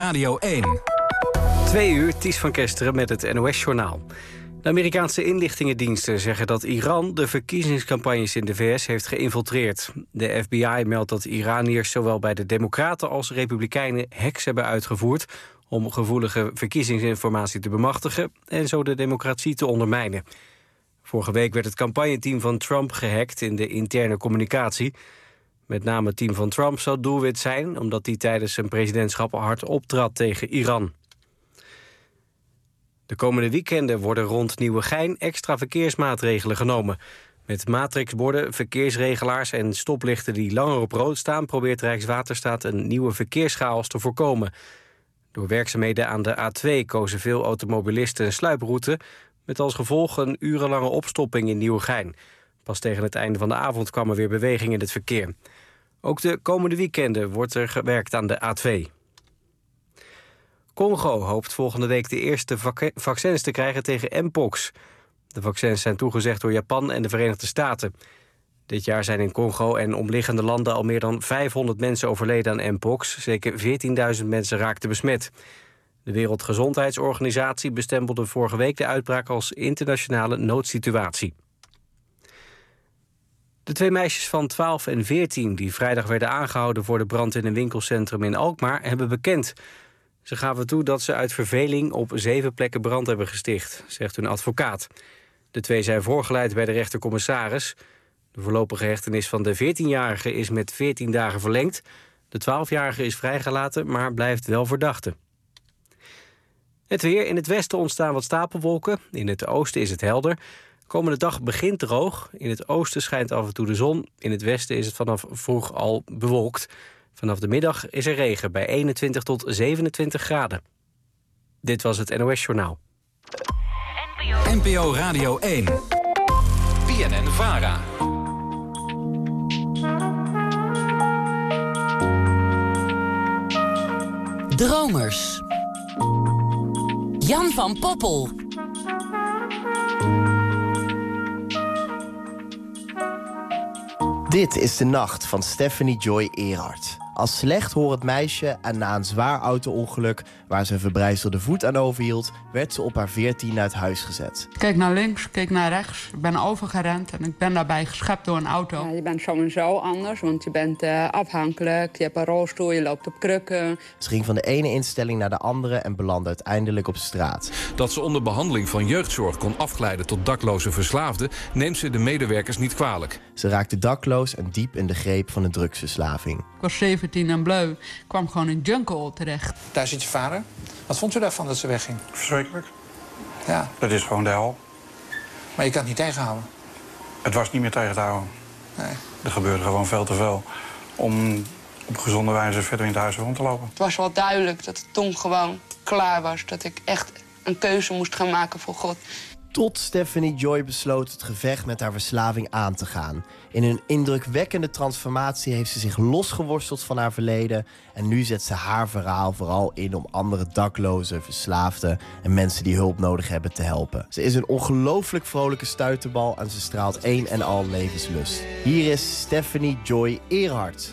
Radio 1. 2 uur, Ties van Kesteren met het NOS-journaal. De Amerikaanse inlichtingendiensten zeggen dat Iran de verkiezingscampagnes in de VS heeft geïnfiltreerd. De FBI meldt dat Iraniërs zowel bij de Democraten als Republikeinen hacks hebben uitgevoerd om gevoelige verkiezingsinformatie te bemachtigen en zo de democratie te ondermijnen. Vorige week werd het campagneteam van Trump gehackt in de interne communicatie. Met name het team van Trump zou doelwit zijn omdat hij tijdens zijn presidentschap hard optrad tegen Iran. De komende weekenden worden rond Nieuwegein extra verkeersmaatregelen genomen. Met matrixborden, verkeersregelaars en stoplichten die langer op rood staan probeert Rijkswaterstaat een nieuwe verkeerschaos te voorkomen. Door werkzaamheden aan de A2 kozen veel automobilisten een sluiproute, met als gevolg een urenlange opstopping in Nieuwegein. Pas tegen het einde van de avond kwam er weer beweging in het verkeer. Ook de komende weekenden wordt er gewerkt aan de A2. Congo hoopt volgende week de eerste vaccins te krijgen tegen mpox. De vaccins zijn toegezegd door Japan en de Verenigde Staten. Dit jaar zijn in Congo en omliggende landen al meer dan 500 mensen overleden aan mpox. Zeker 14.000 mensen raakten besmet. De Wereldgezondheidsorganisatie bestempelde vorige week de uitbraak als internationale noodsituatie. De 2 meisjes van 12 en 14 die vrijdag werden aangehouden voor de brand in een winkelcentrum in Alkmaar hebben bekend. Ze gaven toe dat ze uit verveling op 7 plekken brand hebben gesticht, zegt hun advocaat. De 2 zijn voorgeleid bij de rechtercommissaris. De voorlopige hechtenis van de 14-jarige is met 14 dagen verlengd. De 12-jarige is vrijgelaten, maar blijft wel verdachte. Het weer. In het westen ontstaan wat stapelwolken. In het oosten is het helder. Komende dag begint droog. In het oosten schijnt af en toe de zon. In het westen is het vanaf vroeg al bewolkt. Vanaf de middag is er regen bij 21 tot 27 graden. Dit was het NOS-journaal. NPO Radio 1. BNN-VARA. Dromers. Jan van Poppel. Dit is de nacht van Stephanie Joy Eerhart. Als slechthorend meisje en na een zwaar auto-ongeluk waar ze een verbrijzelde voet aan overhield, werd ze op haar 14 uit huis gezet. Ik keek naar links, keek naar rechts. Ik ben overgerend en ik ben daarbij geschept door een auto. Ja, je bent sowieso anders, want je bent afhankelijk. Je hebt een rolstoel, je loopt op krukken. Ze ging van de ene instelling naar de andere en belandde uiteindelijk op straat. Dat ze onder behandeling van jeugdzorg kon afglijden tot dakloze verslaafde, neemt ze de medewerkers niet kwalijk. Ze raakte dakloos en diep in de greep van een drugsverslaving. Ik was 17 en bleu. Ik kwam gewoon in jungle terecht. Daar zit je vader. Wat vond u daarvan dat ze wegging? Verschrikkelijk. Ja. Dat is gewoon de hel. Maar je kan het niet tegenhouden. Het was niet meer tegen te houden. Nee. Er gebeurde gewoon veel te veel om op gezonde wijze verder in het huis rond te lopen. Het was wel duidelijk dat het toen gewoon klaar was. Dat ik echt een keuze moest gaan maken voor God. Tot Stephanie Joy besloot het gevecht met haar verslaving aan te gaan. In een indrukwekkende transformatie heeft ze zich losgeworsteld van haar verleden. En nu zet ze haar verhaal vooral in om andere daklozen, verslaafden en mensen die hulp nodig hebben te helpen. Ze is een ongelooflijk vrolijke stuiterbal en ze straalt een en al levenslust. Hier is Stephanie Joy Eerhart.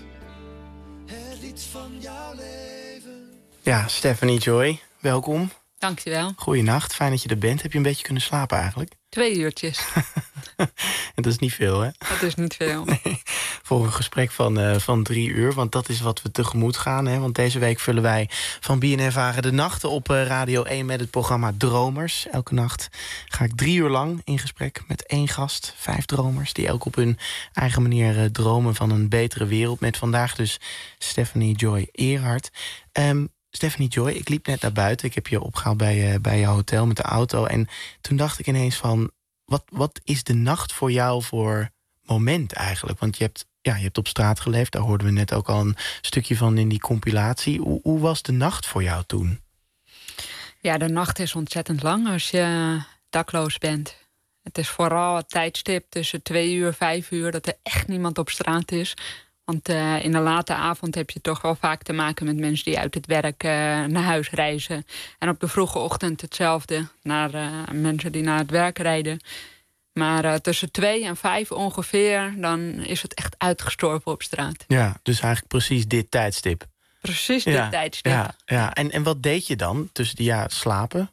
Ja, Stephanie Joy, welkom. Dankjewel. Goeienacht, fijn dat je er bent. Heb je een beetje kunnen slapen eigenlijk? 2 uurtjes. En dat is niet veel, hè? Dat is niet veel. Nee, voor een gesprek van 3 uur, want dat is wat we tegemoet gaan. Hè? Want deze week vullen wij van BNN-VARA de nachten op Radio 1 met het programma Dromers. Elke nacht ga ik 3 uur lang in gesprek met 1 gast, 5 dromers, die elk op hun eigen manier dromen van een betere wereld. Met vandaag dus Stephanie Joy Eerhart. Stephanie Joy, ik liep net naar buiten. Ik heb je opgehaald bij je hotel met de auto. En toen dacht ik ineens van, wat is de nacht voor jou voor moment eigenlijk? Want je hebt op straat geleefd. Daar hoorden we net ook al een stukje van in die compilatie. Hoe was de nacht voor jou toen? Ja, de nacht is ontzettend lang als je dakloos bent. Het is vooral het tijdstip tussen 2 uur, 5 uur... dat er echt niemand op straat is. Want in de late avond heb je toch wel vaak te maken met mensen die uit het werk naar huis reizen. En op de vroege ochtend hetzelfde, naar mensen die naar het werk rijden. Maar tussen 2 en 5 ongeveer, dan is het echt uitgestorven op straat. Ja, dus eigenlijk precies dit tijdstip. precies dit tijdstip. Ja. En wat deed je dan tussen die slapen?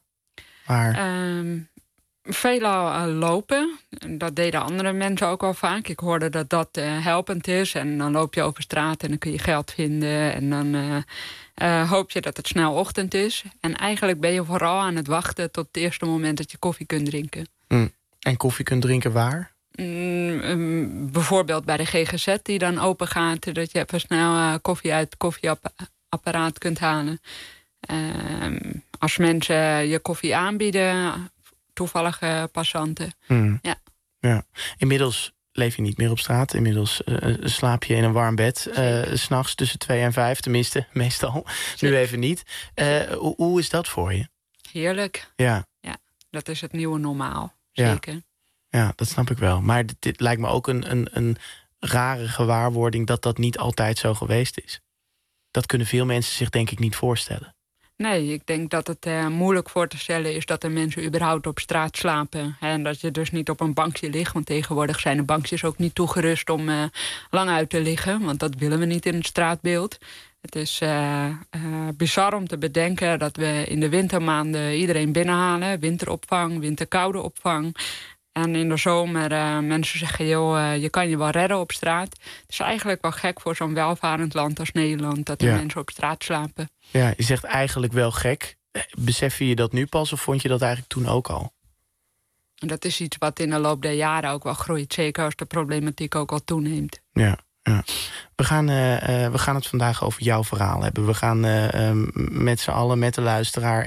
Veelal lopen. Dat deden andere mensen ook wel vaak. Ik hoorde dat dat helpend is. En dan loop je over straat en dan kun je geld vinden. En dan hoop je dat het snel ochtend is. En eigenlijk ben je vooral aan het wachten tot het eerste moment dat je koffie kunt drinken. En koffie kunt drinken waar? Bijvoorbeeld bij de GGZ die dan open gaat. Dat je even snel koffie uit het koffieapparaat kunt halen. Als mensen je koffie aanbieden, toevallige passanten. Ja. Inmiddels leef je niet meer op straat. Inmiddels slaap je in een warm bed. 's Nachts tussen 2 en 5, tenminste, meestal. Nu even niet. Hoe is dat voor je? Heerlijk. Ja, dat is het nieuwe normaal. Ja. Zeker. Ja, dat snap ik wel. Maar dit lijkt me ook een rare gewaarwording dat niet altijd zo geweest is. Dat kunnen veel mensen zich denk ik niet voorstellen. Nee, ik denk dat het moeilijk voor te stellen is dat er mensen überhaupt op straat slapen. En dat je dus niet op een bankje ligt. Want tegenwoordig zijn de bankjes ook niet toegerust om lang uit te liggen. Want dat willen we niet in het straatbeeld. Het is bizar om te bedenken dat we in de wintermaanden iedereen binnenhalen. Winteropvang, winterkoude opvang. En in de zomer mensen zeggen, joh, je kan je wel redden op straat. Het is eigenlijk wel gek voor zo'n welvarend land als Nederland dat er mensen op straat slapen. Ja, je zegt eigenlijk wel gek. Besef je dat nu pas of vond je dat eigenlijk toen ook al? En dat is iets wat in de loop der jaren ook wel groeit. Zeker als de problematiek ook al toeneemt. Ja. We gaan het vandaag over jouw verhaal hebben. We gaan met z'n allen, met de luisteraar,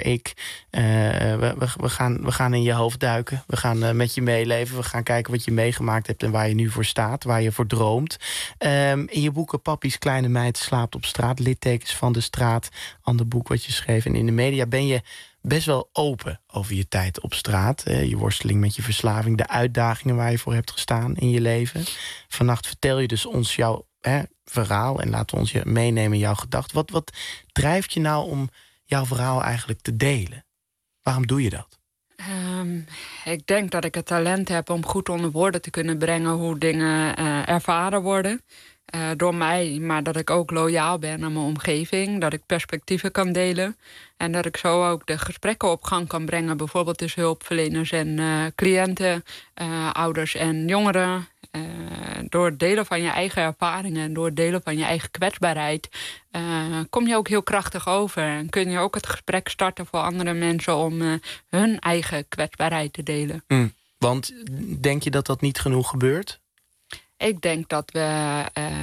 we gaan in je hoofd duiken. We gaan met je meeleven. We gaan kijken wat je meegemaakt hebt en waar je nu voor staat. Waar je voor droomt. In je boeken Papi's Kleine Meid slaapt op straat. Littekens van de straat. Ander boek wat je schreef. En in de media ben je best wel open over je tijd op straat. Je worsteling met je verslaving. De uitdagingen waar je voor hebt gestaan in je leven. Vannacht vertel je dus ons jouw verhaal. En laten we ons je meenemen in jouw gedachten. Wat drijft je nou om jouw verhaal eigenlijk te delen? Waarom doe je dat? Ik denk dat ik het talent heb om goed onder woorden te kunnen brengen hoe dingen ervaren worden. Door mij, maar dat ik ook loyaal ben aan mijn omgeving. Dat ik perspectieven kan delen. En dat ik zo ook de gesprekken op gang kan brengen. Bijvoorbeeld tussen hulpverleners en cliënten, ouders en jongeren. Door het delen van je eigen ervaringen en door het delen van je eigen kwetsbaarheid kom je ook heel krachtig over. En kun je ook het gesprek starten voor andere mensen om hun eigen kwetsbaarheid te delen. Want denk je dat dat niet genoeg gebeurt? Ik denk dat we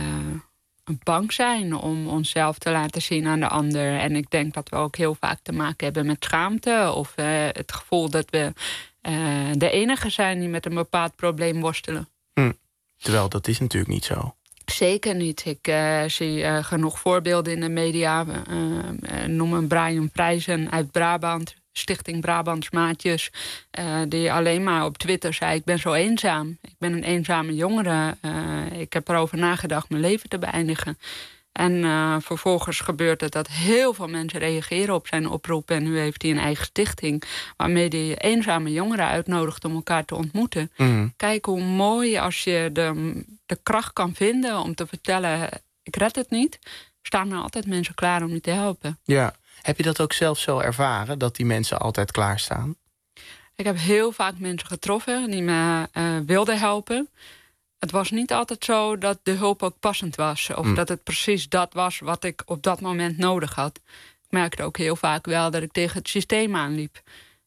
bang zijn om onszelf te laten zien aan de ander. En ik denk dat we ook heel vaak te maken hebben met schaamte. Of het gevoel dat we de enige zijn die met een bepaald probleem worstelen. Terwijl dat is natuurlijk niet zo. Zeker niet. Ik zie genoeg voorbeelden in de media. Noem een Brian Prijzen uit Brabant. Stichting Brabants Maatjes. Die alleen maar op Twitter zei, ik ben zo eenzaam. Ik ben een eenzame jongere. Ik heb erover nagedacht mijn leven te beëindigen. En vervolgens gebeurt het dat heel veel mensen reageren op zijn oproep. En nu heeft hij een eigen stichting waarmee hij eenzame jongeren uitnodigt om elkaar te ontmoeten. Kijk hoe mooi als je de kracht kan vinden om te vertellen, ik red het niet. Staan er altijd mensen klaar om je te helpen. Ja. Heb je dat ook zelf zo ervaren, dat die mensen altijd klaarstaan? Ik heb heel vaak mensen getroffen die me wilden helpen. Het was niet altijd zo dat de hulp ook passend was. Of dat het precies dat was wat ik op dat moment nodig had. Ik merkte ook heel vaak wel dat ik tegen het systeem aanliep.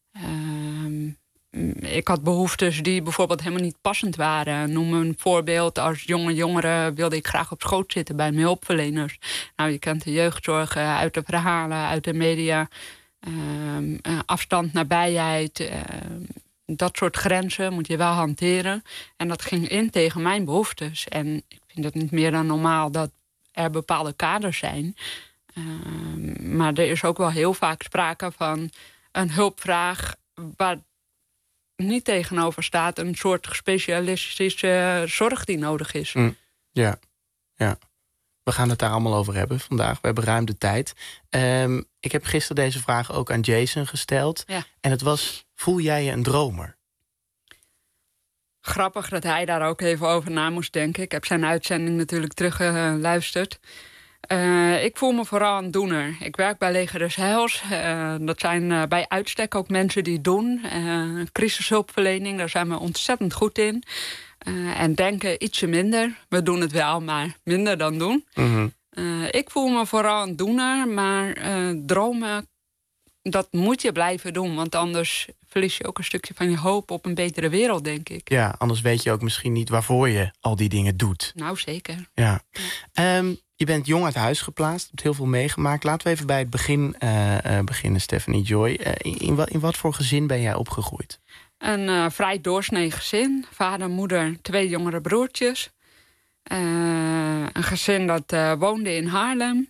Ik had behoeftes die bijvoorbeeld helemaal niet passend waren. Noem een voorbeeld. Als jonge jongere wilde ik graag op schoot zitten bij mijn hulpverleners. Nou, je kent de jeugdzorg uit de verhalen, uit de media. Afstand, nabijheid. Dat soort grenzen moet je wel hanteren. En dat ging in tegen mijn behoeftes. En ik vind het niet meer dan normaal dat er bepaalde kaders zijn. Maar er is ook wel heel vaak sprake van een hulpvraag waar niet tegenover staat een soort specialistische zorg die nodig is. Ja. We gaan het daar allemaal over hebben vandaag. We hebben ruim de tijd. Ik heb gisteren deze vraag ook aan Jason gesteld. Ja. En het was, voel jij je een dromer? Grappig dat hij daar ook even over na moest denken. Ik heb zijn uitzending natuurlijk teruggeluisterd. Ik voel me vooral een doener. Ik werk bij Leger des Heils. Dat zijn bij uitstek ook mensen die doen. Crisishulpverlening, daar zijn we ontzettend goed in. En denken ietsje minder. We doen het wel, maar minder dan doen. Mm-hmm. Ik voel me vooral een doener, maar dromen, dat moet je blijven doen. Want anders verlies je ook een stukje van je hoop op een betere wereld, denk ik. Ja, anders weet je ook misschien niet waarvoor je al die dingen doet. Nou, zeker. Ja. Je bent jong uit huis geplaatst, hebt heel veel meegemaakt. Laten we even bij het begin beginnen, Stephanie Joy. In wat voor gezin ben jij opgegroeid? Een vrij doorsnee gezin. Vader, moeder, 2 jongere broertjes. Een gezin dat woonde in Haarlem.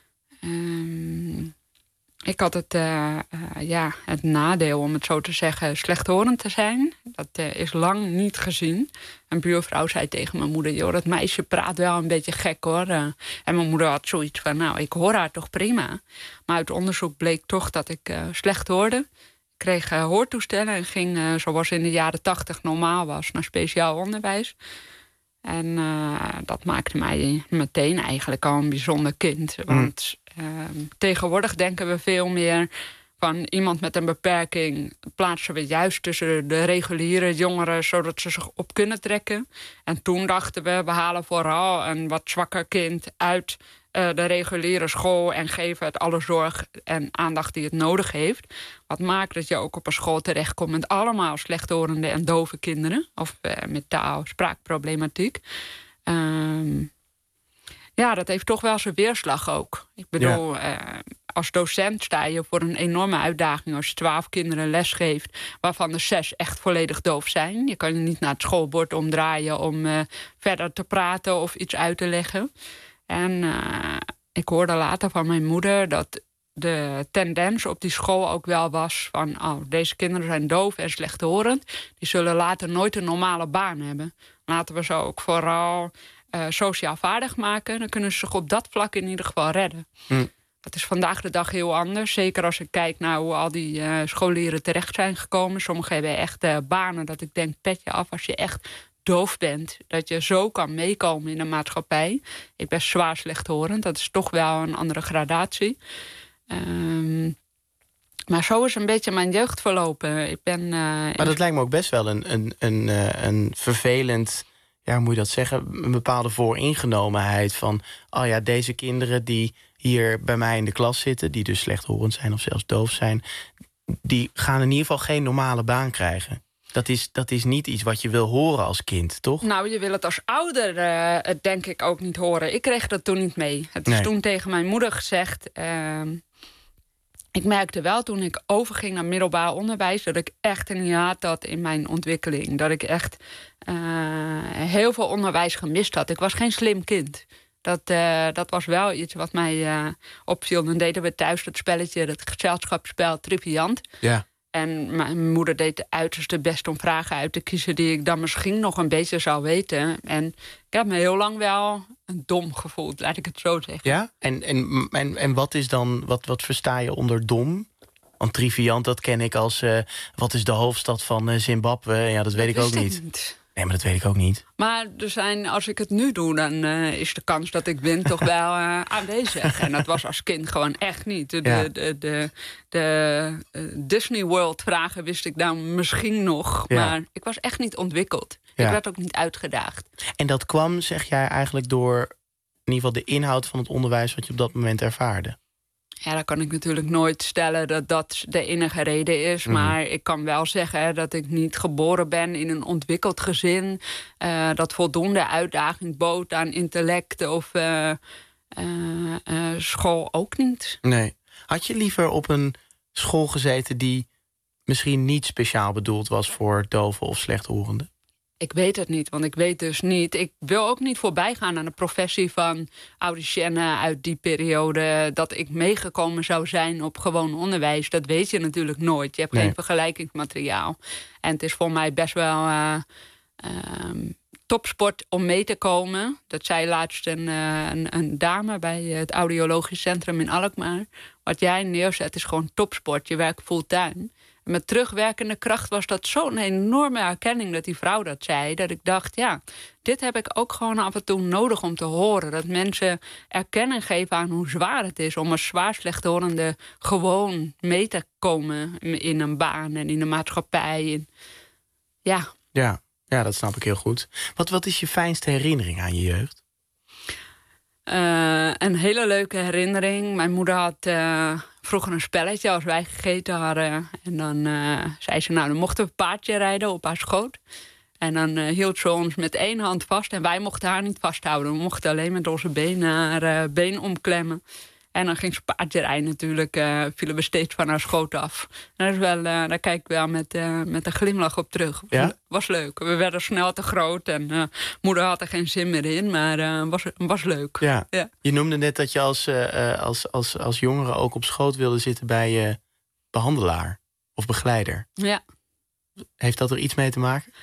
Ik had het nadeel, om het zo te zeggen, slechthorend te zijn. Dat is lang niet gezien. Een buurvrouw zei tegen mijn moeder: joh, dat meisje praat wel een beetje gek, hoor. En mijn moeder had zoiets van: nou, ik hoor haar toch prima. Maar uit onderzoek bleek toch dat ik slecht hoorde. Ik kreeg hoortoestellen en ging, zoals in de jaren 80 normaal was, naar speciaal onderwijs. En dat maakte mij meteen eigenlijk al een bijzonder kind. Want tegenwoordig denken we veel meer van iemand met een beperking plaatsen we juist tussen de reguliere jongeren, zodat ze zich op kunnen trekken. En toen dachten we halen vooral een wat zwakker kind uit de reguliere school en geven het alle zorg en aandacht die het nodig heeft. Wat maakt dat je ook op een school terechtkomt met allemaal slechthorende en dove kinderen. Of met spraakproblematiek. Dat heeft toch wel zijn weerslag ook. Ik bedoel, als docent sta je voor een enorme uitdaging als je 12 kinderen lesgeeft, waarvan er 6 echt volledig doof zijn. Je kan je niet naar het schoolbord omdraaien om verder te praten of iets uit te leggen. En ik hoorde later van mijn moeder dat de tendens op die school ook wel was van: deze kinderen zijn doof en slechthorend. Die zullen later nooit een normale baan hebben. Laten we ze ook vooral sociaal vaardig maken. Dan kunnen ze zich op dat vlak in ieder geval redden. Dat is vandaag de dag heel anders. Zeker als ik kijk naar hoe al die scholieren terecht zijn gekomen. Sommigen hebben echt banen dat ik denk, petje af als je echt doof bent. Dat je zo kan meekomen in de maatschappij. Ik ben zwaar slechthorend. Dat is toch wel een andere gradatie. Maar zo is een beetje mijn jeugd verlopen. Maar dat lijkt me ook best wel een vervelend, hoe moet je dat zeggen? Een bepaalde vooringenomenheid van: deze kinderen die hier bij mij in de klas zitten, die dus slechthorend zijn of zelfs doof zijn, die gaan in ieder geval geen normale baan krijgen. Dat is niet iets wat je wil horen als kind, toch? Nou, je wil het als ouder, denk ik, ook niet horen. Ik kreeg dat toen niet mee. Het is toen tegen mijn moeder gezegd. Ik merkte wel toen ik overging naar middelbaar onderwijs dat ik echt een hiaat had in mijn ontwikkeling. Dat ik echt heel veel onderwijs gemist had. Ik was geen slim kind. Dat was wel iets wat mij opviel. Dan deden we thuis dat spelletje, dat gezelschapsspel Triviant. Ja. En mijn moeder deed het uiterste best om vragen uit te kiezen die ik dan misschien nog een beetje zou weten. En ik heb me heel lang wel dom gevoeld, laat ik het zo zeggen. Ja? En wat is dan, wat versta je onder dom? Want Triviant, dat ken ik als, wat is de hoofdstad van Zimbabwe? Ja, dat weet ik ook niet. Nee, maar dat weet ik ook niet. Maar als ik het nu doe, dan is de kans dat ik win toch wel aanwezig. En dat was als kind gewoon echt niet. De Disney World vragen wist ik dan misschien nog. Ja. Maar ik was echt niet ontwikkeld. Ja. Ik werd ook niet uitgedaagd. En dat kwam, zeg jij, eigenlijk door in ieder geval de inhoud van het onderwijs wat je op dat moment ervaarde? Ja, dan kan ik natuurlijk nooit stellen dat dat de enige reden is. Maar ik kan wel zeggen dat ik niet geboren ben in een ontwikkeld gezin. Dat voldoende uitdaging bood aan intellect of school ook niet. Nee. Had je liever op een school gezeten die misschien niet speciaal bedoeld was voor doven of slechthorenden? Ik weet het niet, want ik weet dus niet. Ik wil ook niet voorbij gaan aan de professie van audiciënne uit die periode. Dat ik meegekomen zou zijn op gewoon onderwijs. Dat weet je natuurlijk nooit. Je hebt geen vergelijkingsmateriaal. En het is voor mij best wel topsport om mee te komen. Dat zei laatst een dame bij het Audiologisch Centrum in Alkmaar. Wat jij neerzet is gewoon topsport. Je werkt fulltime. Met terugwerkende kracht was dat zo'n enorme erkenning dat die vrouw dat zei. Dat ik dacht, ja, dit heb ik ook gewoon af en toe nodig om te horen. Dat mensen erkenning geven aan hoe zwaar het is om als zwaar slechthorende gewoon mee te komen in een baan en in de maatschappij. En, Ja, dat snap ik heel goed. Wat is je fijnste herinnering aan je jeugd? Een hele leuke herinnering. Mijn moeder had vroeger een spelletje als wij gegeten hadden. En dan zei ze, nou, dan mochten we paardje rijden op haar schoot. En dan hield ze ons met één hand vast. En wij mochten haar niet vasthouden. We mochten alleen met onze been haar been omklemmen. En dan ging ze paardje rijden natuurlijk. Vielen we steeds van haar schoot af. En dat is wel, daar kijk ik wel met een glimlach op terug. Ja? Was leuk. We werden snel te groot. En moeder had er geen zin meer in. Maar was leuk. Ja. Je noemde net dat je als jongere ook op schoot wilde zitten bij je behandelaar of begeleider. Ja. Heeft dat er iets mee te maken?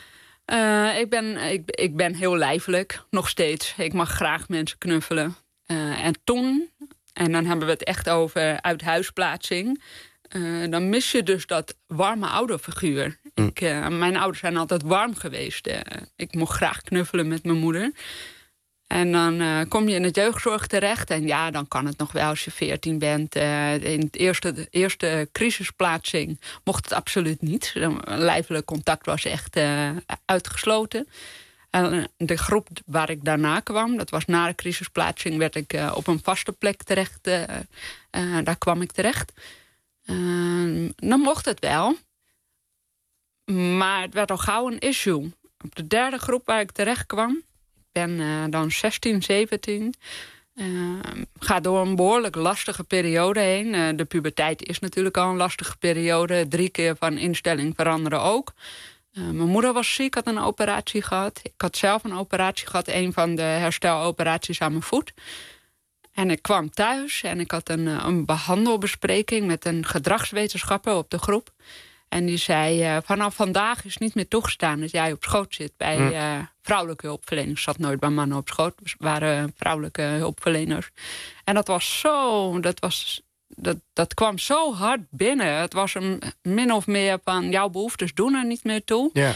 Ik ben heel lijfelijk, nog steeds. Ik mag graag mensen knuffelen. En toen, en dan hebben we het echt over uithuisplaatsing, dan mis je dus dat warme ouderfiguur. Mijn ouders zijn altijd warm geweest. Ik mocht graag knuffelen met mijn moeder. En dan kom je in het jeugdzorg terecht. En ja, dan kan het nog wel als je 14 bent. In de eerste crisisplaatsing mocht het absoluut niet. Lijfelijk contact was echt uitgesloten. En de groep waar ik daarna kwam, dat was na de crisisplaatsing, werd ik op een vaste plek terecht. Daar kwam ik terecht. Dan mocht het wel. Maar het werd al gauw een issue. Op de derde groep waar ik terecht kwam, ik ben dan 16, 17... ga door een behoorlijk lastige periode heen. De puberteit is natuurlijk al een lastige periode. 3 keer van instelling veranderen ook. Mijn moeder was ziek, had een operatie gehad. Ik had zelf een operatie gehad, een van de hersteloperaties aan mijn voet. En ik kwam thuis en ik had een behandelbespreking met een gedragswetenschapper op de groep. En die zei, vanaf vandaag is niet meer toegestaan dat jij op schoot zit bij vrouwelijke hulpverleners. Ik zat nooit bij mannen op schoot, dus waren vrouwelijke hulpverleners. En dat was zo, dat kwam zo hard binnen. Het was een min of meer van, jouw behoeftes doen er niet meer toe. Ja.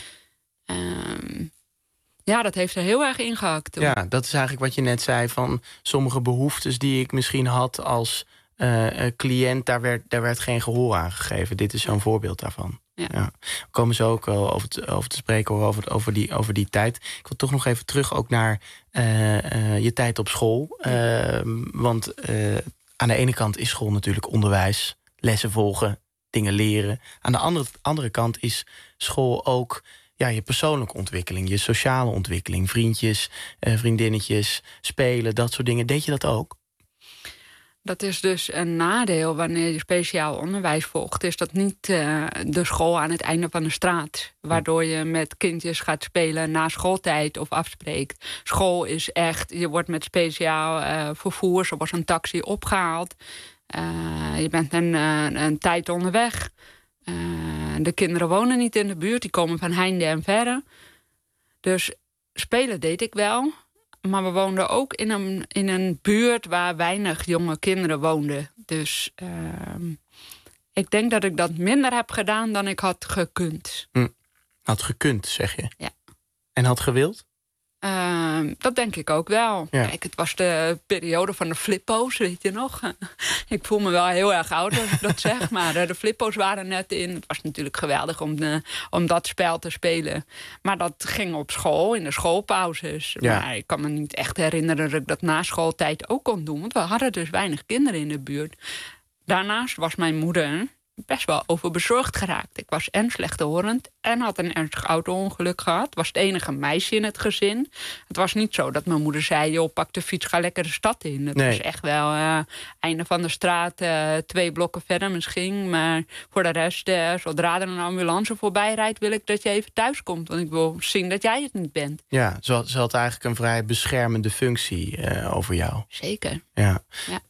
Ja, dat heeft er heel erg ingehakt. Ja, dat is eigenlijk wat je net zei van sommige behoeftes die ik misschien had als cliënt, daar werd geen gehoor aan gegeven. Dit is zo'n voorbeeld daarvan. Ja. Ja. We komen zo ook wel over te spreken over die tijd. Ik wil toch nog even terug ook naar je tijd op school. Want aan de ene kant is school natuurlijk onderwijs, lessen volgen, dingen leren. Aan de andere kant is school ook je persoonlijke ontwikkeling, je sociale ontwikkeling, vriendjes, vriendinnetjes, spelen, dat soort dingen. Deed je dat ook? Dat is dus een nadeel wanneer je speciaal onderwijs volgt. Is dat niet de school aan het einde van de straat. Waardoor je met kindjes gaat spelen na schooltijd of afspreekt. School is echt, je wordt met speciaal vervoer, zoals een taxi, opgehaald. Je bent een tijd onderweg. De kinderen wonen niet in de buurt, die komen van heinde en verre. Dus spelen deed ik wel. Maar we woonden ook in een buurt waar weinig jonge kinderen woonden. Dus ik denk dat ik dat minder heb gedaan dan ik had gekund. Had gekund, zeg je? Ja. En had gewild? Dat denk ik ook wel. Ja. Kijk, het was de periode van de flippo's, weet je nog? Ik voel me wel heel erg oud als ik dat zeg. Maar de flippo's waren net in. Het was natuurlijk geweldig om dat spel te spelen. Maar dat ging op school, in de schoolpauzes. Ja. Maar ik kan me niet echt herinneren dat ik dat na schooltijd ook kon doen. Want we hadden dus weinig kinderen in de buurt. Daarnaast was mijn moeder best wel overbezorgd geraakt. Ik was en slechthorend en had een ernstig auto-ongeluk gehad. Was het enige meisje in het gezin. Het was niet zo dat mijn moeder zei, joh, pak de fiets, ga lekker de stad in. Het was echt wel einde van de straat, 2 blokken verder misschien. Maar voor de rest, zodra er een ambulance voorbij rijdt, wil ik dat je even thuis komt. Want ik wil zien dat jij het niet bent. Ja, ze had eigenlijk een vrij beschermende functie over jou. Zeker. Ja.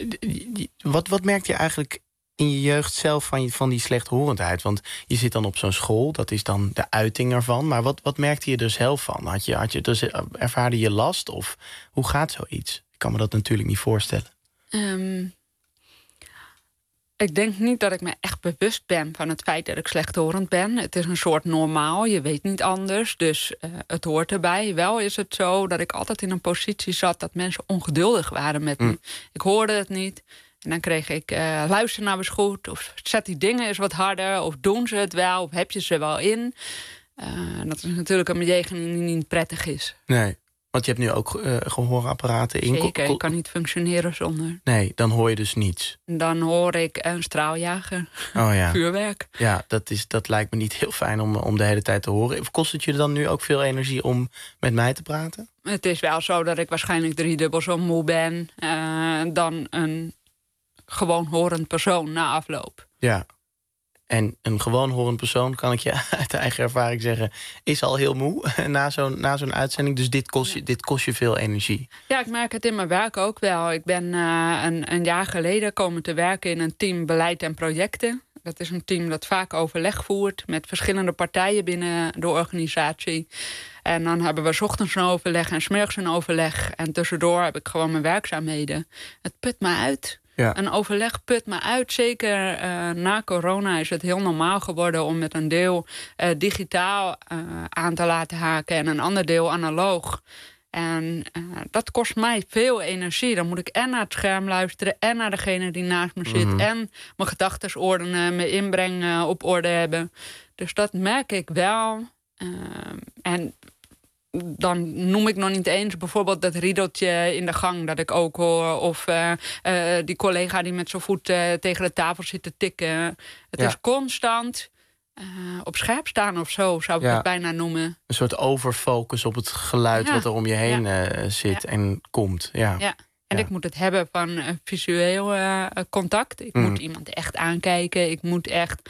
Wat merkte je eigenlijk in je jeugd zelf van die slechthorendheid? Want je zit dan op zo'n school, dat is dan de uiting ervan. Maar wat merkte je er zelf van? Ervaarde je last? Of hoe gaat zoiets? Ik kan me dat natuurlijk niet voorstellen. Ik denk niet dat ik me echt bewust ben van het feit dat ik slechthorend ben. Het is een soort normaal, je weet niet anders, dus het hoort erbij. Wel is het zo dat ik altijd in een positie zat dat mensen ongeduldig waren met me. Ik hoorde het niet. En dan kreeg ik luister nou eens goed, of zet die dingen eens wat harder, of doen ze het wel, of heb je ze wel in. Dat is natuurlijk een bejegening die niet prettig is. Nee, want je hebt nu ook gehoorapparaten in. Zeker, ik kan niet functioneren zonder. Nee, dan hoor je dus niets. Dan hoor ik een straaljager, vuurwerk. Ja, dat lijkt me niet heel fijn om de hele tijd te horen. Kost het je dan nu ook veel energie om met mij te praten? Het is wel zo dat ik waarschijnlijk 3-dubbel zo moe ben dan een gewoon horend persoon na afloop. Ja. En een gewoon horend persoon, kan ik je uit eigen ervaring zeggen, is al heel moe na zo'n uitzending. Dus dit kost je veel energie. Ja, ik merk het in mijn werk ook wel. Ik ben een jaar geleden komen te werken in een team beleid en projecten. Dat is een team dat vaak overleg voert met verschillende partijen binnen de organisatie. En dan hebben we 's ochtends een overleg en 's middags een overleg. En tussendoor heb ik gewoon mijn werkzaamheden. Het put me uit. Ja. Een overleg put me uit. Zeker na corona is het heel normaal geworden om met een deel digitaal aan te laten haken en een ander deel analoog. En dat kost mij veel energie. Dan moet ik en naar het scherm luisteren en naar degene die naast me zit en mijn gedachtes ordenen, mijn inbreng op orde hebben. Dus dat merk ik wel. En dan noem ik nog niet eens bijvoorbeeld dat riedeltje in de gang dat ik ook hoor. Of die collega die met zijn voet tegen de tafel zit te tikken. Het is constant op scherp staan of zo, zou ik het bijna noemen. Een soort overfocus op het geluid wat er om je heen zit en komt. Ja. En ik moet het hebben van visueel contact. Ik moet iemand echt aankijken. Ik moet echt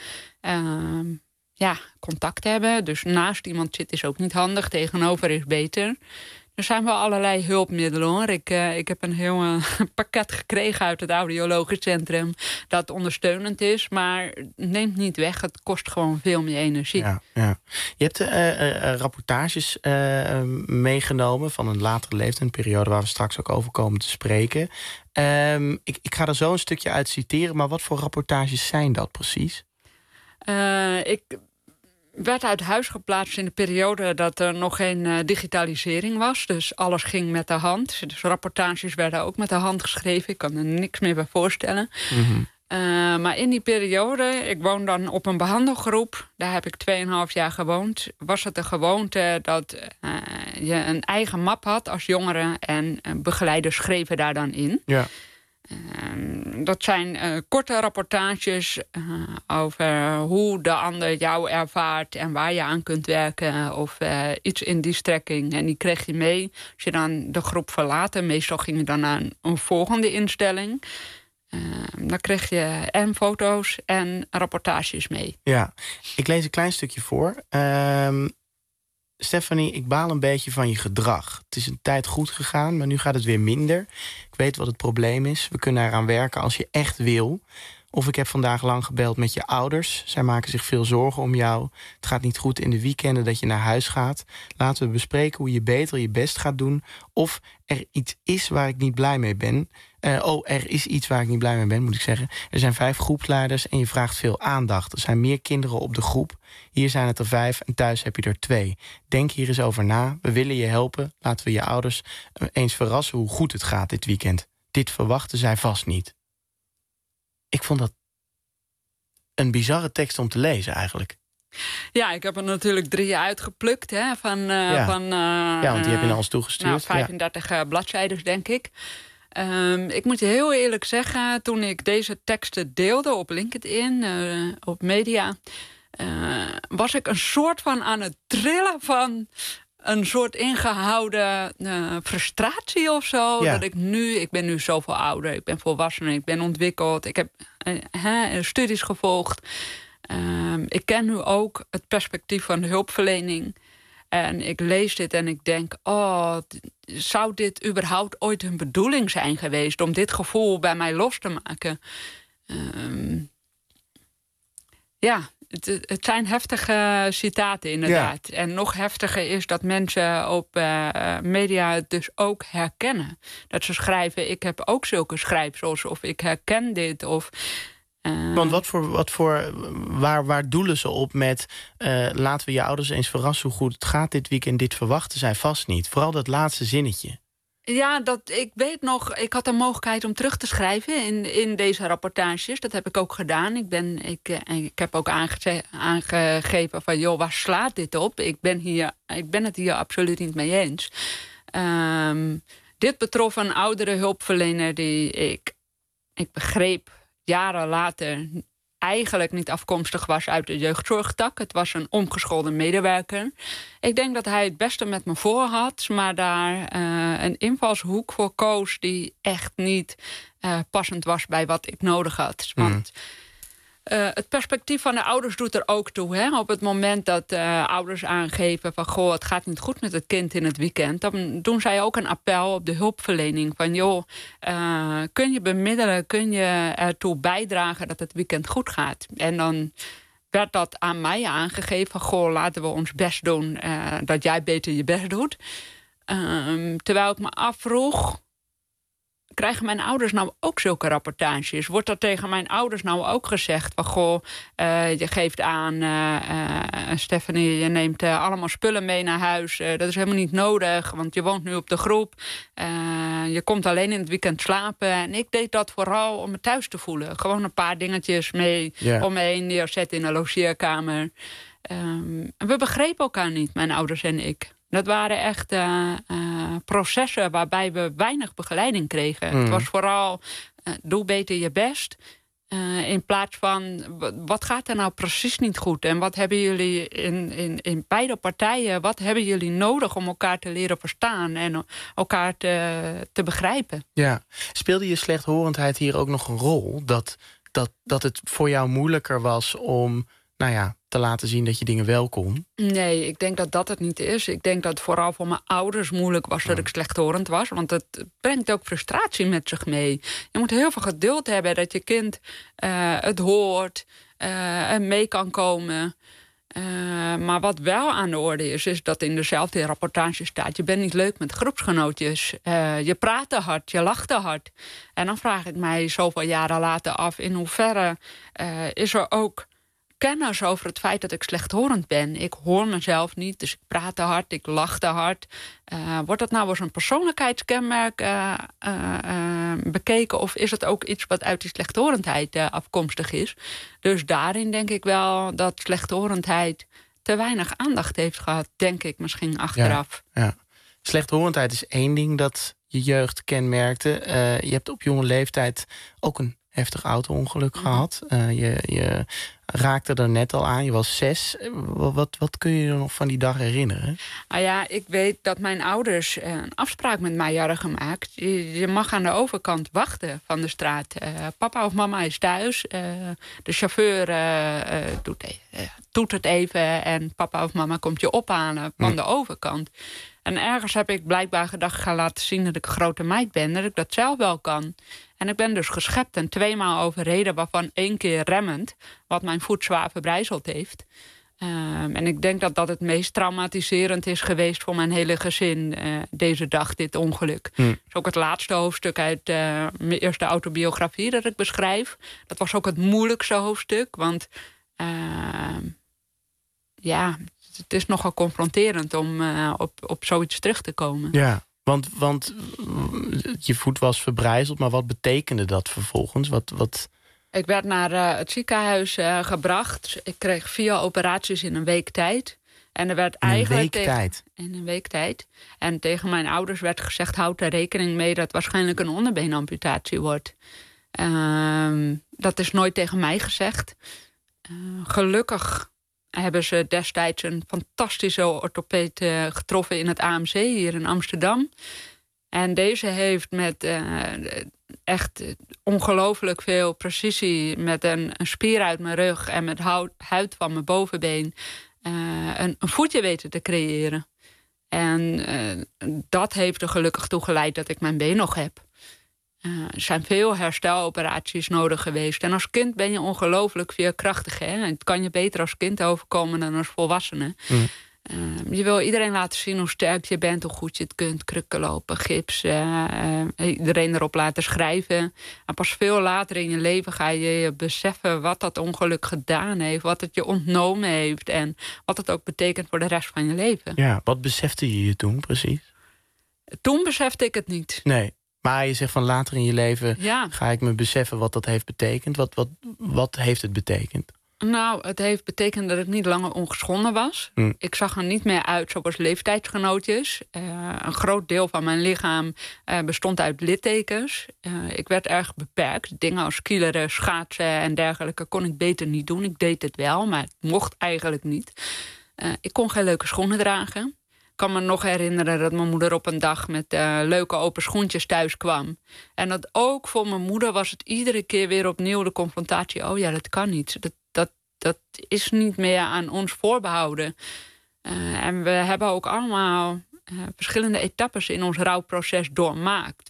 contact hebben. Dus naast iemand zit is ook niet handig. Tegenover is beter. Er zijn wel allerlei hulpmiddelen, hoor. Ik heb een heel pakket gekregen uit het audiologisch centrum dat ondersteunend is, maar neemt niet weg. Het kost gewoon veel meer energie. Ja. Je hebt rapportages meegenomen van een latere leeftijd, een periode waar we straks ook over komen te spreken. Ik ga er zo een stukje uit citeren, maar wat voor rapportages zijn dat precies? Ik werd uit huis geplaatst in de periode dat er nog geen digitalisering was. Dus alles ging met de hand. Dus rapportages werden ook met de hand geschreven. Ik kan er niks meer bij voorstellen. Maar in die periode, ik woon dan op een behandelgroep. Daar heb ik 2,5 jaar gewoond. Was het de gewoonte dat je een eigen map had als jongere en begeleiders schreven daar dan in. Ja. Dat zijn korte rapportages over hoe de ander jou ervaart en waar je aan kunt werken of iets in die strekking. En die kreeg je mee als je dan de groep verlaat. En meestal ging je dan naar een volgende instelling. Dan kreeg je en foto's en rapportages mee. Ja, ik lees een klein stukje voor. Stephanie, ik baal een beetje van je gedrag. Het is een tijd goed gegaan, maar nu gaat het weer minder. Ik weet wat het probleem is. We kunnen eraan werken als je echt wil. Of ik heb vandaag lang gebeld met je ouders. Zij maken zich veel zorgen om jou. Het gaat niet goed in de weekenden dat je naar huis gaat. Laten we bespreken hoe je beter je best gaat doen. Of er iets is waar ik niet blij mee ben. Er is iets waar ik niet blij mee ben, moet ik zeggen. Er zijn 5 groepsleiders en je vraagt veel aandacht. Er zijn meer kinderen op de groep. Hier zijn het er 5 en thuis heb je er 2. Denk hier eens over na. We willen je helpen. Laten we je ouders eens verrassen hoe goed het gaat dit weekend. Dit verwachten zij vast niet. Ik vond dat een bizarre tekst om te lezen eigenlijk. Ja, ik heb er natuurlijk 3 uitgeplukt. Hè, want die heb je naar ons toegestuurd. 35 bladzijden, denk ik. Ik moet je heel eerlijk zeggen, toen ik deze teksten deelde op LinkedIn, op media, was ik een soort van aan het trillen van een soort ingehouden frustratie of zo. Ja. Dat ik ben nu zoveel ouder, ik ben volwassen, ik ben ontwikkeld, ik heb studies gevolgd. Ik ken nu ook het perspectief van de hulpverlening. En ik lees dit en ik denk, zou dit überhaupt ooit hun bedoeling zijn geweest om dit gevoel bij mij los te maken? Het zijn heftige citaten inderdaad. Ja. En nog heftiger is dat mensen op media het dus ook herkennen. Dat ze schrijven, ik heb ook zulke schrijfsels of ik herken dit. Of Want waar doelen ze op met... laten we je ouders eens verrassen hoe goed het gaat dit weekend... dit verwachten zij vast niet. Vooral dat laatste zinnetje. Ja, ik weet nog, ik had de mogelijkheid om terug te schrijven in deze rapportages. Dat heb ik ook gedaan. Ik heb ook aangegeven van, joh, waar slaat dit op? Ik ben het hier absoluut niet mee eens. Dit betrof een oudere hulpverlener die ik begreep jaren later eigenlijk niet afkomstig was uit de jeugdzorgtak. Het was een omgeschoolde medewerker. Ik denk dat hij het beste met me voor had, maar daar een invalshoek voor koos die echt niet passend was bij wat ik nodig had. Want het perspectief van de ouders doet er ook toe. Hè? Op het moment dat ouders aangeven van, goh, het gaat niet goed met het kind in het weekend, dan doen zij ook een appel op de hulpverlening van, joh, kun je bemiddelen, kun je ertoe bijdragen dat het weekend goed gaat? En dan werd dat aan mij aangegeven van, goh, laten we ons best doen dat jij beter je best doet. Terwijl ik me afvroeg, krijgen mijn ouders nou ook zulke rapportages? Wordt er tegen mijn ouders nou ook gezegd van, goh, je geeft aan, Stephanie, je neemt allemaal spullen mee naar huis. Dat is helemaal niet nodig, want je woont nu op de groep. Je komt alleen in het weekend slapen. En ik deed dat vooral om me thuis te voelen. Gewoon een paar dingetjes mee om me heen neerzetten in een logeerkamer. We begrepen elkaar niet, mijn ouders en ik. Dat waren echt processen waarbij we weinig begeleiding kregen. Het was vooral, doe beter je best. In plaats van, wat gaat er nou precies niet goed? En wat hebben jullie in beide partijen, wat hebben jullie nodig om elkaar te leren verstaan en elkaar te begrijpen? Ja. Speelde je slechthorendheid hier ook nog een rol? Dat het voor jou moeilijker was om, te laten zien dat je dingen wel kon? Nee, ik denk dat dat het niet is. Ik denk dat het vooral voor mijn ouders moeilijk was dat ik slechthorend was. Want het brengt ook frustratie met zich mee. Je moet heel veel geduld hebben dat je kind het hoort en mee kan komen. Maar wat wel aan de orde is dat in dezelfde rapportage staat, je bent niet leuk met groepsgenootjes. Je praat te hard, je lacht te hard. En dan vraag ik mij zoveel jaren later af, in hoeverre is er ook kennis over het feit dat ik slechthorend ben. Ik hoor mezelf niet, dus ik praat te hard, ik lach te hard. Wordt dat nou als een persoonlijkheidskenmerk bekeken, of is het ook iets wat uit die slechthorendheid afkomstig is? Dus daarin denk ik wel dat slechthorendheid te weinig aandacht heeft gehad, denk ik misschien achteraf. Ja. Slechthorendheid is één ding dat je jeugd kenmerkte. Je hebt op jonge leeftijd ook een heftig auto-ongeluk gehad. Je raakte er net al aan, je was 6. Wat kun je er nog van die dag herinneren? Nou ja, ik weet dat mijn ouders een afspraak met mij hadden gemaakt. Je mag aan de overkant wachten van de straat. Papa of mama is thuis. De chauffeur doet het even en papa of mama komt je ophalen van de overkant. En ergens heb ik blijkbaar gedacht, ga laten zien dat ik een grote meid ben, dat ik dat zelf wel kan. En ik ben dus geschept en 2 maal overreden, waarvan 1 keer remmend, wat mijn voet zwaar verbrijzeld heeft. En ik denk dat dat het meest traumatiserend is geweest voor mijn hele gezin, deze dag, dit ongeluk. Dat is ook het laatste hoofdstuk uit mijn eerste autobiografie dat ik beschrijf. Dat was ook het moeilijkste hoofdstuk, want het is nogal confronterend om op zoiets terug te komen. Ja, want je voet was verbrijzeld, maar wat betekende dat vervolgens? Wat... Ik werd naar het ziekenhuis gebracht. Ik kreeg 4 operaties in een week tijd. En er werd eigenlijk in een week tijd. En tegen mijn ouders werd gezegd, houd er rekening mee dat waarschijnlijk een onderbeenamputatie wordt. Dat is nooit tegen mij gezegd. Gelukkig hebben ze destijds een fantastische orthopeed getroffen in het AMC hier in Amsterdam. En deze heeft met echt ongelooflijk veel precisie, met een spier uit mijn rug en met huid van mijn bovenbeen, een voetje weten te creëren. En dat heeft er gelukkig toe geleid dat ik mijn been nog heb. Er zijn veel hersteloperaties nodig geweest. En als kind ben je ongelooflijk veerkrachtig. Hè? Het kan je beter als kind overkomen dan als volwassene. Je wil iedereen laten zien hoe sterk je bent, hoe goed je het kunt. Krukken lopen, gips, iedereen erop laten schrijven. En pas veel later in je leven ga je beseffen wat dat ongeluk gedaan heeft. Wat het je ontnomen heeft en wat het ook betekent voor de rest van je leven. Ja, wat besefte je toen precies? Toen besefte ik het niet. Nee, maar je zegt van later in je leven ga ik me beseffen wat dat heeft betekend. Wat heeft het betekend? Nou, het heeft betekend dat ik niet langer ongeschonden was. Ik zag er niet meer uit zoals leeftijdsgenootjes. Een groot deel van mijn lichaam bestond uit littekens. Ik werd erg beperkt. Dingen als skileren, schaatsen en dergelijke kon ik beter niet doen. Ik deed het wel, maar het mocht eigenlijk niet. Ik kon geen leuke schoenen dragen. Ik kan me nog herinneren dat mijn moeder op een dag met leuke open schoentjes thuis kwam. En dat ook voor mijn moeder was het iedere keer weer opnieuw de confrontatie. Oh ja, dat kan niet. Dat is niet meer aan ons voorbehouden. En we hebben ook allemaal verschillende etappes in ons rouwproces doormaakt.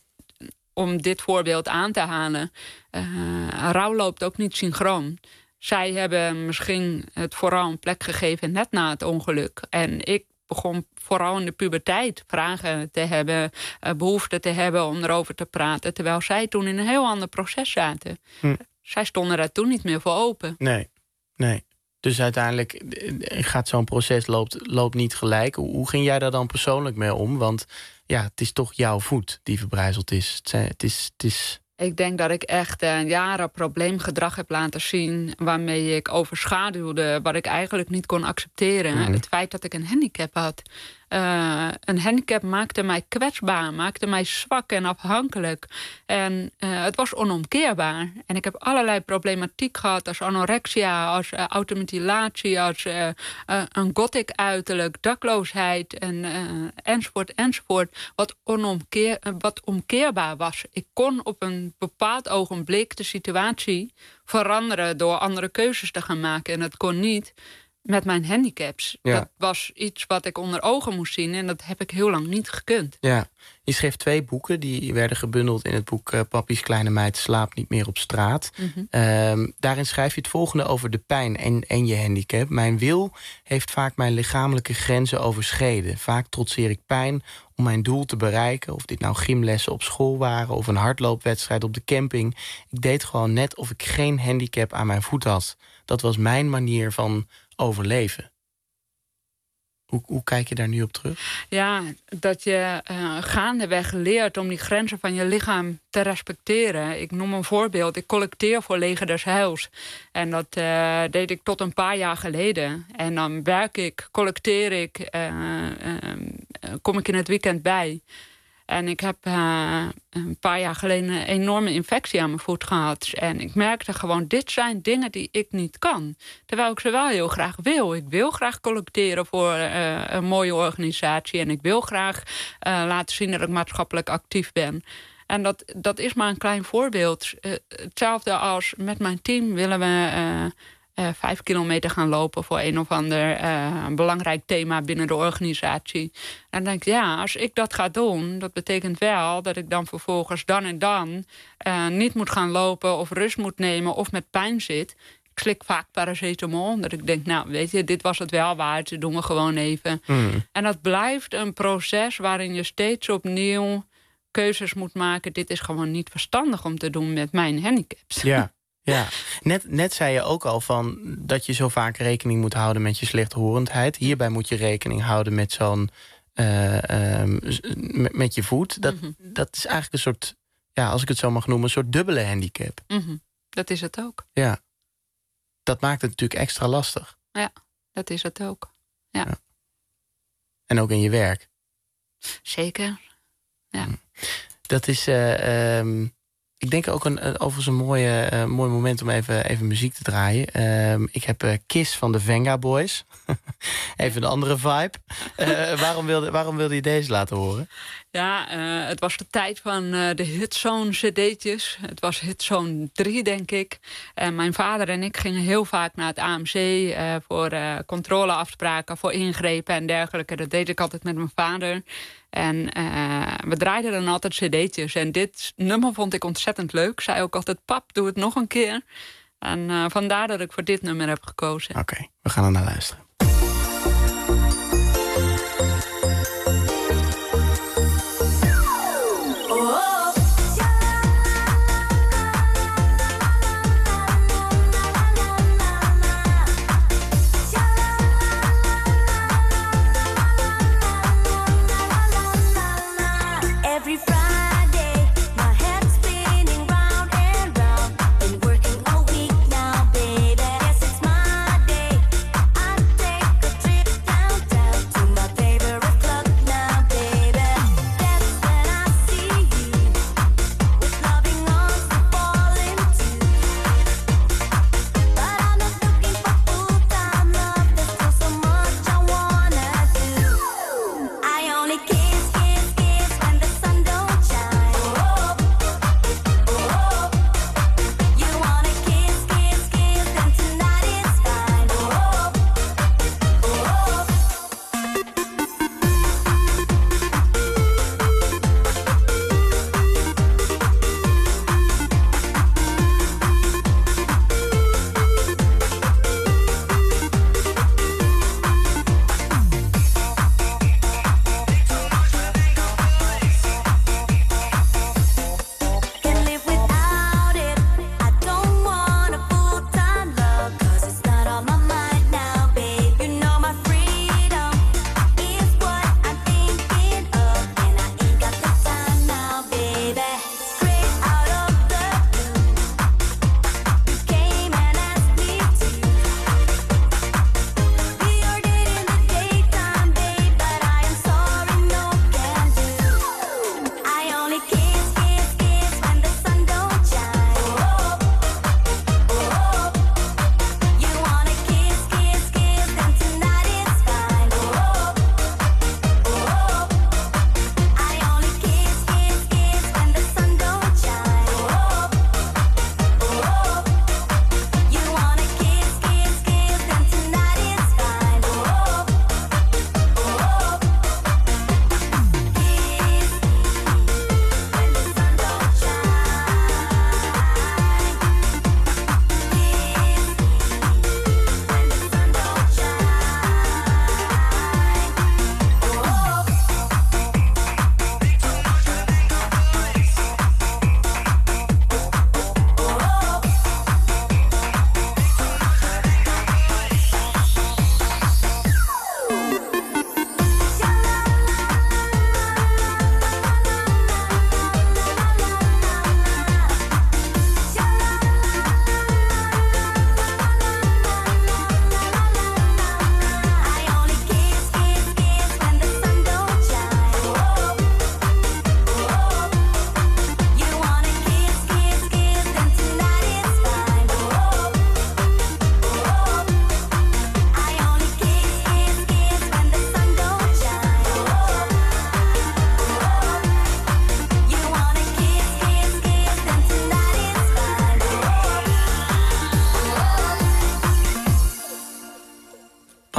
Om dit voorbeeld aan te halen. Rouw loopt ook niet synchroon. Zij hebben misschien het vooral een plek gegeven net na het ongeluk. En ik begon vooral in de puberteit vragen te hebben, behoefte te hebben om erover te praten. Terwijl zij toen in een heel ander proces zaten. Zij stonden daar toen niet meer voor open. Nee. Dus uiteindelijk gaat zo'n proces loopt niet gelijk. Hoe ging jij daar dan persoonlijk mee om? Want ja, het is toch jouw voet die verbrijzeld is. Het is... Ik denk dat ik echt jaren probleemgedrag heb laten zien, waarmee ik overschaduwde wat ik eigenlijk niet kon accepteren. Het feit dat ik een handicap had. Een handicap maakte mij kwetsbaar, maakte mij zwak en afhankelijk. En het was onomkeerbaar. En ik heb allerlei problematiek gehad als anorexia, als automutilatie, als een gothic uiterlijk, dakloosheid enzovoort. Wat omkeerbaar was. Ik kon op een bepaald ogenblik de situatie veranderen door andere keuzes te gaan maken. En dat kon niet met mijn handicaps. Ja. Dat was iets wat ik onder ogen moest zien en dat heb ik heel lang niet gekund. Ja, je schreef 2 boeken, die werden gebundeld in het boek Papi's Kleine Meid slaapt niet meer op straat. Daarin schrijf je het volgende over de pijn en je handicap. Mijn wil heeft vaak mijn lichamelijke grenzen overschreden. Vaak trotseer ik pijn om mijn doel te bereiken. Of dit nou gymlessen op school waren of een hardloopwedstrijd op de camping. Ik deed gewoon net of ik geen handicap aan mijn voet had. Dat was mijn manier van overleven. Hoe kijk je daar nu op terug? Ja, dat je gaandeweg leert om die grenzen van je lichaam te respecteren. Ik noem een voorbeeld. Ik collecteer voor Leger des Heils. En dat deed ik tot een paar jaar geleden. En dan werk ik, collecteer ik, kom ik in het weekend bij. En ik heb een paar jaar geleden een enorme infectie aan mijn voet gehad. En ik merkte gewoon, dit zijn dingen die ik niet kan. Terwijl ik ze wel heel graag wil. Ik wil graag collecteren voor een mooie organisatie. En ik wil graag laten zien dat ik maatschappelijk actief ben. En dat is maar een klein voorbeeld. Hetzelfde als met mijn team willen we 5 kilometer gaan lopen voor een of ander belangrijk thema binnen de organisatie. En dan denk ik, ja, als ik dat ga doen, dat betekent wel dat ik dan vervolgens dan en dan niet moet gaan lopen of rust moet nemen of met pijn zit. Ik slik vaak paracetamol, omdat ik denk, nou, weet je, dit was het wel waard, dat doen we gewoon even. En dat blijft een proces waarin je steeds opnieuw keuzes moet maken. Dit is gewoon niet verstandig om te doen met mijn handicaps. Ja. Ja, net zei je ook al van dat je zo vaak rekening moet houden met je slechthorendheid. Hierbij moet je rekening houden met zo'n met je voet. Dat is eigenlijk een soort, ja, als ik het zo mag noemen, een soort dubbele handicap. Dat is het ook. Ja, dat maakt het natuurlijk extra lastig. Ja, dat is het ook. Ja. En ook in je werk. Zeker. Ja. Dat is. Ik denk ook overigens een mooi moment om even muziek te draaien. Ik heb Kiss van de Venga Boys. Even een andere vibe. Waarom wilde je deze laten horen? Ja, het was de tijd van de Hitzone cd'tjes. Het was Hitzone 3, denk ik. Mijn vader en ik gingen heel vaak naar het AMC... voor controleafspraken, voor ingrepen en dergelijke. Dat deed ik altijd met mijn vader. En we draaiden dan altijd cd'tjes. En dit nummer vond ik ontzettend leuk. Ik zei ook altijd, pap, doe het nog een keer. En vandaar dat ik voor dit nummer heb gekozen. Oké, we gaan er naar luisteren.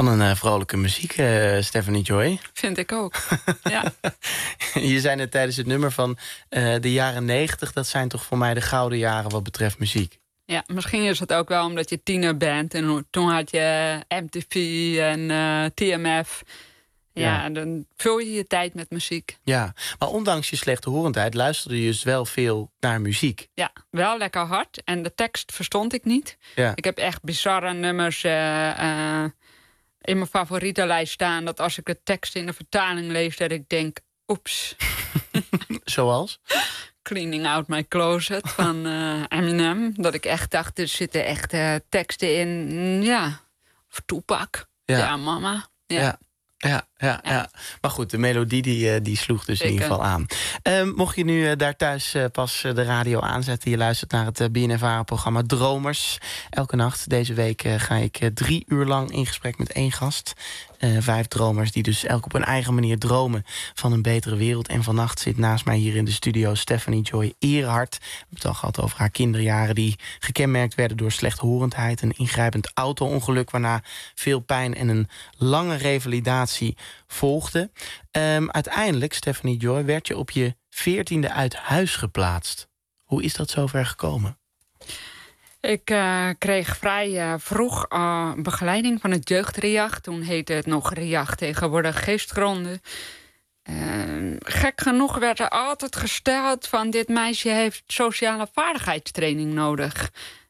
Van een vrolijke muziek, Stephanie Joy. Vind ik ook, ja. Je zei net tijdens het nummer van de jaren 90... dat zijn toch voor mij de gouden jaren wat betreft muziek. Ja, misschien is het ook wel omdat je tiener bent. En toen had je MTV en TMF. Ja, dan vul je je tijd met muziek. Ja, maar ondanks je slechte horendheid luisterde je dus wel veel naar muziek. Ja, wel lekker hard. En de tekst verstond ik niet. Ja. Ik heb echt bizarre nummers in mijn favorietenlijst staan... dat als ik de tekst in de vertaling lees, dat ik denk... oeps. Zoals? Cleaning Out My Closet van Eminem. Dat ik echt dacht, er zitten echt teksten in. Ja, of Tupac. Ja, mama. Ja. Ja. Maar goed, de melodie die sloeg dus in ieder geval aan. Mocht je nu daar thuis pas de radio aanzetten... je luistert naar het BNNVARA-programma Dromers. Elke nacht deze week ga ik 3 uur lang in gesprek met 1 gast. 5 dromers die dus elk op hun eigen manier dromen van een betere wereld. En vannacht zit naast mij hier in de studio Stephanie Joy Eerhart. We hebben het al gehad over haar kinderjaren die gekenmerkt werden door slechthorendheid. Een ingrijpend auto-ongeluk waarna veel pijn en een lange revalidatie volgde. Uiteindelijk, Stephanie Joy, werd je op je 14e uit huis geplaatst. Hoe is dat zover gekomen? Ik kreeg vrij vroeg begeleiding van het jeugdRIAG. Toen heette het nog RIAG, tegenwoordig Geestgronden. Gek genoeg werd er altijd gesteld van... dit meisje heeft sociale vaardigheidstraining nodig.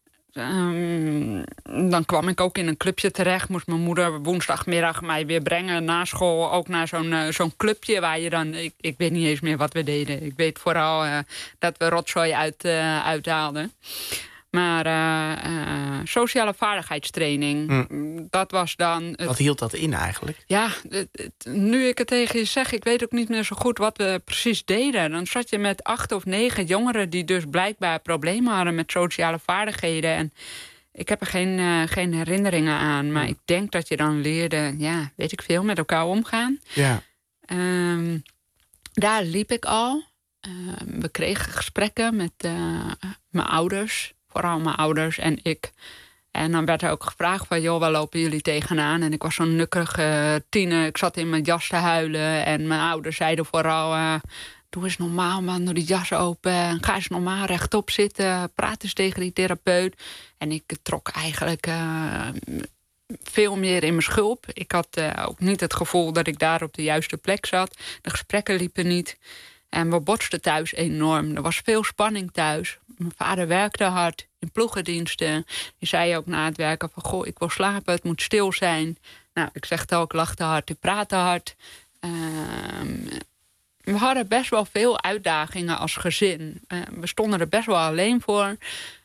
Dan kwam ik ook in een clubje terecht. Moest mijn moeder woensdagmiddag mij weer brengen na school. Ook naar zo'n clubje waar je dan... Ik weet niet eens meer wat we deden. Ik weet vooral dat we rotzooi uithaalden. Maar sociale vaardigheidstraining, dat was dan... Wat hield dat in eigenlijk? Ja, nu ik het tegen je zeg, ik weet ook niet meer zo goed wat we precies deden. Dan zat je met 8 of 9 jongeren die dus blijkbaar problemen hadden met sociale vaardigheden. En ik heb er geen herinneringen aan, maar ik denk dat je dan leerde, weet ik veel, met elkaar omgaan. Ja. Daar liep ik al. We kregen gesprekken met mijn ouders. Vooral mijn ouders en ik. En dan werd er ook gevraagd van... joh, waar lopen jullie tegenaan? En ik was zo'n nukkerige tiener. Ik zat in mijn jas te huilen. En mijn ouders zeiden vooral... doe eens normaal, man. Doe die jas open. Ga eens normaal rechtop zitten. Praat eens tegen die therapeut. En ik trok eigenlijk veel meer in mijn schulp. Ik had ook niet het gevoel dat ik daar op de juiste plek zat. De gesprekken liepen niet. En we botsten thuis enorm. Er was veel spanning thuis. Mijn vader werkte hard in ploegendiensten. Die zei ook na het werken van... goh, ik wil slapen, het moet stil zijn. Nou, ik zeg het ook, ik lachte hard, ik praatte hard. We hadden best wel veel uitdagingen als gezin. We stonden er best wel alleen voor.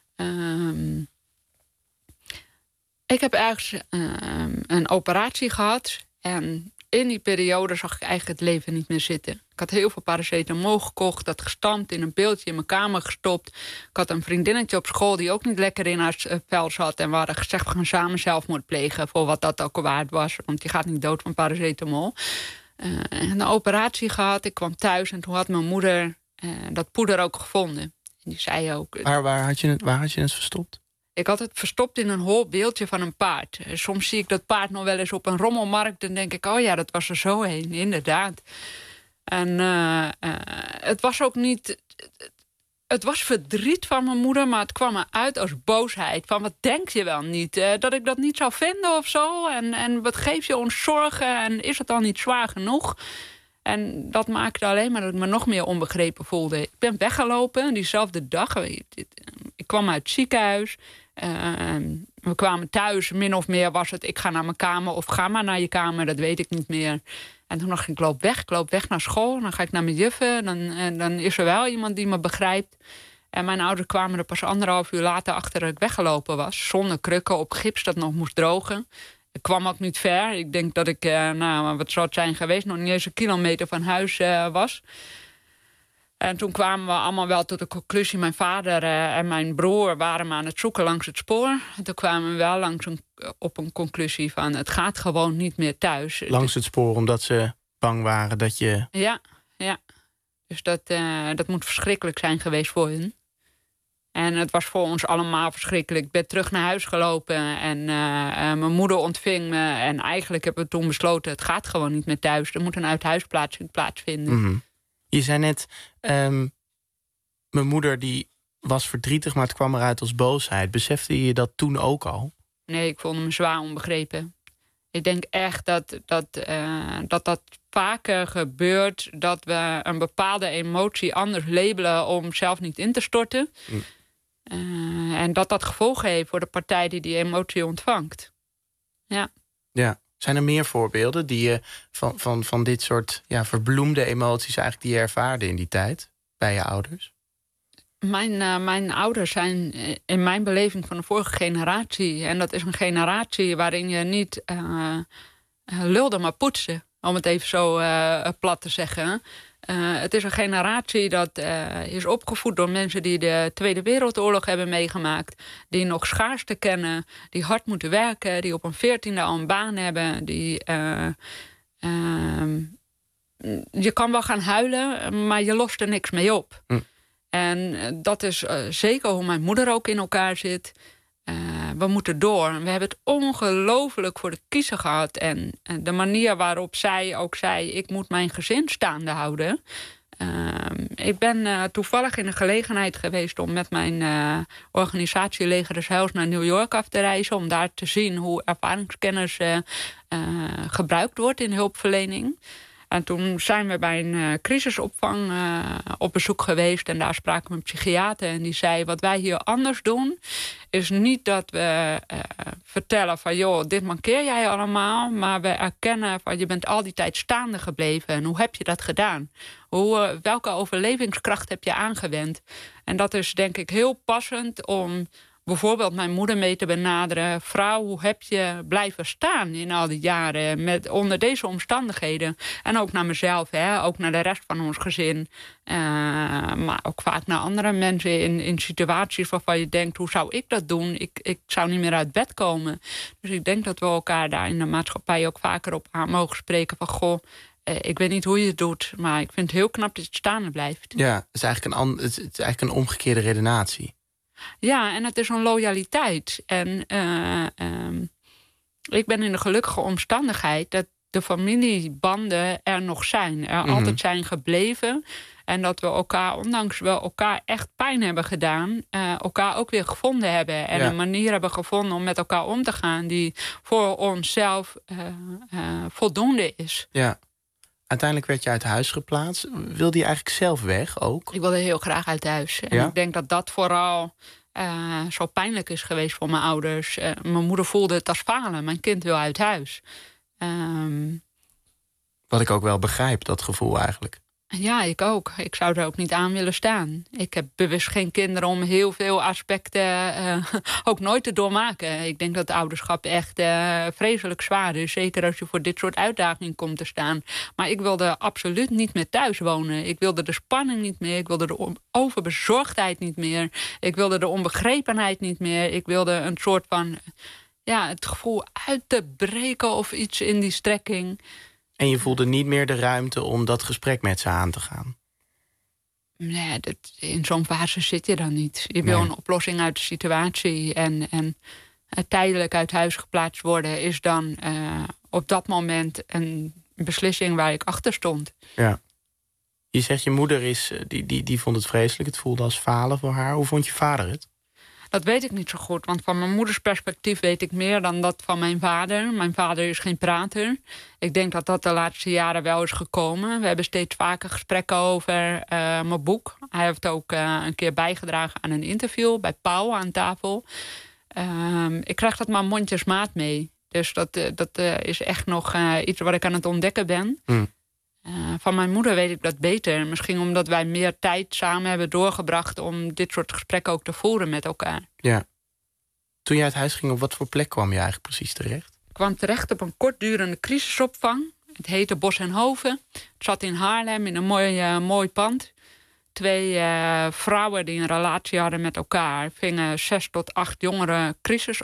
Ik heb ergens een operatie gehad. En in die periode zag ik eigenlijk het leven niet meer zitten. Ik had heel veel paracetamol gekocht, dat gestampt in een beeldje in mijn kamer gestopt. Ik had een vriendinnetje op school die ook niet lekker in haar vel zat. En we hadden gezegd, we gaan samen zelfmoord plegen, voor wat dat ook waard was. Want je gaat niet dood van paracetamol. Een operatie gehad, ik kwam thuis en toen had mijn moeder dat poeder ook gevonden. En die zei ook... Waar had je het verstopt? Ik had het verstopt in een hol beeldje van een paard. Soms zie ik dat paard nog wel eens op een rommelmarkt. Dan denk ik, oh ja, dat was er zo heen, inderdaad. En het was ook niet... Het was verdriet van mijn moeder, maar het kwam eruit als boosheid. Van, wat denk je wel niet? Dat ik dat niet zou vinden of zo? En wat geef je ons zorgen? En is het dan niet zwaar genoeg? En dat maakte alleen maar dat ik me nog meer onbegrepen voelde. Ik ben weggelopen diezelfde dag. Ik kwam uit het ziekenhuis. We kwamen thuis, min of meer was het... ik ga naar mijn kamer of ga maar naar je kamer, dat weet ik niet meer. En toen dacht ik, ik loop weg naar school. Dan ga ik naar mijn juffen. Dan is er wel iemand die me begrijpt. En mijn ouders kwamen er pas 1,5 uur later achter dat ik weggelopen was. Zonder krukken, op gips dat nog moest drogen. Ik kwam ook niet ver. Ik denk dat ik, wat zou het zijn geweest... nog niet eens 1 kilometer van huis was. En toen kwamen we allemaal wel tot de conclusie... mijn vader en mijn broer waren me aan het zoeken langs het spoor. En toen kwamen we wel op een conclusie van... het gaat gewoon niet meer thuis. Langs het spoor, omdat ze bang waren dat je... Ja. Dus dat moet verschrikkelijk zijn geweest voor hun. En het was voor ons allemaal verschrikkelijk. Ik ben terug naar huis gelopen en mijn moeder ontving me. En eigenlijk hebben we toen besloten, het gaat gewoon niet meer thuis. Er moet een uithuisplaatsing plaatsvinden. Mm-hmm. Je zei net, mijn moeder die was verdrietig, maar het kwam eruit als boosheid. Besefte je dat toen ook al? Nee, ik voelde me zwaar onbegrepen. Ik denk echt dat vaker gebeurt, dat we een bepaalde emotie anders labelen om zelf niet in te storten. En dat gevolgen heeft voor de partij die emotie ontvangt. Ja. Zijn er meer voorbeelden die je van dit soort verbloemde emoties eigenlijk die je ervaarde in die tijd bij je ouders? Mijn ouders zijn in mijn beleving van de vorige generatie. En dat is een generatie waarin je niet lulde maar poetsen. Om het even zo plat te zeggen. Het is een generatie dat is opgevoed door mensen die de Tweede Wereldoorlog hebben meegemaakt. Die nog schaarste kennen. Die hard moeten werken. Die op een 14e al een baan hebben. Je kan wel gaan huilen, maar je lost er niks mee op. En dat is zeker hoe mijn moeder ook in elkaar zit. We moeten door. We hebben het ongelooflijk voor de kiezer gehad. En de manier waarop zij ook zei, ik moet mijn gezin staande houden. Ik ben toevallig in de gelegenheid geweest om met mijn organisatie Leger des Heils naar New York af te reizen. Om daar te zien hoe ervaringskennis gebruikt wordt in hulpverlening. En toen zijn we bij een crisisopvang op bezoek geweest. En daar spraken we een psychiater. En die zei, wat wij hier anders doen, is niet dat we vertellen van, joh, dit mankeer jij allemaal. Maar we erkennen van, je bent al die tijd staande gebleven. En hoe heb je dat gedaan? Welke overlevingskracht heb je aangewend? En dat is denk ik heel passend om bijvoorbeeld mijn moeder mee te benaderen. Vrouw, hoe heb je blijven staan in al die jaren onder deze omstandigheden? En ook naar mezelf, ook naar de rest van ons gezin. Maar ook vaak naar andere mensen in situaties waarvan je denkt, hoe zou ik dat doen? Ik zou niet meer uit bed komen. Dus ik denk dat we elkaar daar in de maatschappij ook vaker op aan mogen spreken van, goh, ik weet niet hoe je het doet, maar ik vind het heel knap dat je staande blijft. Ja, het is eigenlijk een omgekeerde redenatie. Ja, en het is een loyaliteit. En ik ben in de gelukkige omstandigheid dat de familiebanden er nog zijn. Er altijd zijn gebleven. En dat we elkaar, ondanks we elkaar echt pijn hebben gedaan, elkaar ook weer gevonden hebben. En een manier hebben gevonden om met elkaar om te gaan die voor onszelf voldoende is. Ja. Uiteindelijk werd je uit huis geplaatst. Wilde je eigenlijk zelf weg ook? Ik wilde heel graag uit huis. En ik denk dat dat vooral zo pijnlijk is geweest voor mijn ouders. Mijn moeder voelde het als falen. Mijn kind wil uit huis. Wat ik ook wel begrijp, dat gevoel eigenlijk. Ja, ik ook. Ik zou er ook niet aan willen staan. Ik heb bewust geen kinderen om heel veel aspecten ook nooit te doormaken. Ik denk dat ouderschap echt vreselijk zwaar is. Zeker als je voor dit soort uitdagingen komt te staan. Maar ik wilde absoluut niet meer thuis wonen. Ik wilde de spanning niet meer. Ik wilde de overbezorgdheid niet meer. Ik wilde de onbegrepenheid niet meer. Ik wilde een soort van het gevoel uit te breken of iets in die strekking. En je voelde niet meer de ruimte om dat gesprek met ze aan te gaan? Nee, in zo'n fase zit je dan niet. Je wil een oplossing uit de situatie. En tijdelijk uit huis geplaatst worden is dan op dat moment een beslissing waar ik achter stond. Ja. Je zegt je moeder die vond het vreselijk. Het voelde als falen voor haar. Hoe vond je vader het? Dat weet ik niet zo goed, want van mijn moeders perspectief weet ik meer dan dat van mijn vader. Mijn vader is geen prater. Ik denk dat dat de laatste jaren wel is gekomen. We hebben steeds vaker gesprekken over mijn boek. Hij heeft ook een keer bijgedragen aan een interview bij Pauw aan tafel. Ik krijg dat maar mondjesmaat mee. Dus dat is echt nog iets wat ik aan het ontdekken ben. Van mijn moeder weet ik dat beter. Misschien omdat wij meer tijd samen hebben doorgebracht om dit soort gesprekken ook te voeren met elkaar. Ja. Toen je uit huis ging, op wat voor plek kwam je eigenlijk precies terecht? Ik kwam terecht op een kortdurende crisisopvang. Het heette Bos en Hoven. Het zat in Haarlem in een mooi pand. 2 vrouwen die een relatie hadden met elkaar vingen 6 tot 8 jongeren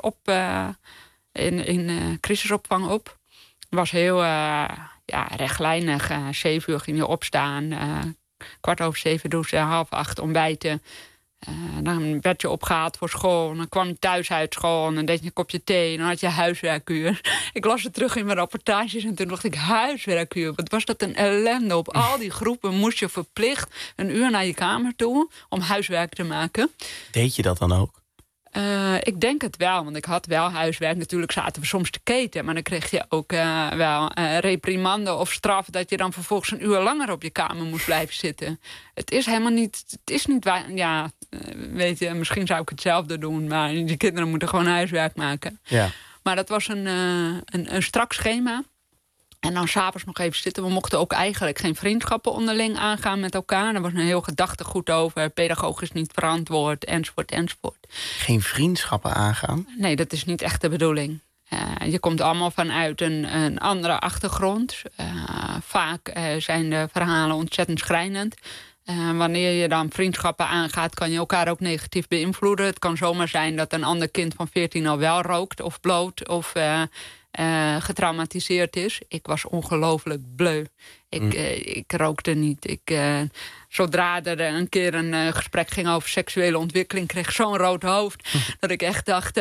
in crisisopvang op. Het was heel rechtlijnig. 7 uur ging je opstaan. 7:15 douchen, 7:30 ontbijten. Dan werd je opgehaald voor school. Dan kwam je thuis uit school en dan deed je een kopje thee. En dan had je huiswerkuur. Ik las het terug in mijn rapportages en toen dacht ik... huiswerkuur, wat was dat een ellende. Op al die groepen moest je verplicht 1 uur naar je kamer toe... om huiswerk te maken. Deed je dat dan ook? Ik denk het wel, want ik had wel huiswerk. Natuurlijk zaten we soms te keten, maar dan kreeg je ook wel reprimanden of straf... dat je dan vervolgens 1 uur langer op je kamer moest blijven zitten. Het is helemaal niet... Het is niet ja, weet je, misschien zou ik hetzelfde doen... maar die kinderen moeten gewoon huiswerk maken. Ja. Maar dat was een strak schema... En dan 's avonds nog even zitten. We mochten ook eigenlijk geen vriendschappen onderling aangaan met elkaar. Er was een heel gedachtegoed over. Pedagogisch niet verantwoord, enzovoort, enzovoort. Geen vriendschappen aangaan? Nee, dat is niet echt de bedoeling. Je komt allemaal vanuit een andere achtergrond. Vaak zijn de verhalen ontzettend schrijnend. Wanneer je dan vriendschappen aangaat... kan je elkaar ook negatief beïnvloeden. Het kan zomaar zijn dat een ander kind van 14 al wel rookt of bloot... of getraumatiseerd is. Ik was ongelooflijk bleu. Ik rookte niet. Zodra er een keer een gesprek ging over seksuele ontwikkeling... kreeg ik zo'n rood hoofd dat ik echt dacht...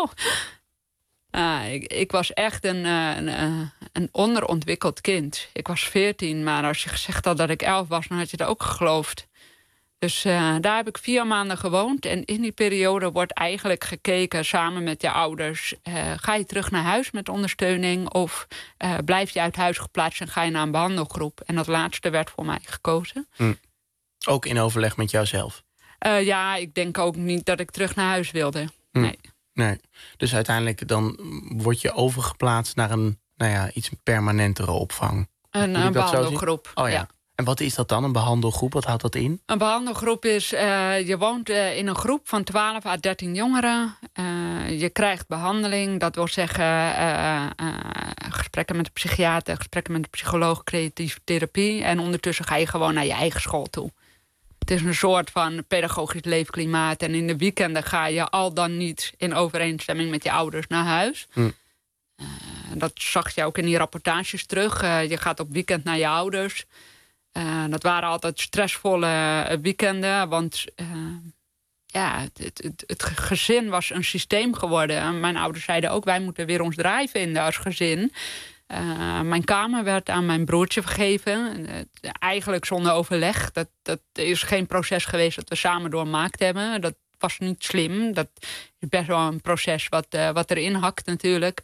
ik was echt een onderontwikkeld kind. Ik was 14, maar als je gezegd had dat ik 11 was... dan had je dat ook geloofd. Dus daar heb ik 4 maanden gewoond. En in die periode wordt eigenlijk gekeken samen met je ouders... ga je terug naar huis met ondersteuning... of blijf je uit huis geplaatst en ga je naar een behandelgroep. En dat laatste werd voor mij gekozen. Ook in overleg met jouzelf? Ja, ik denk ook niet dat ik terug naar huis wilde. Nee. Dus uiteindelijk dan word je overgeplaatst naar een iets permanentere opvang? Een behandelgroep, Oh ja. En wat is dat dan, een behandelgroep? Wat houdt dat in? Een behandelgroep is, je woont in een groep van 12 à 13 jongeren. Je krijgt behandeling, dat wil zeggen gesprekken met de psychiater... gesprekken met de psycholoog, creatieve therapie... en ondertussen ga je gewoon naar je eigen school toe. Het is een soort van pedagogisch leefklimaat... en in de weekenden ga je al dan niet in overeenstemming met je ouders naar huis... Dat zag je ook in die rapportages terug. Je gaat op weekend naar je ouders... dat waren altijd stressvolle weekenden, want het gezin was een systeem geworden. Mijn ouders zeiden ook, wij moeten weer ons draai vinden als gezin. Mijn kamer werd aan mijn broertje vergeven. Eigenlijk zonder overleg. Dat is geen proces geweest dat we samen doormaakt hebben. Dat was niet slim. Dat is best wel een proces wat erin hakt natuurlijk.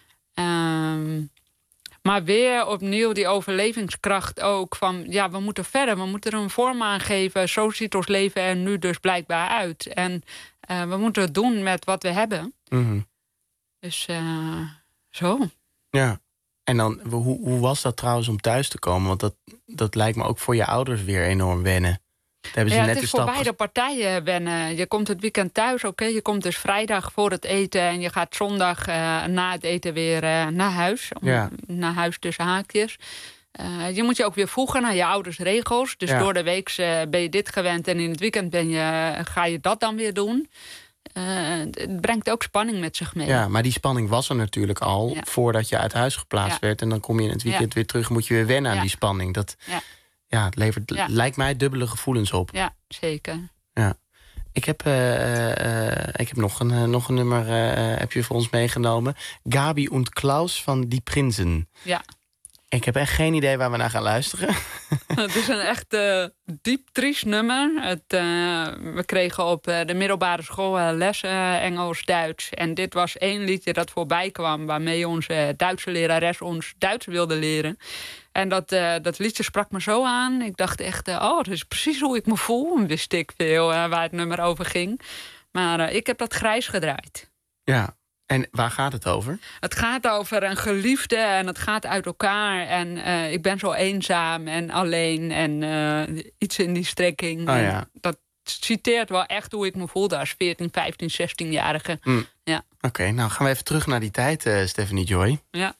Maar weer opnieuw die overlevingskracht ook van... ja, we moeten verder, we moeten er een vorm aan geven. Zo ziet ons leven er nu dus blijkbaar uit. En we moeten het doen met wat we hebben. Mm-hmm. Dus zo. Ja, en dan, hoe was dat trouwens om thuis te komen? Want dat lijkt me ook voor je ouders weer enorm wennen. Het is voor beide partijen wennen. Je komt het weekend thuis, oké. Je komt dus vrijdag voor het eten... en je gaat zondag na het eten weer naar huis. Naar huis tussen haakjes. Je moet je ook weer voegen naar je ouders regels. Dus door de week ben je dit gewend... en in het weekend ga je dat dan weer doen. Het brengt ook spanning met zich mee. Ja, maar die spanning was er natuurlijk al... voordat je uit huis geplaatst werd. En dan kom je in het weekend weer terug... moet je weer wennen aan die spanning. Het levert, lijkt mij, dubbele gevoelens op. Ja, zeker. Ja. Ik heb nog een nummer heb je voor ons meegenomen. Gabi und Klaus van Die Prinsen. Ja. Ik heb echt geen idee waar we naar gaan luisteren. Het is een echt diep triest nummer. We kregen op de middelbare school lessen Engels, Duits. En dit was 1 liedje dat voorbij kwam... waarmee onze Duitse lerares ons Duits wilde leren. En dat liedje sprak me zo aan. Ik dacht echt, dat is precies hoe ik me voel. En wist ik veel waar het nummer over ging. Maar ik heb dat grijs gedraaid. Ja, en waar gaat het over? Het gaat over een geliefde en het gaat uit elkaar. En ik ben zo eenzaam en alleen en iets in die strekking. Dat citeert wel echt hoe ik me voelde als 14, 15, 16-jarige. Ja. Oké, nou gaan we even terug naar die tijd, Stephanie Joy. Ja.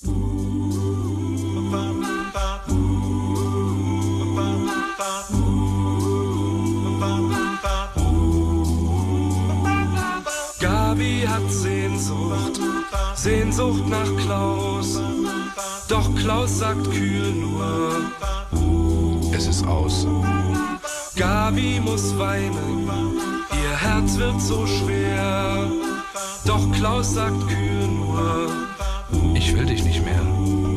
Gabi hat Sehnsucht nach Klaus. Doch Klaus sagt kühl nur: es ist aus. Gabi muss weinen, ihr Herz wird so schwer. Doch Klaus sagt kühl nur, ich will dich nicht mehr.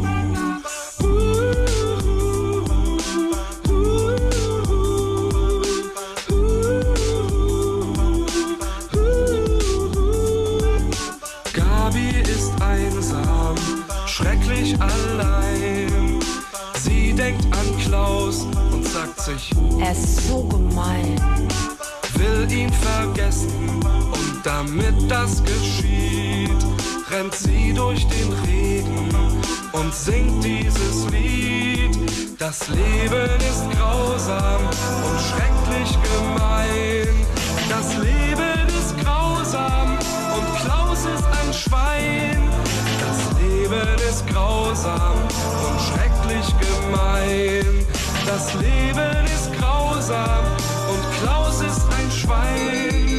Gabi ist einsam, schrecklich allein. Sie denkt an Klaus und sagt sich, er ist so gemein. Will ihn vergessen und damit das geschieht, rennt sie durch den Regen und singt dieses Lied. Das Leben ist grausam und schrecklich gemein. Das Leben ist grausam und Klaus ist ein Schwein. Das Leben ist grausam und schrecklich gemein. Das Leben ist grausam und Klaus ist ein Schwein.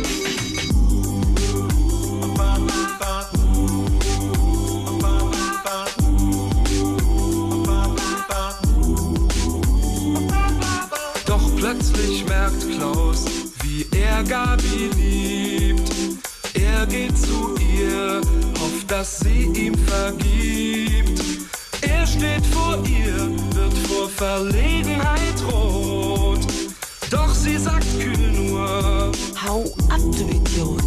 Doch plötzlich merkt Klaus, wie er Gabi liebt. Er geht zu ihr, hofft, dass sie ihm vergibt. Er steht vor ihr, wird vor Verlegenheit rot. Doch sie sagt kühl nur, hau ab, du Idiot.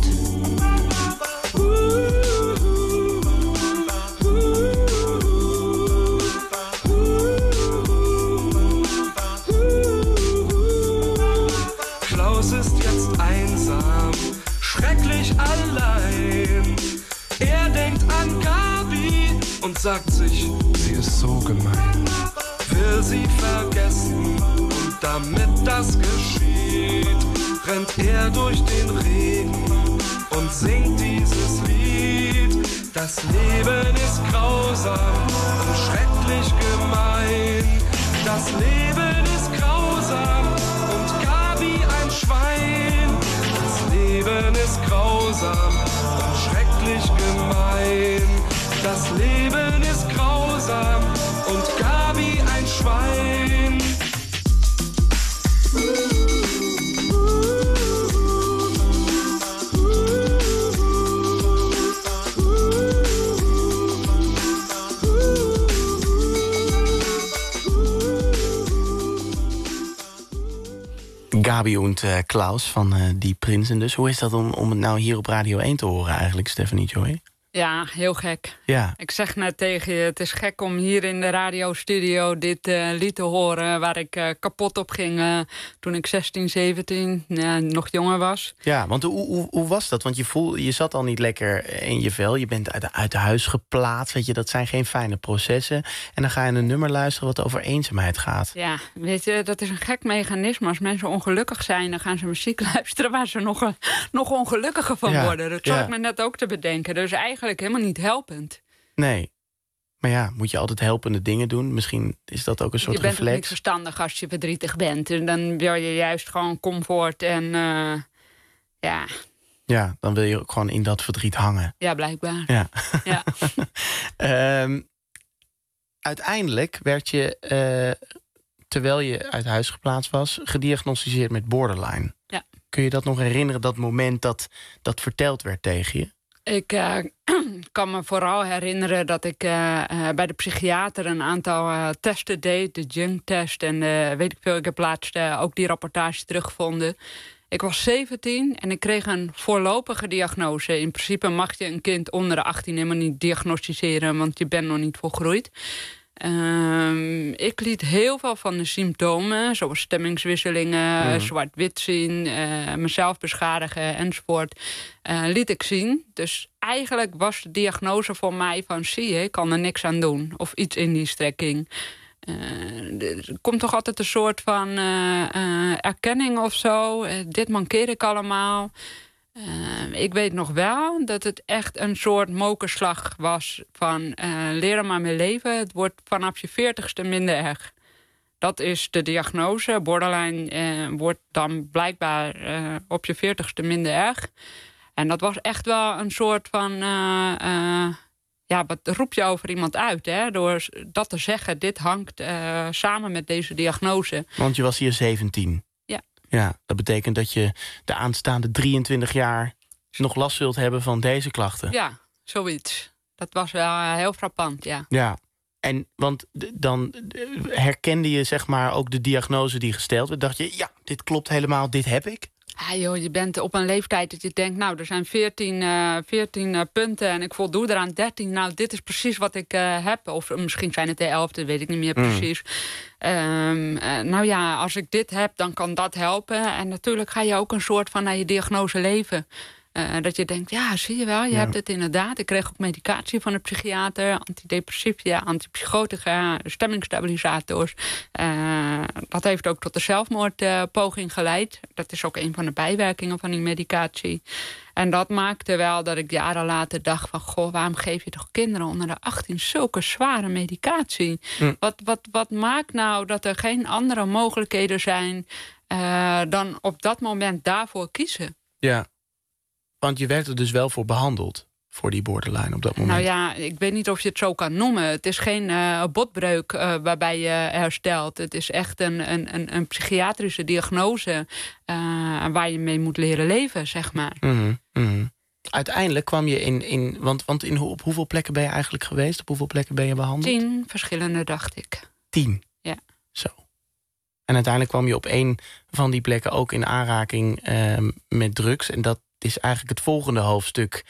Klaus ist jetzt einsam, schrecklich allein. Er denkt an Gabi und sagt sich, sie ist so gemein. Will sie vergessen und damit das geschieht, rennt er durch den Regen und singt dieses Lied. Das Leben ist grausam und schrecklich gemein. Das Leben ist grausam und Gabi ein Schwein. Das Leben ist grausam und schrecklich gemein. Das Leben ist grausam und Gabi ein Schwein. Gabi und Klaus van Die Prinsen dus. Hoe is dat om het nou hier op Radio 1 te horen eigenlijk, Stephanie Joy? Ja, heel gek. Ja. Ik zeg net tegen je, het is gek om hier in de radiostudio dit lied te horen waar ik kapot op ging toen ik 16, 17, nog jonger was. Ja, want hoe was dat? Want je zat al niet lekker in je vel. Je bent uit huis geplaatst. Weet je, dat zijn geen fijne processen. En dan ga je een nummer luisteren wat over eenzaamheid gaat. Ja, weet je, dat is een gek mechanisme. Als mensen ongelukkig zijn, dan gaan ze muziek luisteren waar ze nog ongelukkiger van worden. Dat zat ik me net ook te bedenken. Dus eigenlijk helemaal niet helpend. Nee. Maar ja, moet je altijd helpende dingen doen? Misschien is dat ook een soort reflex. Je bent ook niet verstandig als je verdrietig bent. En dan wil je juist gewoon comfort en ja. Ja, dan wil je ook gewoon in dat verdriet hangen. Ja, blijkbaar. Ja. Ja. Uiteindelijk werd je, terwijl je uit huis geplaatst was, gediagnosticeerd met borderline. Ja. Kun je dat nog herinneren, dat moment dat verteld werd tegen je? Ik kan me vooral herinneren dat ik bij de psychiater een aantal testen deed. De Jung-test en weet ik veel. Ik heb laatst ook die rapportage teruggevonden. Ik was 17 en ik kreeg een voorlopige diagnose. In principe mag je een kind onder de 18 helemaal niet diagnosticeren, want je bent nog niet volgroeid. Ik liet heel veel van de symptomen, zoals stemmingswisselingen, zwart-wit zien, mezelf beschadigen enzovoort, liet ik zien. Dus eigenlijk was de diagnose voor mij van, zie je, ik kan er niks aan doen. Of iets in die strekking. Er komt toch altijd een soort van erkenning of zo. Dit mankeer ik allemaal. Ik weet nog wel dat het echt een soort mokerslag was van leren maar mee leven. Het wordt vanaf je 40ste minder erg. Dat is de diagnose. Borderline wordt dan blijkbaar op je 40ste minder erg. En dat was echt wel een soort van ja, wat roep je over iemand uit, hè? Door dat te zeggen, dit hangt samen met deze diagnose. Want je was hier 17. Ja. Ja, dat betekent dat je de aanstaande 23 jaar nog last zult hebben van deze klachten. Ja, zoiets. Dat was wel heel frappant, ja. Ja, en want dan herkende je zeg maar ook de diagnose die gesteld werd. Dacht je, ja, dit klopt helemaal, dit heb ik? Ja, joh, je bent op een leeftijd dat je denkt, nou, er zijn 14 punten en ik voldoe eraan 13. Nou, dit is precies wat ik heb. Of misschien zijn het de 11, dat weet ik niet meer precies. Nou ja, als ik dit heb, dan kan dat helpen. En natuurlijk ga je ook een soort van naar je diagnose leven. Dat je denkt, ja, zie je wel, je hebt het inderdaad. Ik kreeg ook medicatie van een psychiater, antidepressiva, antipsychotica, stemmingstabilisators. Dat heeft ook tot de zelfmoordpoging geleid. Dat is ook een van de bijwerkingen van die medicatie. En dat maakte wel dat ik jaren later dacht van, goh, waarom geef je toch kinderen onder de 18 zulke zware medicatie? Wat maakt nou dat er geen andere mogelijkheden zijn dan op dat moment daarvoor kiezen? Ja. Want je werd er dus wel voor behandeld, voor die borderline op dat moment. Nou ja, ik weet niet of je het zo kan noemen. Het is geen botbreuk waarbij je herstelt. Het is echt een psychiatrische diagnose waar je mee moet leren leven, zeg maar. Uiteindelijk kwam je in want op hoeveel plekken ben je eigenlijk geweest? Op hoeveel plekken ben je behandeld? 10 verschillende, dacht ik. 10? Ja. Zo. En uiteindelijk kwam je op 1 van die plekken ook in aanraking met drugs. En dat is eigenlijk het volgende hoofdstuk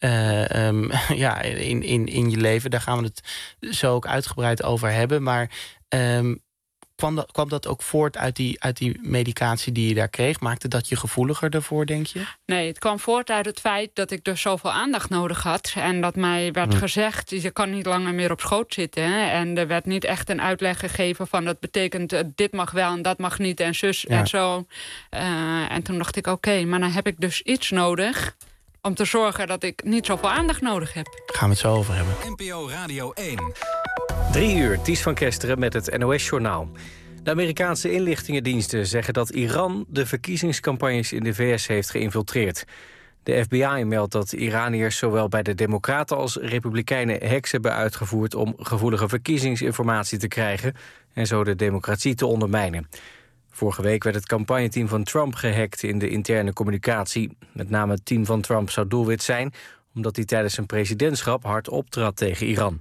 in je leven. Daar gaan we het zo ook uitgebreid over hebben. Maar kwam dat ook voort uit die medicatie die je daar kreeg? Maakte dat je gevoeliger daarvoor, denk je? Nee, het kwam voort uit het feit dat ik dus zoveel aandacht nodig had. En dat mij werd gezegd, je kan niet langer meer op schoot zitten. Hè? En er werd niet echt een uitleg gegeven van, dat betekent dit mag wel en dat mag niet en zus en zo. En toen dacht ik, oké, maar dan heb ik dus iets nodig om te zorgen dat ik niet zoveel aandacht nodig heb. Daar gaan we het zo over hebben. NPO Radio 1. 3 uur, Ties van Kesteren met het NOS-journaal. De Amerikaanse inlichtingendiensten zeggen dat Iran de verkiezingscampagnes in de VS heeft geïnfiltreerd. De FBI meldt dat Iraniërs zowel bij de Democraten als Republikeinen hacks hebben uitgevoerd om gevoelige verkiezingsinformatie te krijgen en zo de democratie te ondermijnen. Vorige week werd het campagneteam van Trump gehackt in de interne communicatie. Met name het team van Trump zou doelwit zijn omdat hij tijdens zijn presidentschap hard optrad tegen Iran.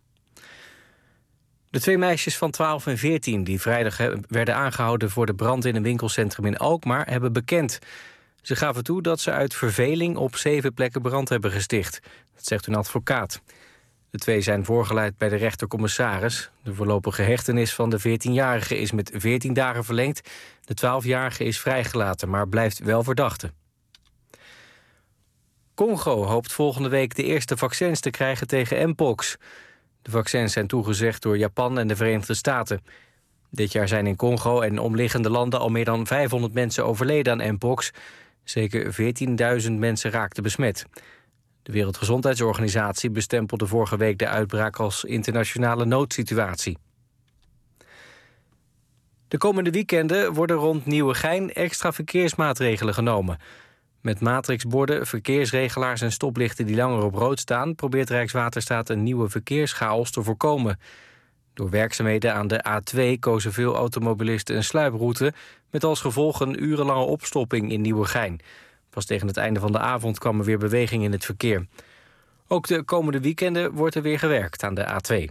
De 2 meisjes van 12 en 14 die vrijdag werden aangehouden voor de brand in een winkelcentrum in Alkmaar hebben bekend. Ze gaven toe dat ze uit verveling op 7 plekken brand hebben gesticht. Dat zegt hun advocaat. De 2 zijn voorgeleid bij de rechtercommissaris. De voorlopige hechtenis van de 14-jarige is met 14 dagen verlengd. De 12-jarige is vrijgelaten, maar blijft wel verdachte. Congo hoopt volgende week de eerste vaccins te krijgen tegen mpox. De vaccins zijn toegezegd door Japan en de Verenigde Staten. Dit jaar zijn in Congo en omliggende landen al meer dan 500 mensen overleden aan mpox. Zeker 14.000 mensen raakten besmet. De Wereldgezondheidsorganisatie bestempelde vorige week de uitbraak als internationale noodsituatie. De komende weekenden worden rond Nieuwegein extra verkeersmaatregelen genomen. Met matrixborden, verkeersregelaars en stoplichten die langer op rood staan, probeert Rijkswaterstaat een nieuwe verkeerschaos te voorkomen. Door werkzaamheden aan de A2 kozen veel automobilisten een sluiproute, met als gevolg een urenlange opstopping in Nieuwegein. Pas tegen het einde van de avond kwam er weer beweging in het verkeer. Ook de komende weekenden wordt er weer gewerkt aan de A2.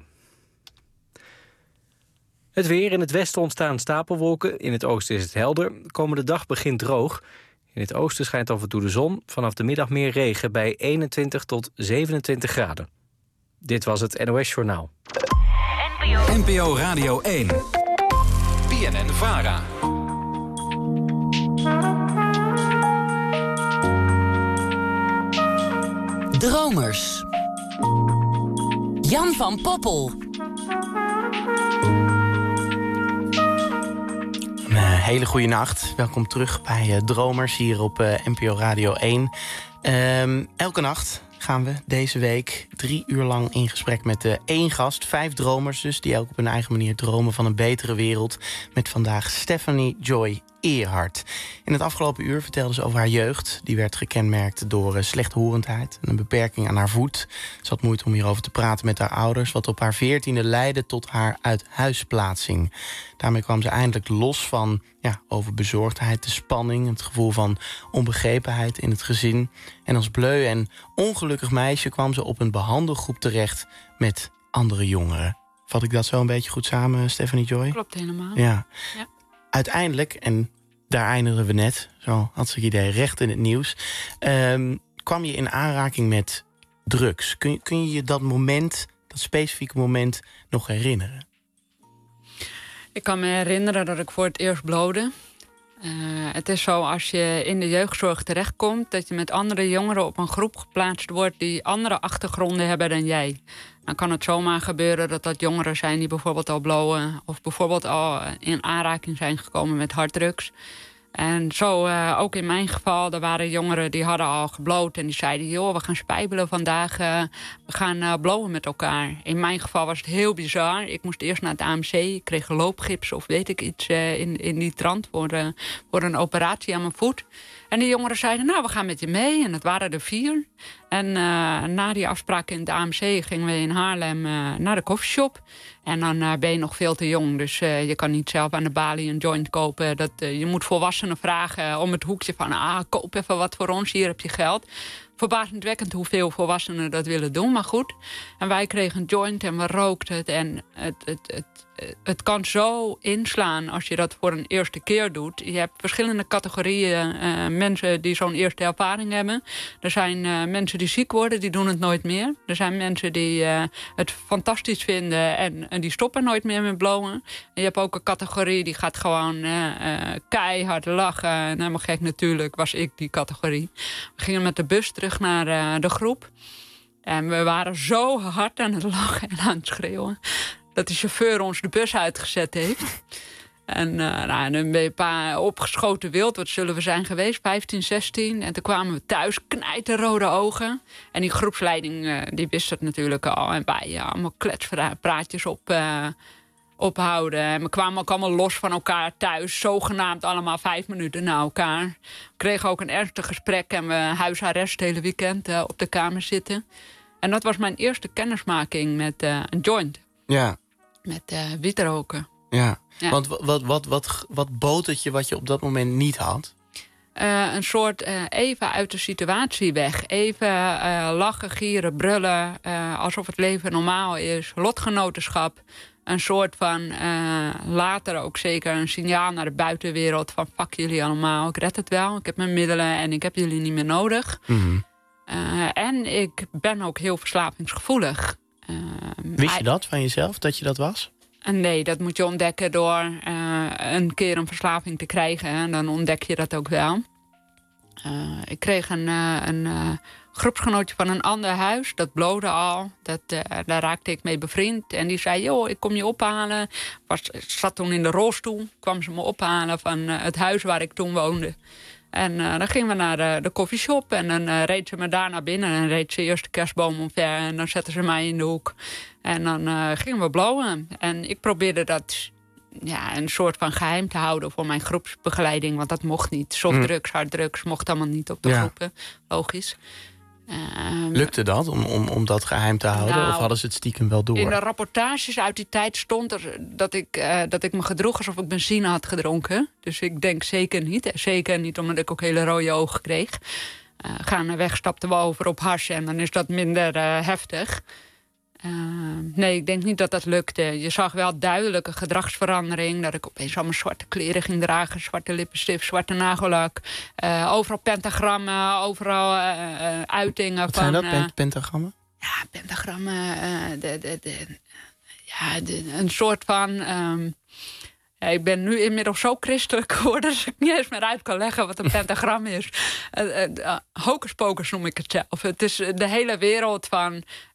Het weer: in het westen ontstaan stapelwolken, in het oosten is het helder. Komende dag begint droog. In het oosten schijnt af en toe de zon. Vanaf de middag meer regen bij 21 tot 27 graden. Dit was het NOS-journaal. NPO Radio 1. BNN-VARA. Dromers. Jan van Poppel. Een hele goede nacht. Welkom terug bij Dromers hier op NPO Radio 1. Elke nacht gaan we deze week 3 uur lang in gesprek met 1 gast. 5 dromers dus, die elk op hun eigen manier dromen van een betere wereld. Met vandaag Stephanie Joy Eerhart. In het afgelopen uur vertelde ze over haar jeugd. Die werd gekenmerkt door slechthorendheid en een beperking aan haar voet. Ze had moeite om hierover te praten met haar ouders, wat op haar 14e leidde tot haar uithuisplaatsing. Daarmee kwam ze eindelijk los van overbezorgdheid, de spanning, het gevoel van onbegrepenheid in het gezin. En als bleu en ongelukkig meisje kwam ze op een behandelgroep terecht met andere jongeren. Vat ik dat zo een beetje goed samen, Stephanie Joy? Klopt helemaal. Ja. Uiteindelijk, en daar eindigden we net, zo had ik idee, recht in het nieuws, kwam je in aanraking met drugs. Kun je dat moment, dat specifieke moment, nog herinneren? Ik kan me herinneren dat ik voor het eerst blode. Het is zo, als je in de jeugdzorg terechtkomt, dat je met andere jongeren op een groep geplaatst wordt die andere achtergronden hebben dan jij. Dan kan het zomaar gebeuren dat jongeren zijn die bijvoorbeeld al blowen of bijvoorbeeld al in aanraking zijn gekomen met harddrugs. En zo ook in mijn geval, er waren jongeren die hadden al gebloot en die zeiden, joh, we gaan spijbelen vandaag, we gaan blowen met elkaar. In mijn geval was het heel bizar. Ik moest eerst naar het AMC, ik kreeg loopgips of weet ik iets in die trant voor een operatie aan mijn voet. En die jongeren zeiden, nou, we gaan met je mee. En dat waren er 4. En na die afspraak in het AMC gingen we in Haarlem naar de koffieshop. En dan ben je nog veel te jong. Dus je kan niet zelf aan de balie een joint kopen. Je moet volwassenen vragen om het hoekje van, koop even wat voor ons, hier heb je geld. Verbazendwekkend hoeveel volwassenen dat willen doen, maar goed. En wij kregen een joint en we rookten het. En het kan zo inslaan als je dat voor een eerste keer doet. Je hebt verschillende categorieën mensen die zo'n eerste ervaring hebben. Er zijn mensen die ziek worden, die doen het nooit meer. Er zijn mensen die het fantastisch vinden en die stoppen nooit meer met blowen. En je hebt ook een categorie die gaat gewoon keihard lachen. En helemaal gek natuurlijk was ik die categorie. We gingen met de bus terug naar de groep. En we waren zo hard aan het lachen en aan het schreeuwen dat de chauffeur ons de bus uitgezet heeft. En dan ben je een paar opgeschoten wild. Wat zullen we zijn geweest? 15, 16. En toen kwamen we thuis, knijterrode ogen. En die groepsleiding die wist het natuurlijk al. En wij allemaal kletspraatjes ophouden. En we kwamen ook allemaal los van elkaar thuis. Zogenaamd allemaal 5 minuten na elkaar. We kregen ook een ernstig gesprek. En we huisarrest het hele weekend op de kamer zitten. En dat was mijn eerste kennismaking met een joint. Ja. Met wietroken. Ja. Want wat bood het je wat je op dat moment niet had? Een soort even uit de situatie weg. Even lachen, gieren, brullen. Alsof het leven normaal is. Lotgenotenschap. Een soort van, later ook zeker een signaal naar de buitenwereld. Van fuck jullie allemaal, ik red het wel. Ik heb mijn middelen en ik heb jullie niet meer nodig. Mm-hmm. En ik ben ook heel verslavingsgevoelig. Wist je dat van jezelf, dat je dat was? Nee, dat moet je ontdekken door een keer een verslaving te krijgen. En dan ontdek je dat ook wel. Ik kreeg een groepsgenootje van een ander huis. Dat blode al. Daar raakte ik mee bevriend. En die zei, joh, ik kom je ophalen. Zat toen in de rolstoel. Kwam ze me ophalen van het huis waar ik toen woonde. En dan gingen we naar de koffieshop. En dan reed ze me daar naar binnen. En reed ze eerst de kerstboom omver. En dan zetten ze mij in de hoek. En dan gingen we blowen. En ik probeerde dat een soort van geheim te houden voor mijn groepsbegeleiding. Want dat mocht niet. Softdrugs, harddrugs mocht allemaal niet op de groepen. Logisch. Lukte dat om dat geheim te houden? Of hadden ze het stiekem wel door? In de rapportages uit die tijd stond er dat ik me gedroeg alsof ik benzine had gedronken. Dus ik denk zeker niet. Zeker niet omdat ik ook hele rode ogen kreeg. Gaandeweg stapten we over op hars en dan is dat minder heftig. Nee, ik denk niet dat dat lukte. Je zag wel duidelijke gedragsverandering. Dat ik opeens allemaal zwarte kleren ging dragen. Zwarte lippenstift, zwarte nagellak. Overal pentagrammen, overal uitingen. Wat zijn dat, pentagrammen? Ja, pentagrammen. Een soort van... ik ben nu inmiddels zo christelijk geworden dat ik niet eens meer uit kan leggen wat een pentagram is. Hocus pocus noem ik het zelf. Het is de hele wereld van...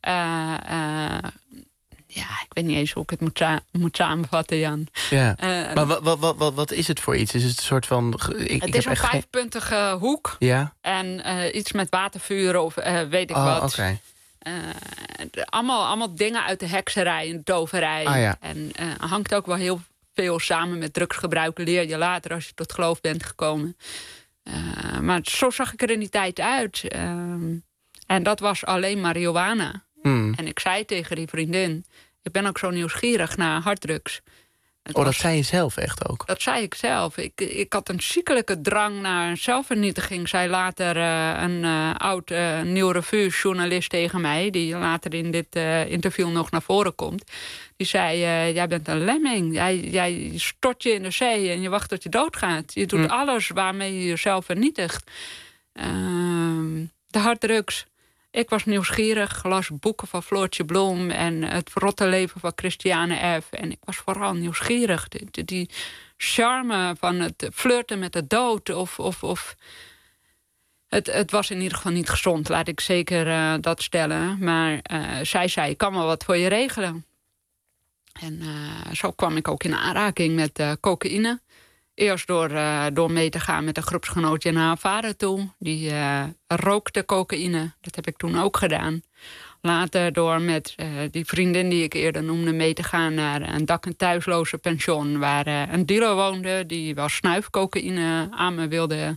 ik weet niet eens hoe ik het moet samenvatten, Jan. Ja. Maar wat is het voor iets? Is het een soort van... Het is een 5-puntige hoek. Ja. En iets met watervuren of weet ik wat. Okay. Allemaal dingen uit de hekserij en toverij. Ja. En hangt ook wel heel veel samen met drugsgebruik. Leer je later als je tot geloof bent gekomen. Maar zo zag ik er in die tijd uit. En dat was alleen marihuana. En ik zei tegen die vriendin... ik ben ook zo nieuwsgierig naar harddrugs. Dat zei je zelf echt ook? Dat zei ik zelf. Ik had een ziekelijke drang naar zelfvernietiging. Zei later een oud Nieuw Revue-journalist tegen mij... die later in dit interview nog naar voren komt. Die zei, jij bent een lemming. Jij stort je in de zee en je wacht tot je doodgaat. Je doet alles waarmee je jezelf vernietigt. De harddrugs. Ik was nieuwsgierig, las boeken van Floortje Bloem... en Het verrotte leven van Christiane F. En ik was vooral nieuwsgierig. Die charme van het flirten met de dood. Het was in ieder geval niet gezond, laat ik zeker dat stellen. Maar zij zei, ik kan wel wat voor je regelen. En zo kwam ik ook in aanraking met cocaïne. Eerst door mee te gaan met een groepsgenootje naar haar vader toe. Die rookte cocaïne. Dat heb ik toen ook gedaan. Later door met die vriendin die ik eerder noemde... mee te gaan naar een dak- en thuisloze pension... waar een dealer woonde die wel snuifcocaïne aan me wilde...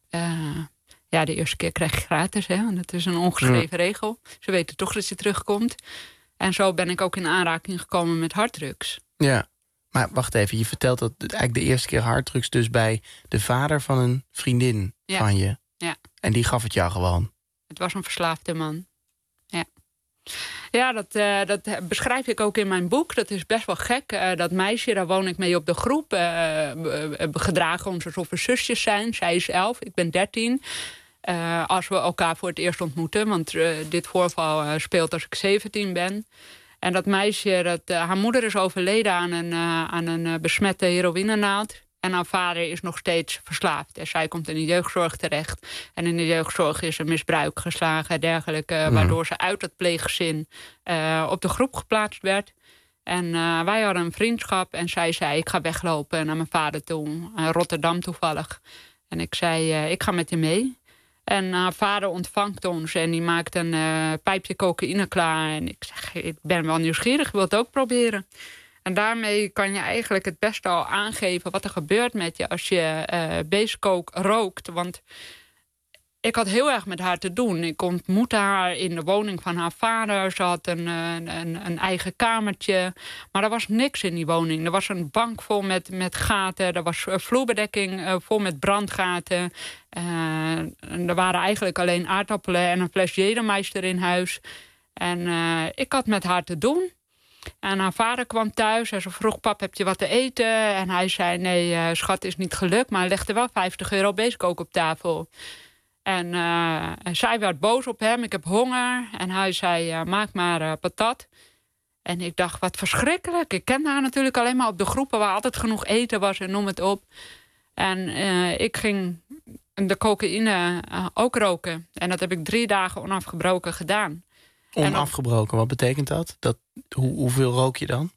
de eerste keer krijg je gratis, hè, want dat is een ongeschreven regel. Ze weten toch dat je terugkomt. En zo ben ik ook in aanraking gekomen met harddrugs. Ja. Maar wacht even, je vertelt dat eigenlijk de eerste keer harddrugs... dus bij de vader van een vriendin van je. Ja. En die gaf het jou gewoon? Het was een verslaafde man. Ja. Ja, dat beschrijf ik ook in mijn boek. Dat is best wel gek. Dat meisje, daar woon ik mee op de groep. Gedragen ons alsof we zusjes zijn. Zij is 11, ik ben 13. Als we elkaar voor het eerst ontmoeten. Want dit voorval speelt als ik 17 ben... En dat meisje, haar moeder is overleden aan een besmette heroïnenaald. En haar vader is nog steeds verslaafd. En zij komt in de jeugdzorg terecht. En in de jeugdzorg is er misbruik geslagen en dergelijke. Waardoor ze uit het pleeggezin op de groep geplaatst werd. En wij hadden een vriendschap. En zij zei, ik ga weglopen naar mijn vader toe. Rotterdam toevallig. En ik zei, ik ga met je mee. En haar vader ontvangt ons en die maakt een pijpje cocaïne klaar. En ik zeg, ik ben wel nieuwsgierig, ik wil het ook proberen. En daarmee kan je eigenlijk het beste al aangeven... wat er gebeurt met je als je beestcoke rookt. Want ik had heel erg met haar te doen. Ik ontmoette haar in de woning van haar vader. Ze had een eigen kamertje. Maar er was niks in die woning. Er was een bank vol met gaten. Er was vloerbedekking vol met brandgaten. Er waren eigenlijk alleen aardappelen en een fles Jägermeister in huis. En ik had met haar te doen. En haar vader kwam thuis en ze vroeg, pap, heb je wat te eten? En hij zei, nee, schat, is niet gelukt. Maar hij legde wel €50 beestcoke op tafel. En zij werd boos op hem, ik heb honger. En hij zei, maak maar patat. En ik dacht, wat verschrikkelijk. Ik kende haar natuurlijk alleen maar op de groepen... waar altijd genoeg eten was en noem het op. En ik ging de cocaïne ook roken. En dat heb ik 3 dagen onafgebroken gedaan. Onafgebroken, wat betekent dat? Hoeveel rook je dan?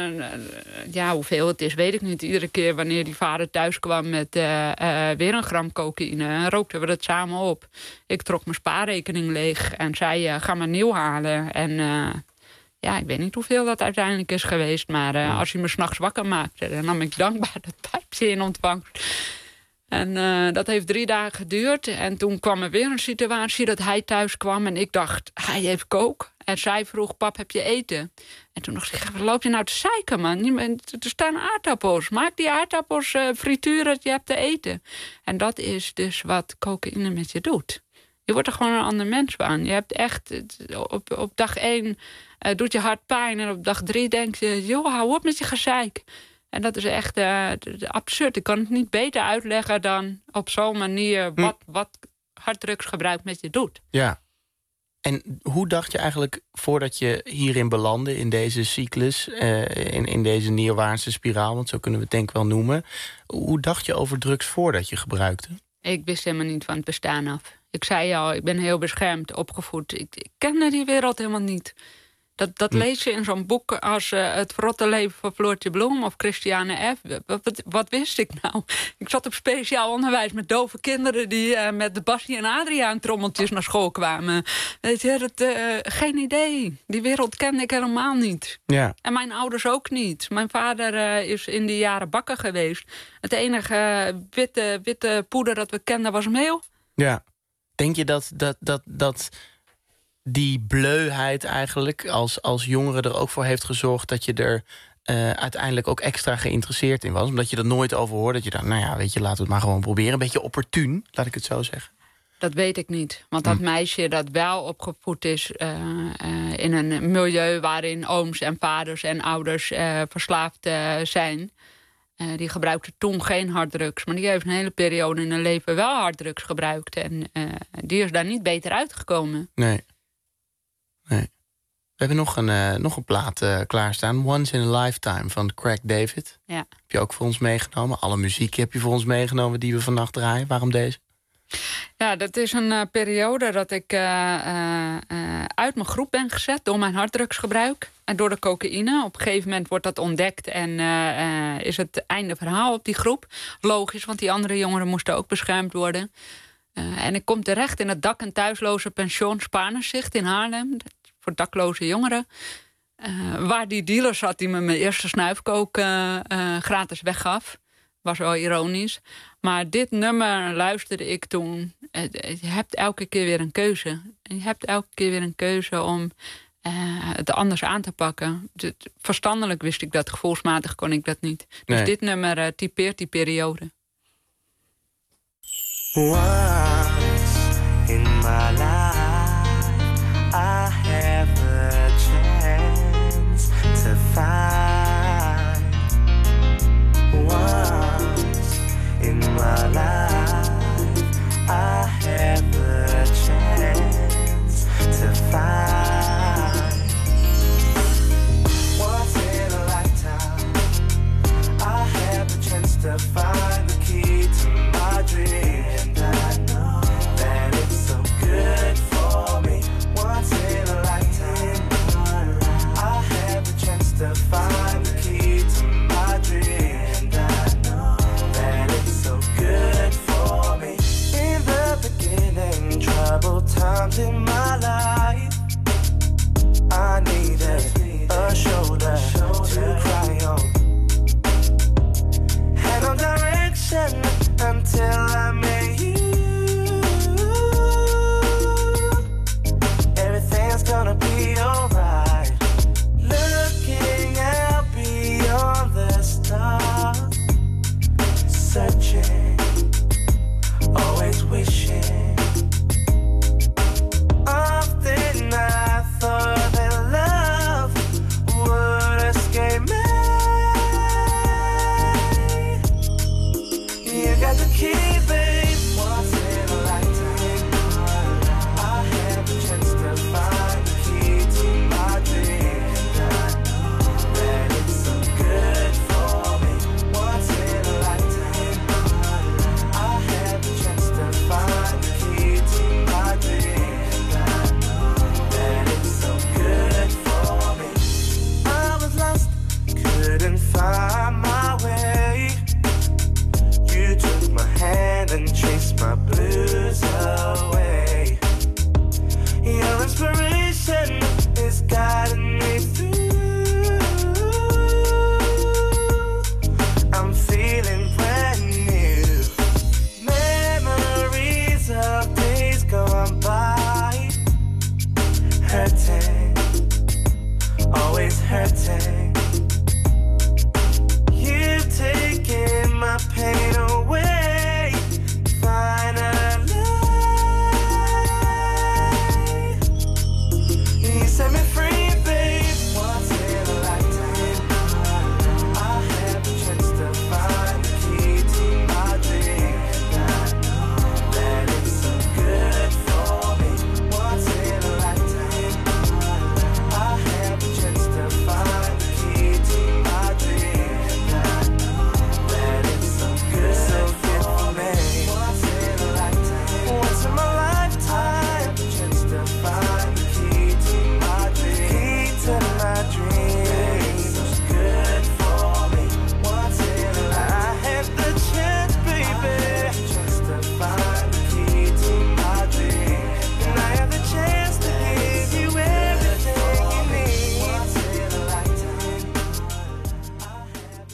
Hoeveel het is, weet ik niet. Iedere keer wanneer die vader thuis kwam met weer een gram cocaïne... rookten we dat samen op. Ik trok mijn spaarrekening leeg en zei, ga maar nieuw halen. En ik weet niet hoeveel dat uiteindelijk is geweest... maar als hij me 's nachts wakker maakte... dan nam ik dankbaar dat pijpje in ontvangst. En dat heeft 3 dagen geduurd. En toen kwam er weer een situatie dat hij thuis kwam... en ik dacht, hij heeft coke. En zij vroeg, pap, heb je eten? En toen dacht ik, wat loop je nou te zeiken, man? Er staan aardappels. Maak die aardappels, frituur het, je hebt te eten. En dat is dus wat cocaïne met je doet. Je wordt er gewoon een ander mens van. Je hebt echt, op dag 1 doet je hart pijn... en op dag 3 denk je, joh, hou op met je gezeik. En dat is echt absurd. Ik kan het niet beter uitleggen dan op zo'n manier... wat harddrugsgebruik met je doet. Ja. En hoe dacht je eigenlijk, voordat je hierin belandde... in deze cyclus, in deze neerwaartse spiraal... want zo kunnen we het denk ik wel noemen... hoe dacht je over drugs voordat je gebruikte? Ik wist helemaal niet van het bestaan af. Ik zei al, ik ben heel beschermd opgevoed. Ik kende die wereld helemaal niet. Dat lees je in zo'n boek als Het verrotte leven van Floortje Bloem of Christiane F. Wat wist ik nou? Ik zat op speciaal onderwijs met dove kinderen die met de Bassie en Adriaan trommeltjes naar school kwamen. Weet je, geen idee. Die wereld kende ik helemaal niet. Ja. En mijn ouders ook niet. Mijn vader is in die jaren bakker geweest. Het enige witte poeder dat we kenden was meel. Ja. Denk je dat die bleuheid eigenlijk als jongere er ook voor heeft gezorgd dat je er uiteindelijk ook extra geïnteresseerd in was? Omdat je er nooit over hoorde, dat je dacht, nou ja, weet je, laten we het maar gewoon proberen. Een beetje opportun, laat ik het zo zeggen. Dat weet ik niet. Want dat meisje dat wel opgevoed is in een milieu waarin ooms en vaders en ouders verslaafd zijn. Die gebruikte toen geen harddrugs. Maar die heeft een hele periode in haar leven wel harddrugs gebruikt. En die is daar niet beter uitgekomen. Nee. We hebben nog een plaat klaarstaan. Once in a Lifetime van Craig David. Ja. Heb je ook voor ons meegenomen. Alle muziek heb je voor ons meegenomen die we vannacht draaien. Waarom deze? Ja, dat is een periode dat ik uit mijn groep ben gezet door mijn harddrugsgebruik en door de cocaïne. Op een gegeven moment wordt dat ontdekt en is het einde verhaal op die groep. Logisch, want die andere jongeren moesten ook beschermd worden. En ik kom terecht in het dak- en thuisloze pension Spaarnezicht in Haarlem. Voor dakloze jongeren. Waar die dealer zat die me mijn eerste snuifkook gratis weggaf. Was wel ironisch. Maar dit nummer luisterde ik toen. Je hebt elke keer weer een keuze. Je hebt elke keer weer een keuze om het anders aan te pakken. Verstandelijk wist ik dat, gevoelsmatig kon ik dat niet. Dus dit nummer typeert die periode. Once in my life I have a chance to find. Once in my life I have a chance to find. Once in a lifetime I have a chance to find the key to my dream. To find the key to my dream, and I know that it's so good for me. In the beginning, troubled times in my life, I needed a shoulder to cry on, had no direction until I met you. Everything's gonna be alright. Beyond the stars, searching, always wishing. Often I thought that love would escape me. You got the key, babe. Once in a lifetime, I have a chance to find the key to my dream. Find my way. You took my hand and chased my blues away. Your inspiration is guiding me through. I'm feeling brand new. Memories of days gone by. Hurting, always hurting. Taking my pain away, finally. You set me free, babe. Once in a lifetime, I have a chance to find the key to my dream. I know that it's so good for me. Once in a lifetime, I have a chance to find the key.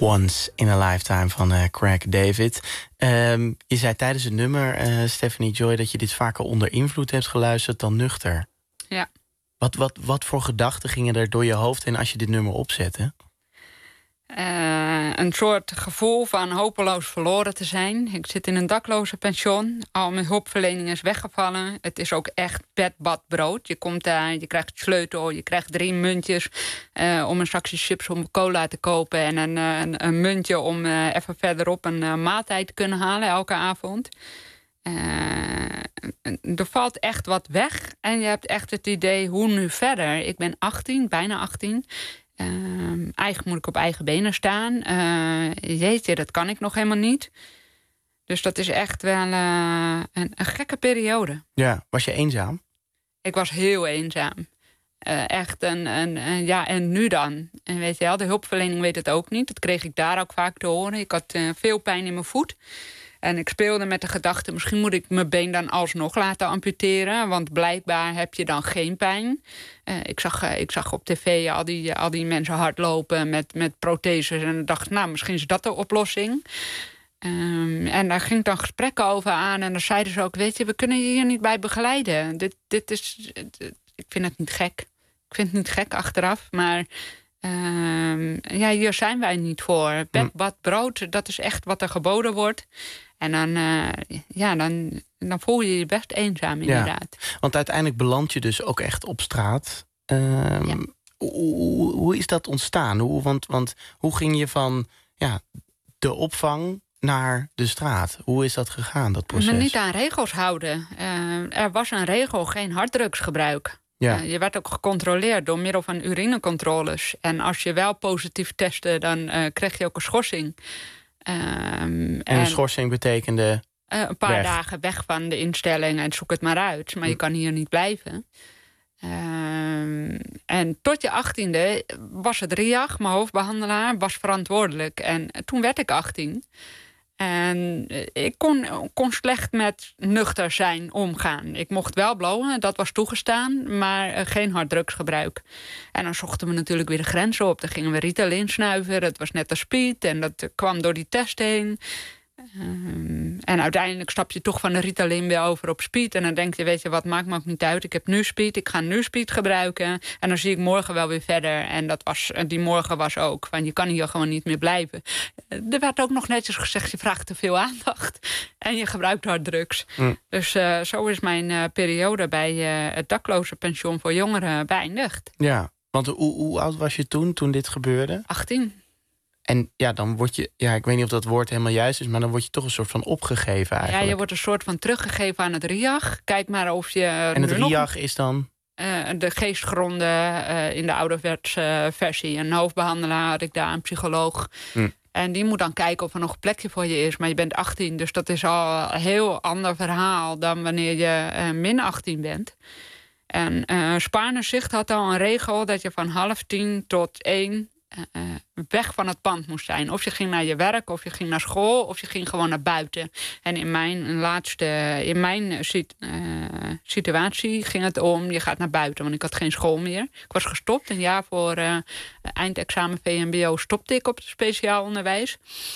Once in a Lifetime van Craig David. Je zei tijdens het nummer, Stephanie Joy, dat je dit vaker onder invloed hebt geluisterd dan nuchter. Ja. Wat voor gedachten gingen er door je hoofd heen als je dit nummer opzette? Een soort gevoel van hopeloos verloren te zijn. Ik zit in een dakloze pension. Al mijn hulpverlening is weggevallen. Het is ook echt bed, bad, brood. Je komt daar, je krijgt sleutel, je krijgt 3 muntjes... om een zakje chips om cola te kopen... en een muntje om even verderop een maaltijd te kunnen halen elke avond. Er valt echt wat weg. En je hebt echt het idee, hoe nu verder? Ik ben 18, bijna 18... eigenlijk moet ik op eigen benen staan. Jeetje, dat kan ik nog helemaal niet. Dus dat is echt wel een gekke periode. Ja, was je eenzaam? Ik was heel eenzaam. Echt en nu dan? En weet je wel, de hulpverlening weet het ook niet. Dat kreeg ik daar ook vaak te horen. Ik had veel pijn in mijn voet. En ik speelde met de gedachte, misschien moet ik mijn been dan alsnog laten amputeren. Want blijkbaar heb je dan geen pijn. Ik zag op tv al die mensen hardlopen met protheses. En ik dacht, nou, misschien is dat de oplossing. En daar ging dan gesprekken over aan. En dan zeiden ze ook, weet je, we kunnen je hier niet bij begeleiden. Dit is, ik vind het niet gek. Ik vind het niet gek achteraf, maar... hier zijn wij niet voor. Bed, bad, brood, dat is echt wat er geboden wordt. En dan voel je je best eenzaam, inderdaad. Ja, want uiteindelijk beland je dus ook echt op straat. Hoe is dat ontstaan? Want hoe ging je van de opvang naar de straat? Hoe is dat gegaan, dat proces? Me niet aan regels houden. Er was een regel, geen harddrugsgebruik. Ja. Je werd ook gecontroleerd door middel van urinecontroles. En als je wel positief testte, dan kreeg je ook een schorsing. En een schorsing betekende... een paar dagen weg van de instelling en zoek het maar uit. Maar je kan hier niet blijven. En tot je 18e was het Riach, mijn hoofdbehandelaar, was verantwoordelijk. En toen werd ik 18. En ik kon slecht met nuchter zijn omgaan. Ik mocht wel blowen, dat was toegestaan, maar geen harddrugsgebruik. En dan zochten we natuurlijk weer de grenzen op. Dan gingen we Ritalin snuiven, dat was net als speed. En dat kwam door die test heen. En uiteindelijk stap je toch van de Ritalin weer over op speed. En dan denk je, weet je wat, maakt me ook niet uit. Ik heb nu speed, ik ga nu speed gebruiken. En dan zie ik morgen wel weer verder. En die morgen was ook van, je kan hier gewoon niet meer blijven. Er werd ook nog netjes gezegd, je vraagt te veel aandacht. En je gebruikt harddrugs. Dus zo is mijn periode bij het dakloze pension voor jongeren beëindigd. Ja, want hoe oud was je toen dit gebeurde? 18. En dan word je, ik weet niet of dat woord helemaal juist is, maar dan word je toch een soort van opgegeven eigenlijk. Ja, je wordt een soort van teruggegeven aan het RIAG. Kijk maar of je... En het RIAG is dan? De geestgronden in de ouderwetse versie. Een hoofdbehandelaar had ik daar, een psycholoog. En die moet dan kijken of er nog een plekje voor je is. Maar je bent 18, dus dat is al een heel ander verhaal dan wanneer je min 18 bent. En Spaarne-Zicht had al een regel dat je van 9:30 tot 1... weg van het pand moest zijn. Of je ging naar je werk, of je ging naar school, of je ging gewoon naar buiten. En in mijn situatie ging het om, je gaat naar buiten, want ik had geen school meer. Ik was gestopt, een jaar voor eindexamen VMBO stopte ik op het speciaal onderwijs.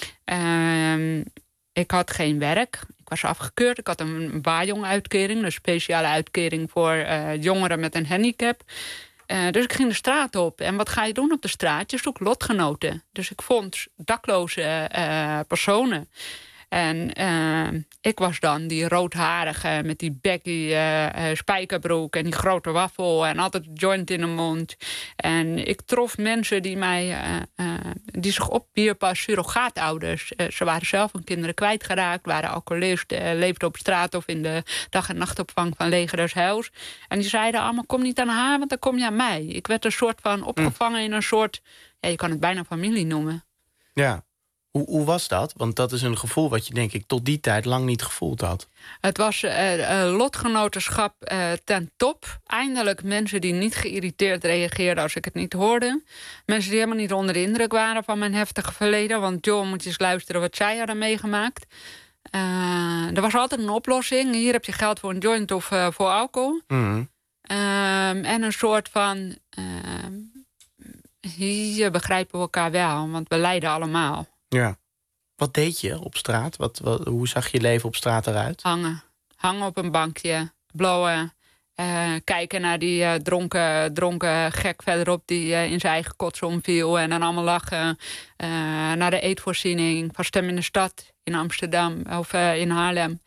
Ik had geen werk. Ik was afgekeurd. Ik had een waarjong-uitkering, een speciale uitkering voor jongeren met een handicap. Dus ik ging de straat op. En wat ga je doen op de straat? Je zoekt lotgenoten. Dus ik vond dakloze personen. En ik was dan die roodharige met die baggy spijkerbroek en die grote waffel en altijd joint in de mond. En ik trof mensen die zich opwierpen als surrogaatouders. Ze waren zelf hun kinderen kwijtgeraakt, waren alcoholist, leefden op straat of in de dag- en nachtopvang van Leger des Heils. En die zeiden allemaal, kom niet aan haar, want dan kom je aan mij. Ik werd een soort van opgevangen in een soort, je kan het bijna familie noemen. Ja. Hoe was dat? Want dat is een gevoel wat je, denk ik, tot die tijd lang niet gevoeld had. Het was lotgenotenschap ten top. Eindelijk mensen die niet geïrriteerd reageerden als ik het niet hoorde. Mensen die helemaal niet onder de indruk waren van mijn heftige verleden. Want joh, moet je eens luisteren wat zij hadden meegemaakt. Er was altijd een oplossing. Hier heb je geld voor een joint of voor alcohol. En een soort van... Hier begrijpen we elkaar wel, want we lijden allemaal. Ja. Wat deed je op straat? Hoe zag je leven op straat eruit? Hangen op een bankje, blowen. Kijken naar die dronken gek verderop die in zijn eigen kots omviel. En dan allemaal lachen. Naar de eetvoorziening van Stem in de Stad in Amsterdam of in Haarlem.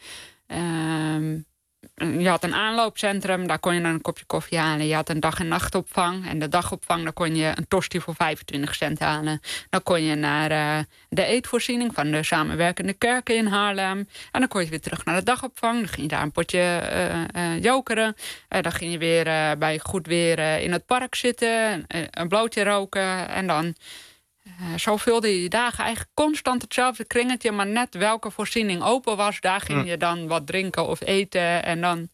Je had een aanloopcentrum, daar kon je dan een kopje koffie halen. Je had een dag- en nachtopvang. En de dagopvang, daar kon je een tosti voor 25 cent halen. Dan kon je naar de eetvoorziening van de samenwerkende kerken in Haarlem. En dan kon je weer terug naar de dagopvang. Dan ging je daar een potje jokeren. Dan ging je weer bij goed weer in het park zitten. Een blootje roken. En dan... zo vulde je dagen eigenlijk constant hetzelfde kringetje... maar net welke voorziening open was... daar ging je dan wat drinken of eten en dan...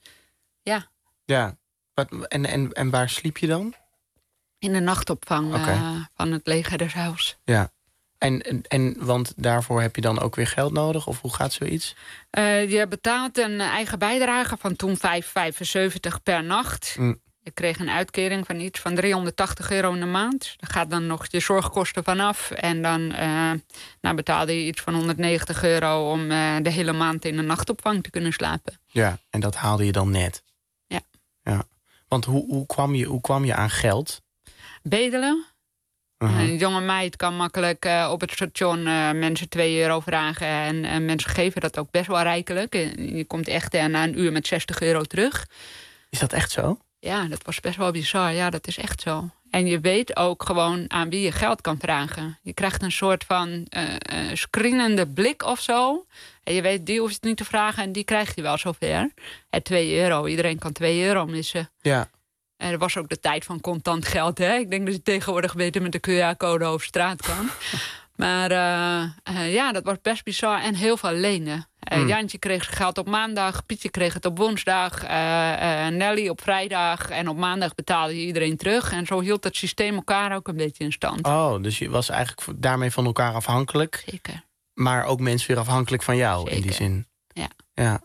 Ja. En waar sliep je dan? In de nachtopvang van het leger des Heils. Ja. En want daarvoor heb je dan ook weer geld nodig? Of hoe gaat zoiets? Je betaalt een eigen bijdrage van toen €5,75 per nacht... Ik kreeg een uitkering van iets van €380 in de maand. Daar gaat dan nog je zorgkosten vanaf. En dan betaalde je iets van €190 om de hele maand in de nachtopvang te kunnen slapen. Ja, en dat haalde je dan net? Ja. Want hoe kwam je aan geld? Bedelen. Een jonge meid kan makkelijk op het station mensen €2 vragen. En mensen geven dat ook best wel rijkelijk. Je komt echt na een uur met €60 terug. Is dat echt zo? Ja, dat was best wel bizar. Ja, dat is echt zo. En je weet ook gewoon aan wie je geld kan vragen. Je krijgt een soort van screenende blik of zo. En je weet, die hoeft het niet te vragen en die krijgt je wel zover. En €2, iedereen kan €2 missen. Ja. En er was ook de tijd van contant geld. Hè? Ik denk dat je tegenwoordig beter met de QR-code over straat kan. Maar dat was best bizar. En heel veel lenen. Jantje kreeg zijn geld op maandag. Pietje kreeg het op woensdag. Nelly op vrijdag. En op maandag betaalde je iedereen terug. En zo hield het systeem elkaar ook een beetje in stand. Oh, dus je was eigenlijk daarmee van elkaar afhankelijk. Zeker. Maar ook mensen weer afhankelijk van jou. Zeker. In die zin. Ja.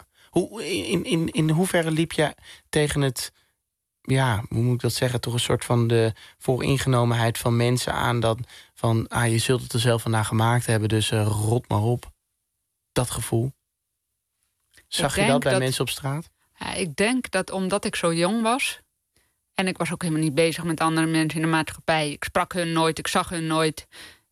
In hoeverre liep je tegen het... Ja, hoe moet ik dat zeggen? Toch een soort van de vooringenomenheid van mensen aan... dat van, je zult het er zelf van gemaakt hebben, dus rot maar op. Dat gevoel. Zag je dat bij mensen op straat? Ja, ik denk dat omdat ik zo jong was... en ik was ook helemaal niet bezig met andere mensen in de maatschappij. Ik sprak hun nooit, ik zag hun nooit.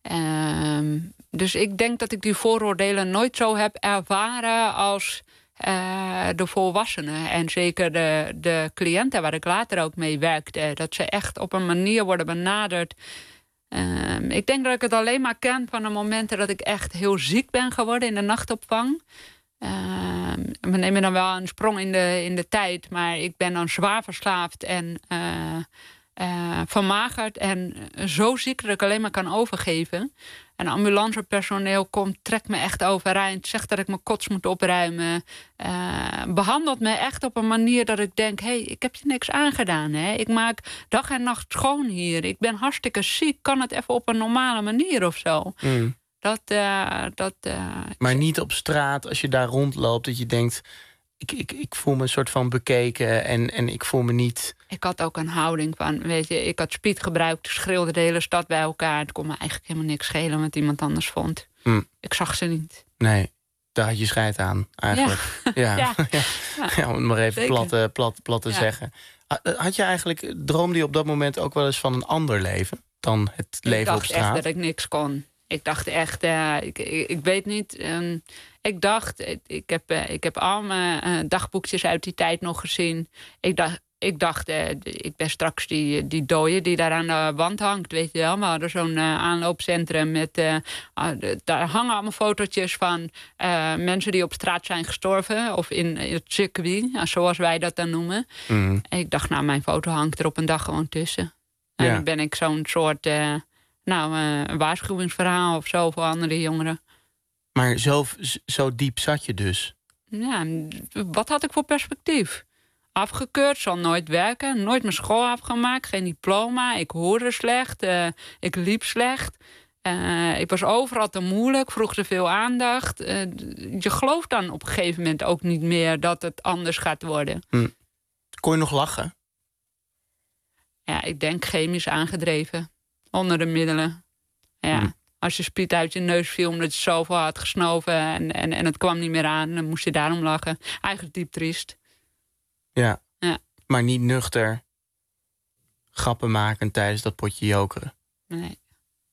Dus ik denk dat ik die vooroordelen nooit zo heb ervaren als... de volwassenen en zeker de cliënten waar ik later ook mee werkte... dat ze echt op een manier worden benaderd. Ik denk dat ik het alleen maar ken van de momenten... dat ik echt heel ziek ben geworden in de nachtopvang. We nemen dan wel een sprong in de tijd... maar ik ben dan zwaar verslaafd en vermagerd... en zo ziek dat ik alleen maar kan overgeven... En ambulancepersoneel komt, trekt me echt overeind... zegt dat ik mijn kots moet opruimen. Behandelt me echt op een manier dat ik denk... ik heb je niks aangedaan. Hè? Ik maak dag en nacht schoon hier. Ik ben hartstikke ziek. Kan het even op een normale manier of zo? Maar niet op straat, als je daar rondloopt... dat je denkt, ik voel me een soort van bekeken... en ik voel me niet... Ik had ook een houding van, weet je, ik had speed gebruikt... schreeuwde de hele stad bij elkaar. Het kon me eigenlijk helemaal niks schelen wat iemand anders vond. Ik zag ze niet. Nee, daar had je scheid aan, eigenlijk. Ja. Om het maar even plat te zeggen. Had je eigenlijk, droomde je op dat moment ook wel eens van een ander leven... dan het leven op straat? Ik dacht echt dat ik niks kon. Ik dacht echt, ik weet niet... ik dacht, ik heb al mijn dagboekjes uit die tijd nog gezien. Ik dacht, ik ben straks die dooie die daar aan de wand hangt, weet je wel. We hadden zo'n aanloopcentrum met... daar hangen allemaal fotootjes van mensen die op straat zijn gestorven. Of in het circuit, zoals wij dat dan noemen. En ik dacht, mijn foto hangt er op een dag gewoon tussen. En dan ben ik zo'n soort... een waarschuwingsverhaal of zo voor andere jongeren. Maar zo diep zat je dus? Ja, wat had ik voor perspectief? Afgekeurd, zal nooit werken, nooit mijn school afgemaakt, geen diploma. Ik hoorde slecht, ik liep slecht. Ik was overal te moeilijk, vroeg te veel aandacht. Je gelooft dan op een gegeven moment ook niet meer dat het anders gaat worden. Kon je nog lachen? Ja, ik denk chemisch aangedreven. onder de middelen. Ja. Als je spuit uit je neus viel omdat je zoveel had gesnoven en het kwam niet meer aan, dan moest je daarom lachen. Eigenlijk diep triest. Ja. Maar niet nuchter grappen maken tijdens dat potje jokeren. Nee.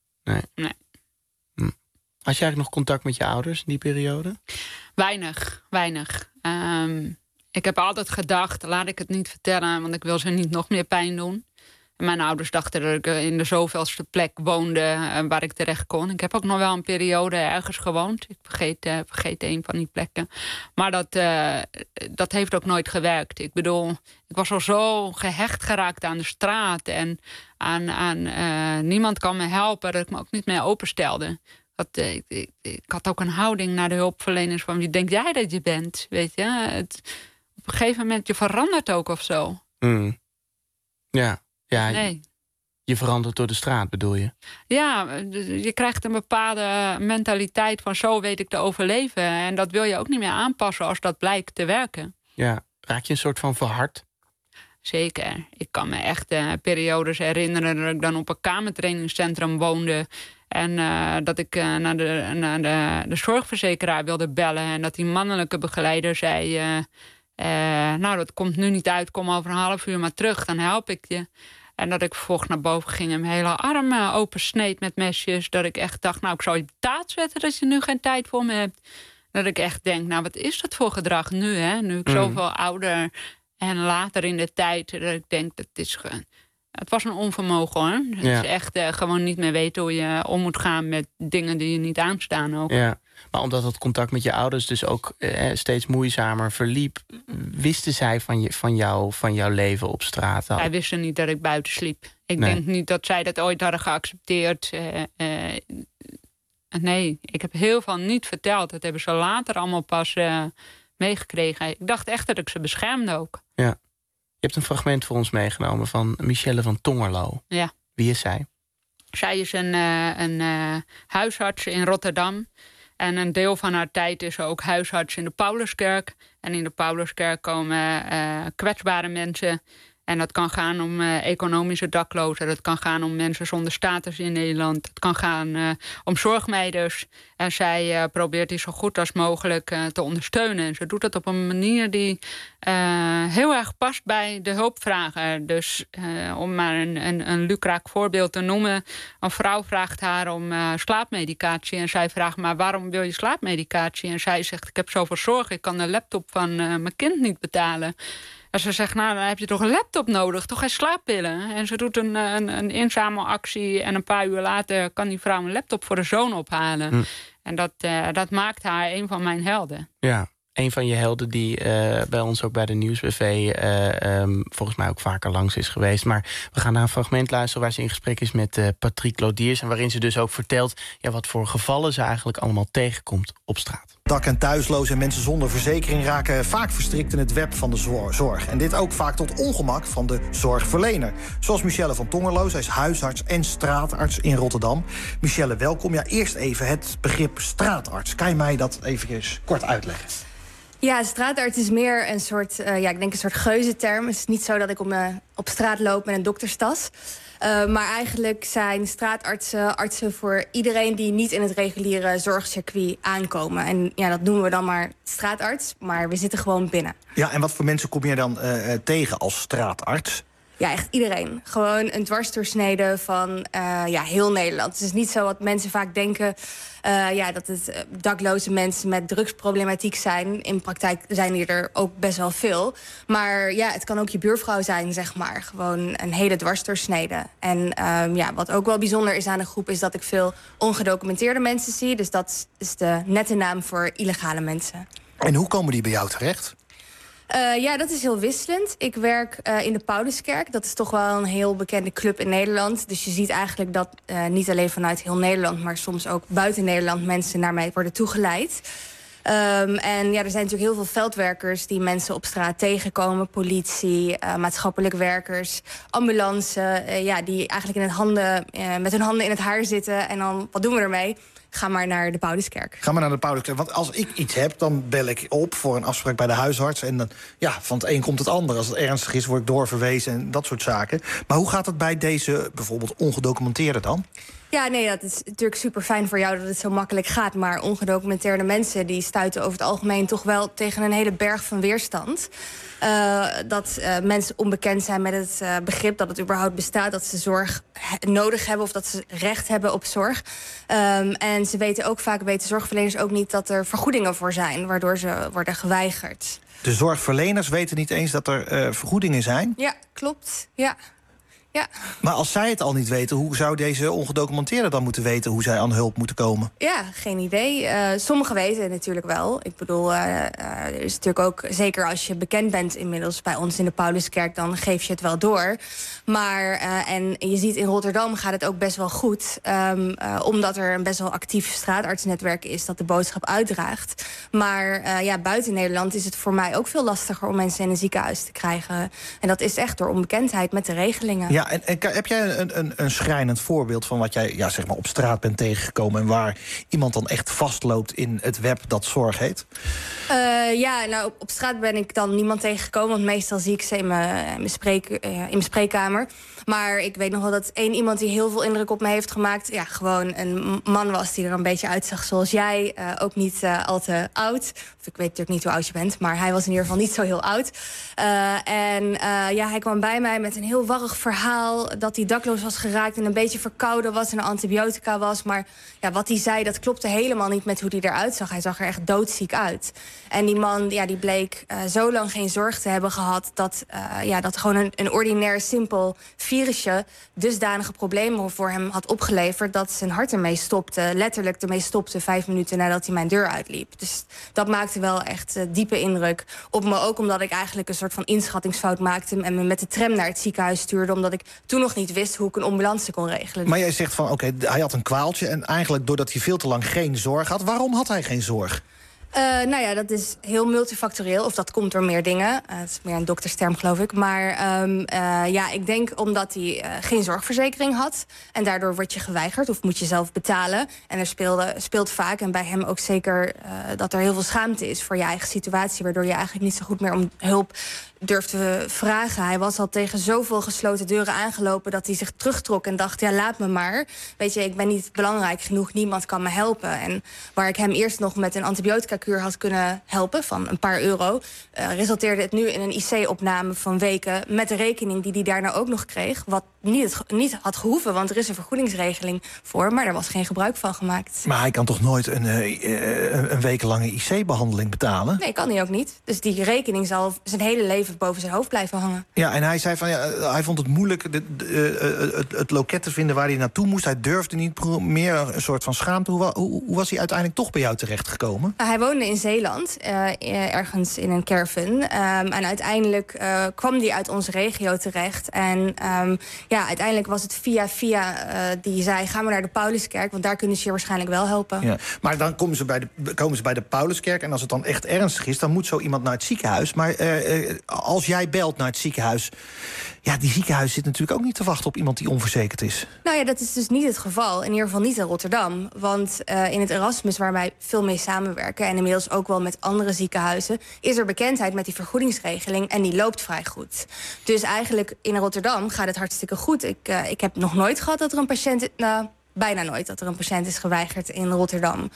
Had je eigenlijk nog contact met je ouders in die periode? Weinig. Ik heb altijd gedacht, laat ik het niet vertellen, want ik wil ze niet nog meer pijn doen. En mijn ouders dachten dat ik in de zoveelste plek woonde waar ik terecht kon. Ik heb ook nog wel een periode ergens gewoond. Ik vergeet een van die plekken. Maar dat heeft ook nooit gewerkt. Ik bedoel, ik was al zo gehecht geraakt aan de straat. En aan niemand kan me helpen, dat ik me ook niet meer openstelde. Ik had ook een houding naar de hulpverleners van wie denk jij dat je bent, weet je? Op een gegeven moment, je verandert ook of zo. Ja, nee. Je verandert door de straat, bedoel je? Ja, je krijgt een bepaalde mentaliteit van zo weet ik te overleven. En dat wil je ook niet meer aanpassen als dat blijkt te werken. Ja, raak je een soort van verhard? Zeker. Ik kan me echt periodes herinneren dat ik dan op een kamertrainingscentrum woonde. En dat ik naar de zorgverzekeraar wilde bellen. En dat die mannelijke begeleider zei, dat komt nu niet uit, kom over een half uur maar terug, dan help ik je. En dat ik vervolgens naar boven ging en mijn hele arm opensneed met mesjes. Dat ik echt dacht, ik zal je taart zetten dat je nu geen tijd voor me hebt. Dat ik echt denk, wat is dat voor gedrag nu, hè? Nu ik zoveel ouder en later in de tijd, dat ik denk, het was een onvermogen, hoor. Het is echt gewoon niet meer weten hoe je om moet gaan met dingen die je niet aanstaan ook. Ja, maar omdat het contact met je ouders dus ook steeds moeizamer verliep, wisten zij van jouw leven op straat? Zij wisten niet dat ik buiten sliep. Ik denk niet dat zij dat ooit hadden geaccepteerd. Nee, ik heb heel veel niet verteld. Dat hebben ze later allemaal pas meegekregen. Ik dacht echt dat ik ze beschermde ook. Ja. Je hebt een fragment voor ons meegenomen van Michelle van Tongerlo. Ja. Wie is zij? Zij is een huisarts in Rotterdam. En een deel van haar tijd is ze ook huisarts in de Pauluskerk. En in de Pauluskerk komen kwetsbare mensen. En dat kan gaan om economische daklozen. Dat kan gaan om mensen zonder status in Nederland. Het kan gaan om zorgmeiders. En zij probeert die zo goed als mogelijk te ondersteunen. En ze doet dat op een manier die heel erg past bij de hulpvrager. Dus om maar een lukraak voorbeeld te noemen. Een vrouw vraagt haar om slaapmedicatie. En zij vraagt, maar waarom wil je slaapmedicatie? En zij zegt, ik heb zoveel zorg. Ik kan de laptop van mijn kind niet betalen. En ze zegt, dan heb je toch een laptop nodig, toch geen slaappillen? En ze doet een inzamelactie en een paar uur later kan die vrouw een laptop voor de zoon ophalen. En dat maakt haar een van mijn helden. Ja, een van je helden die bij ons ook bij de Nieuwsbv volgens mij ook vaker langs is geweest. Maar we gaan naar een fragment luisteren waar ze in gesprek is met Patrick Lodiers. En waarin ze dus ook vertelt wat voor gevallen ze eigenlijk allemaal tegenkomt op straat. Dak- en thuislozen en mensen zonder verzekering raken vaak verstrikt in het web van de zorg. En dit ook vaak tot ongemak van de zorgverlener. Zoals Michelle van Tongerlo, zij is huisarts en straatarts in Rotterdam. Michelle, welkom. Ja, eerst even het begrip straatarts. Kan je mij dat even kort uitleggen? Ja, straatarts is meer een soort, ik denk een soort geuzenterm. Het is niet zo dat ik op straat loop met een dokterstas. Maar eigenlijk zijn straatartsen artsen voor iedereen die niet in het reguliere zorgcircuit aankomen. En ja, dat noemen we dan maar straatarts, maar we zitten gewoon binnen. Ja, en wat voor mensen kom je dan tegen als straatarts? Ja, echt iedereen. Gewoon een dwarsdoorsnede van heel Nederland. Het is niet zo wat mensen vaak denken dat het dakloze mensen met drugsproblematiek zijn. In praktijk zijn die er ook best wel veel. Maar ja, het kan ook je buurvrouw zijn, zeg maar. Gewoon een hele dwarsdoorsnede. En wat ook wel bijzonder is aan de groep is dat ik veel ongedocumenteerde mensen zie. Dus dat is de nette naam voor illegale mensen. En hoe komen die bij jou terecht? Dat is heel wisselend. Ik werk in de Pauluskerk. Dat is toch wel een heel bekende club in Nederland. Dus je ziet eigenlijk dat niet alleen vanuit heel Nederland, maar soms ook buiten Nederland mensen naar mij worden toegeleid. En ja, er zijn natuurlijk heel veel veldwerkers die mensen op straat tegenkomen. Politie, maatschappelijk werkers, ambulance. Die eigenlijk met hun handen in het haar zitten. En dan, wat doen we ermee? Ga maar naar de Pauluskerk. Ga maar naar de Pauluskerk. Want als ik iets heb, dan bel ik op voor een afspraak bij de huisarts. En dan, van het een komt het ander. Als het ernstig is, word ik doorverwezen en dat soort zaken. Maar hoe gaat het bij deze bijvoorbeeld ongedocumenteerden dan? Ja, nee, dat is natuurlijk super fijn voor jou dat het zo makkelijk gaat. Maar ongedocumenteerde mensen die stuiten over het algemeen toch wel tegen een hele berg van weerstand. Dat mensen onbekend zijn met het begrip dat het überhaupt bestaat, dat ze zorg nodig hebben of dat ze recht hebben op zorg. En ze weten zorgverleners ook niet dat er vergoedingen voor zijn, waardoor ze worden geweigerd. De zorgverleners weten niet eens dat er vergoedingen zijn? Ja, klopt. Ja. Maar als zij het al niet weten, hoe zou deze ongedocumenteerde dan moeten weten hoe zij aan hulp moeten komen? Ja, geen idee. Sommigen weten het natuurlijk wel. Ik bedoel, er is natuurlijk ook, zeker als je bekend bent inmiddels bij ons in de Pauluskerk, dan geef je het wel door. Maar, en je ziet in Rotterdam gaat het ook best wel goed. Omdat er een best wel actief straatartsnetwerk is dat de boodschap uitdraagt. Maar buiten Nederland is het voor mij ook veel lastiger om mensen in een ziekenhuis te krijgen. En dat is echt door onbekendheid met de regelingen. Ja, en heb jij een schrijnend voorbeeld van wat jij zeg maar op straat bent tegengekomen en waar iemand dan echt vastloopt in het web dat zorg heet? Op straat ben ik dan niemand tegengekomen, want meestal zie ik ze in mijn spreekkamer. Maar ik weet nog wel dat iemand die heel veel indruk op me heeft gemaakt, gewoon een man was die er een beetje uitzag zoals jij. Ook niet al te oud. Of ik weet natuurlijk niet hoe oud je bent, maar hij was in ieder geval niet zo heel oud. Hij kwam bij mij met een heel warrig verhaal dat hij dakloos was geraakt en een beetje verkouden was en antibiotica was. Maar wat hij zei, dat klopte helemaal niet met hoe hij eruit zag. Hij zag er echt doodziek uit. En die man die bleek zo lang geen zorg te hebben gehad dat gewoon een ordinair, simpel virusje dusdanige problemen voor hem had opgeleverd dat zijn hart ermee stopte, letterlijk ermee stopte 5 minuten nadat hij mijn deur uitliep. Dus dat maakte wel echt diepe indruk op me, ook omdat ik eigenlijk een soort van inschattingsfout maakte en me met de tram naar het ziekenhuis stuurde, omdat ik toen nog niet wist hoe ik een ambulance kon regelen. Maar jij zegt van oké, hij had een kwaaltje en eigenlijk doordat hij veel te lang geen zorg had, waarom had hij geen zorg? Dat is heel multifactorieel. Of dat komt door meer dingen. Het is meer een doktersterm, geloof ik. Maar ik denk omdat hij geen zorgverzekering had. En daardoor word je geweigerd of moet je zelf betalen. En er speelt vaak, en bij hem ook zeker, dat er heel veel schaamte is voor je eigen situatie. Waardoor je eigenlijk niet zo goed meer om hulp durft te vragen. Hij was al tegen zoveel gesloten deuren aangelopen dat hij zich terugtrok en dacht, laat me maar. Weet je, ik ben niet belangrijk genoeg, niemand kan me helpen. En waar ik hem eerst nog met een antibiotica-kuur had kunnen helpen van een paar euro, resulteerde het nu in een IC-opname van weken met de rekening die hij daarna ook nog kreeg, wat niet had gehoeven, want er is een vergoedingsregeling voor, maar er was geen gebruik van gemaakt. Maar hij kan toch nooit een wekenlange IC-behandeling betalen? Nee, kan hij ook niet. Dus die rekening zal zijn hele leven boven zijn hoofd blijven hangen. Ja, en hij zei van hij vond het moeilijk het loket te vinden waar hij naartoe moest. Hij durfde niet meer, een soort van schaamte. Hoe was hij uiteindelijk toch bij jou terechtgekomen? Hij woonde in Zeeland, ergens in een caravan. En uiteindelijk kwam hij uit onze regio terecht. En uiteindelijk was het via die zei, ga maar naar de Pauluskerk, want daar kunnen ze je waarschijnlijk wel helpen. Ja, maar dan komen ze bij de Pauluskerk en als het dan echt ernstig is, dan moet zo iemand naar het ziekenhuis. Maar als jij belt naar het ziekenhuis, die ziekenhuis zit natuurlijk ook niet te wachten op iemand die onverzekerd is. Dat is dus niet het geval. In ieder geval niet in Rotterdam. Want in het Erasmus, waar wij veel mee samenwerken, en inmiddels ook wel met andere ziekenhuizen, is er bekendheid met die vergoedingsregeling en die loopt vrij goed. Dus eigenlijk in Rotterdam gaat het hartstikke goed. Ik heb nog nooit gehad dat er een patiënt, bijna nooit dat er een patiënt is geweigerd in Rotterdam.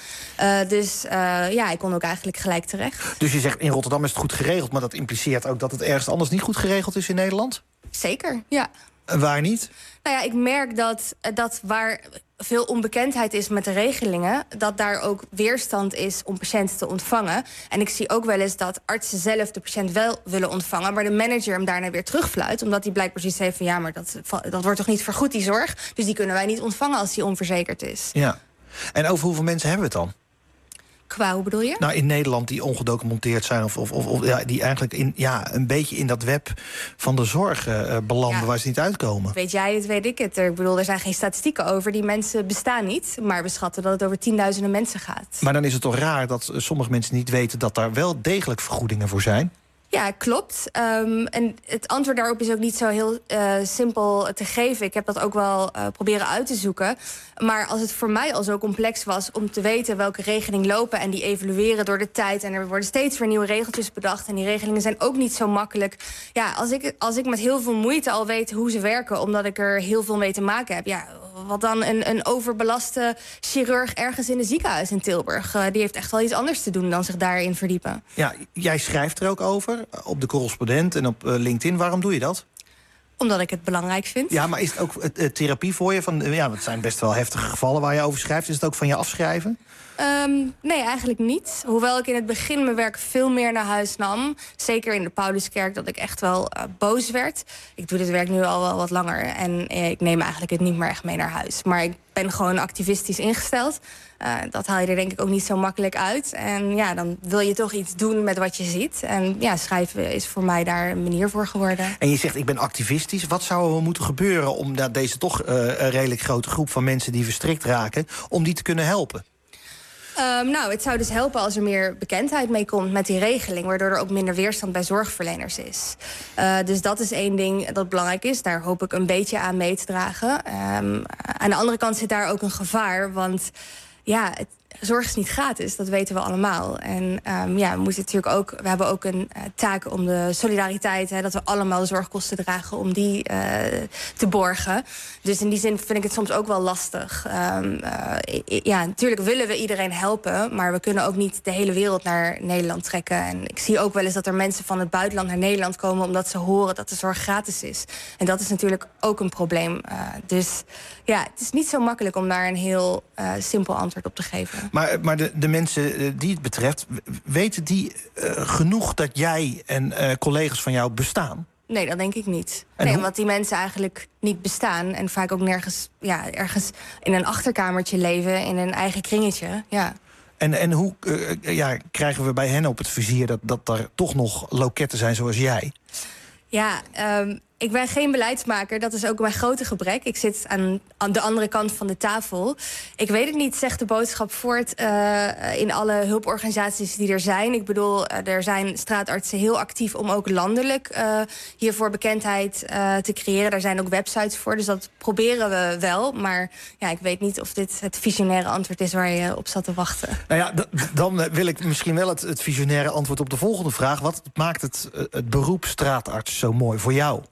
Ik kon ook eigenlijk gelijk terecht. Dus je zegt, in Rotterdam is het goed geregeld, maar dat impliceert ook dat het ergens anders niet goed geregeld is in Nederland? Zeker, ja. En waar niet? Ik merk dat waar veel onbekendheid is met de regelingen, dat daar ook weerstand is om patiënten te ontvangen. En ik zie ook wel eens dat artsen zelf de patiënt wel willen ontvangen, maar de manager hem daarna weer terugfluit, omdat hij blijkbaar zoiets heeft van maar dat wordt toch niet vergoed, die zorg? Dus die kunnen wij niet ontvangen als die onverzekerd is. Ja. En over hoeveel mensen hebben we het dan? Qua, hoe bedoel je? Nou, in Nederland die ongedocumenteerd zijn... of die eigenlijk een beetje in dat web van de zorg belanden... waar ze niet uitkomen. Weet jij het, weet ik het. Ik bedoel, er zijn geen statistieken over. Die mensen bestaan niet. Maar we schatten dat het over tienduizenden mensen gaat. Maar dan is het toch raar dat sommige mensen niet weten... dat daar wel degelijk vergoedingen voor zijn? Ja, klopt. En het antwoord daarop is ook niet zo heel simpel te geven. Ik heb dat ook wel proberen uit te zoeken. Maar als het voor mij al zo complex was om te weten welke regelingen lopen... en die evolueren door de tijd en er worden steeds weer nieuwe regeltjes bedacht... en die regelingen zijn ook niet zo makkelijk. Ja, als ik met heel veel moeite al weet hoe ze werken... omdat ik er heel veel mee te maken heb... ja, wat dan een overbelaste chirurg ergens in een ziekenhuis in Tilburg. Die heeft echt wel iets anders te doen dan zich daarin verdiepen. Ja, jij schrijft er ook over, op De Correspondent en op LinkedIn. Waarom doe je dat? Omdat ik het belangrijk vind. Ja, maar is het ook therapie voor je? Het zijn best wel heftige gevallen waar je over schrijft. Is het ook van je afschrijven? Nee, eigenlijk niet. Hoewel ik in het begin mijn werk veel meer naar huis nam. Zeker in de Pauluskerk, dat ik echt wel boos werd. Ik doe dit werk nu al wel wat langer. En ik neem eigenlijk het niet meer echt mee naar huis. Maar ik ben gewoon activistisch ingesteld. Dat haal je er denk ik ook niet zo makkelijk uit. En ja, dan wil je toch iets doen met wat je ziet. En ja, schrijven is voor mij daar een manier voor geworden. En je zegt, ik ben activistisch. Wat zou er moeten gebeuren om deze toch redelijk grote groep van mensen... die verstrikt raken, om die te kunnen helpen? Het zou dus helpen als er meer bekendheid mee komt met die regeling... waardoor er ook minder weerstand bij zorgverleners is. Dus dat is één ding dat belangrijk is. Daar hoop ik een beetje aan mee te dragen. Aan de andere kant zit daar ook een gevaar, want... ja, zorg is niet gratis, dat weten we allemaal. En we moeten natuurlijk ook, we hebben ook een taak om de solidariteit... dat we allemaal de zorgkosten dragen om die te borgen. Dus in die zin vind ik het soms ook wel lastig. Natuurlijk willen we iedereen helpen... maar we kunnen ook niet de hele wereld naar Nederland trekken. En ik zie ook wel eens dat er mensen van het buitenland naar Nederland komen... omdat ze horen dat de zorg gratis is. En dat is natuurlijk ook een probleem. Dus ja, het is niet zo makkelijk om daar een heel simpel antwoord op te geven. Maar de mensen die het betreft, weten die genoeg dat jij en collega's van jou bestaan? Nee, dat denk ik niet. Omdat die mensen eigenlijk niet bestaan... en vaak ook nergens, ergens in een achterkamertje leven... in een eigen kringetje, ja. En hoe krijgen we bij hen op het vizier... dat er toch nog loketten zijn zoals jij? Ja, ik ben geen beleidsmaker, dat is ook mijn grote gebrek. Ik zit aan de andere kant van de tafel. Ik weet het niet, zegt de boodschap voort in alle hulporganisaties die er zijn. Ik bedoel, er zijn straatartsen heel actief om ook landelijk hiervoor bekendheid te creëren. Daar zijn ook websites voor, dus dat proberen we wel. Maar ja, ik weet niet of dit het visionaire antwoord is waar je op zat te wachten. Nou ja, dan wil ik misschien wel het visionaire antwoord op de volgende vraag. Wat maakt het beroep straatarts zo mooi voor jou?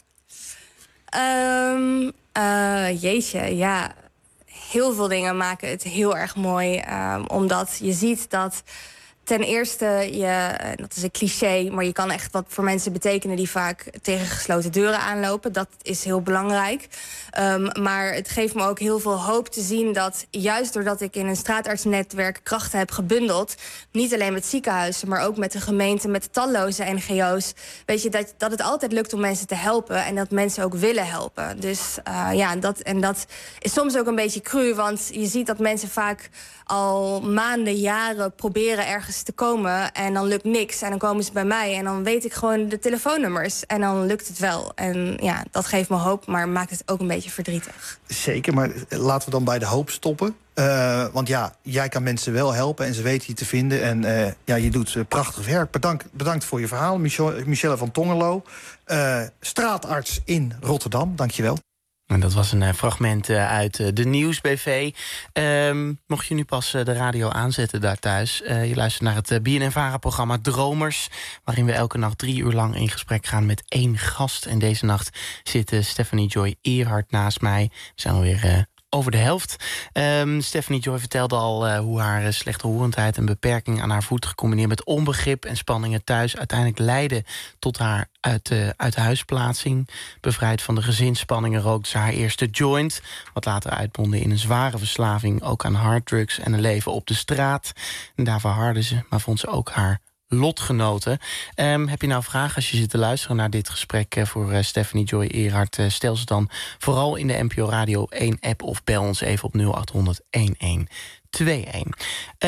Jeetje, ja. Heel veel dingen maken het heel erg mooi. Omdat je ziet dat ten eerste, dat is een cliché... maar je kan echt wat voor mensen betekenen... die vaak tegen gesloten deuren aanlopen. Dat is heel belangrijk. Maar het geeft me ook heel veel hoop te zien dat... juist doordat ik in een straatartsnetwerk krachten heb gebundeld... niet alleen met ziekenhuizen, maar ook met de gemeente... met de talloze NGO's... weet je, dat het altijd lukt om mensen te helpen... en dat mensen ook willen helpen. Dus dat is soms ook een beetje cru... want je ziet dat mensen vaak al maanden, jaren proberen ergens te komen... en dan lukt niks. En dan komen ze bij mij en dan weet ik gewoon de telefoonnummers. En dan lukt het wel. En ja, dat geeft me hoop, maar maakt het ook een beetje verdrietig. Zeker, maar laten we dan bij de hoop stoppen. Want ja, jij kan mensen wel helpen en ze weten je te vinden. En je doet prachtig werk. Bedankt voor je verhaal, Michelle van Tongerlo. Straatarts in Rotterdam, dankjewel. En dat was een fragment uit de Nieuwsbv. Mocht je nu pas de radio aanzetten daar thuis... je luistert naar het BNN-VARA-programma Dromers... waarin we elke nacht 3 uur lang in gesprek gaan met 1 gast. En deze nacht zit Stephanie Joy Eerhart naast mij. We zijn alweer over de helft. Stephanie Joy vertelde al hoe haar slechthorendheid en beperking aan haar voet... gecombineerd met onbegrip en spanningen thuis... uiteindelijk leidde tot haar uit huisplaatsing. Bevrijd van de gezinsspanningen rookte ze haar eerste joint... wat later uitmondde in een zware verslaving... ook aan harddrugs en een leven op de straat. En daar verhardde ze, maar vond ze ook haar lotgenoten. Heb je nou vragen als je zit te luisteren naar dit gesprek... voor Stephanie Joy Eerhart? Stel ze dan vooral in de NPO Radio 1-app... of bel ons even op 0800-1121.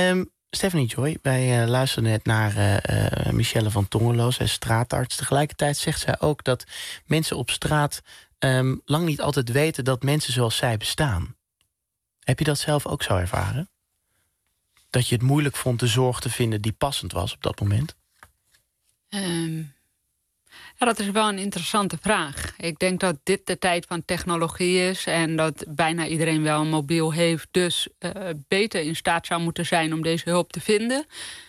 Stephanie Joy, wij luisteren net naar Michelle van Tongerlo. Zij is straatarts. Tegelijkertijd zegt zij ook dat mensen op straat lang niet altijd weten dat mensen zoals zij bestaan. Heb je dat zelf ook zo ervaren? Dat je het moeilijk vond de zorg te vinden die passend was op dat moment? Ja, dat is wel een interessante vraag. Ik denk dat dit de tijd van technologie is en dat bijna iedereen wel een mobiel heeft, dus beter in staat zou moeten zijn om deze hulp te vinden.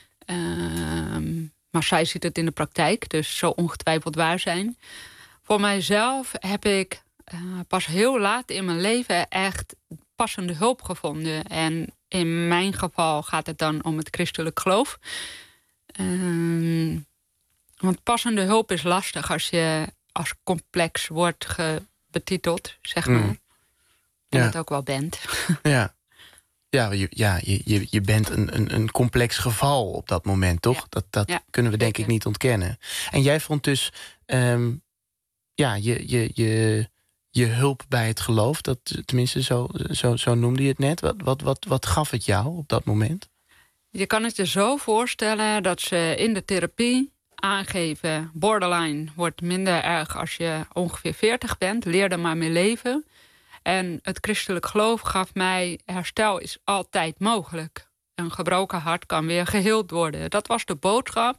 Maar zij ziet het in de praktijk, dus zal ongetwijfeld waar zijn. Voor mijzelf heb ik pas heel laat in mijn leven echt passende hulp gevonden. En in mijn geval gaat het dan om het christelijk geloof. Want passende hulp is lastig als je als complex wordt betiteld, zeg maar. En dat ook wel bent. Ja. Je bent een complex geval op dat moment, toch? Dat kunnen we denk ik niet ontkennen. En jij vond dus je hulp bij het geloof, dat, tenminste zo noemde je het net. Wat gaf het jou op dat moment? Je kan het je zo voorstellen dat ze in de therapie aangeven, borderline wordt minder erg als je ongeveer 40 bent. Leer er maar mee leven. En het christelijk geloof gaf mij, herstel is altijd mogelijk. Een gebroken hart kan weer geheeld worden. Dat was de boodschap.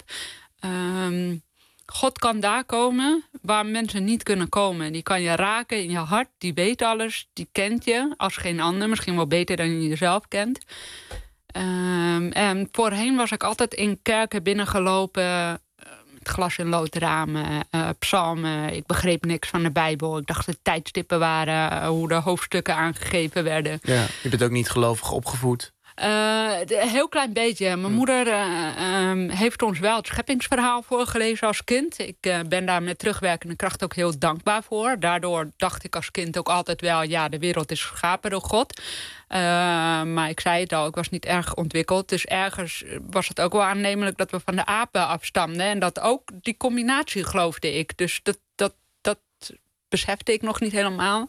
God kan daar komen waar mensen niet kunnen komen. Die kan je raken in je hart, die weet alles, die kent je als geen ander. Misschien wel beter dan je jezelf kent. En voorheen was ik altijd in kerken binnengelopen, glas in loodramen, psalmen. Ik begreep niks van de Bijbel. Ik dacht dat het tijdstippen waren, hoe de hoofdstukken aangegeven werden. Ja, je bent ook niet gelovig opgevoed? Een heel klein beetje. Mijn moeder heeft ons wel het scheppingsverhaal voorgelezen als kind. Ik ben daar met terugwerkende kracht ook heel dankbaar voor. Daardoor dacht ik als kind ook altijd wel, ja, de wereld is geschapen door God. Maar ik zei het al, ik was niet erg ontwikkeld. Dus ergens was het ook wel aannemelijk dat we van de apen afstamden. En dat ook die combinatie geloofde ik. Dus dat besefte ik nog niet helemaal.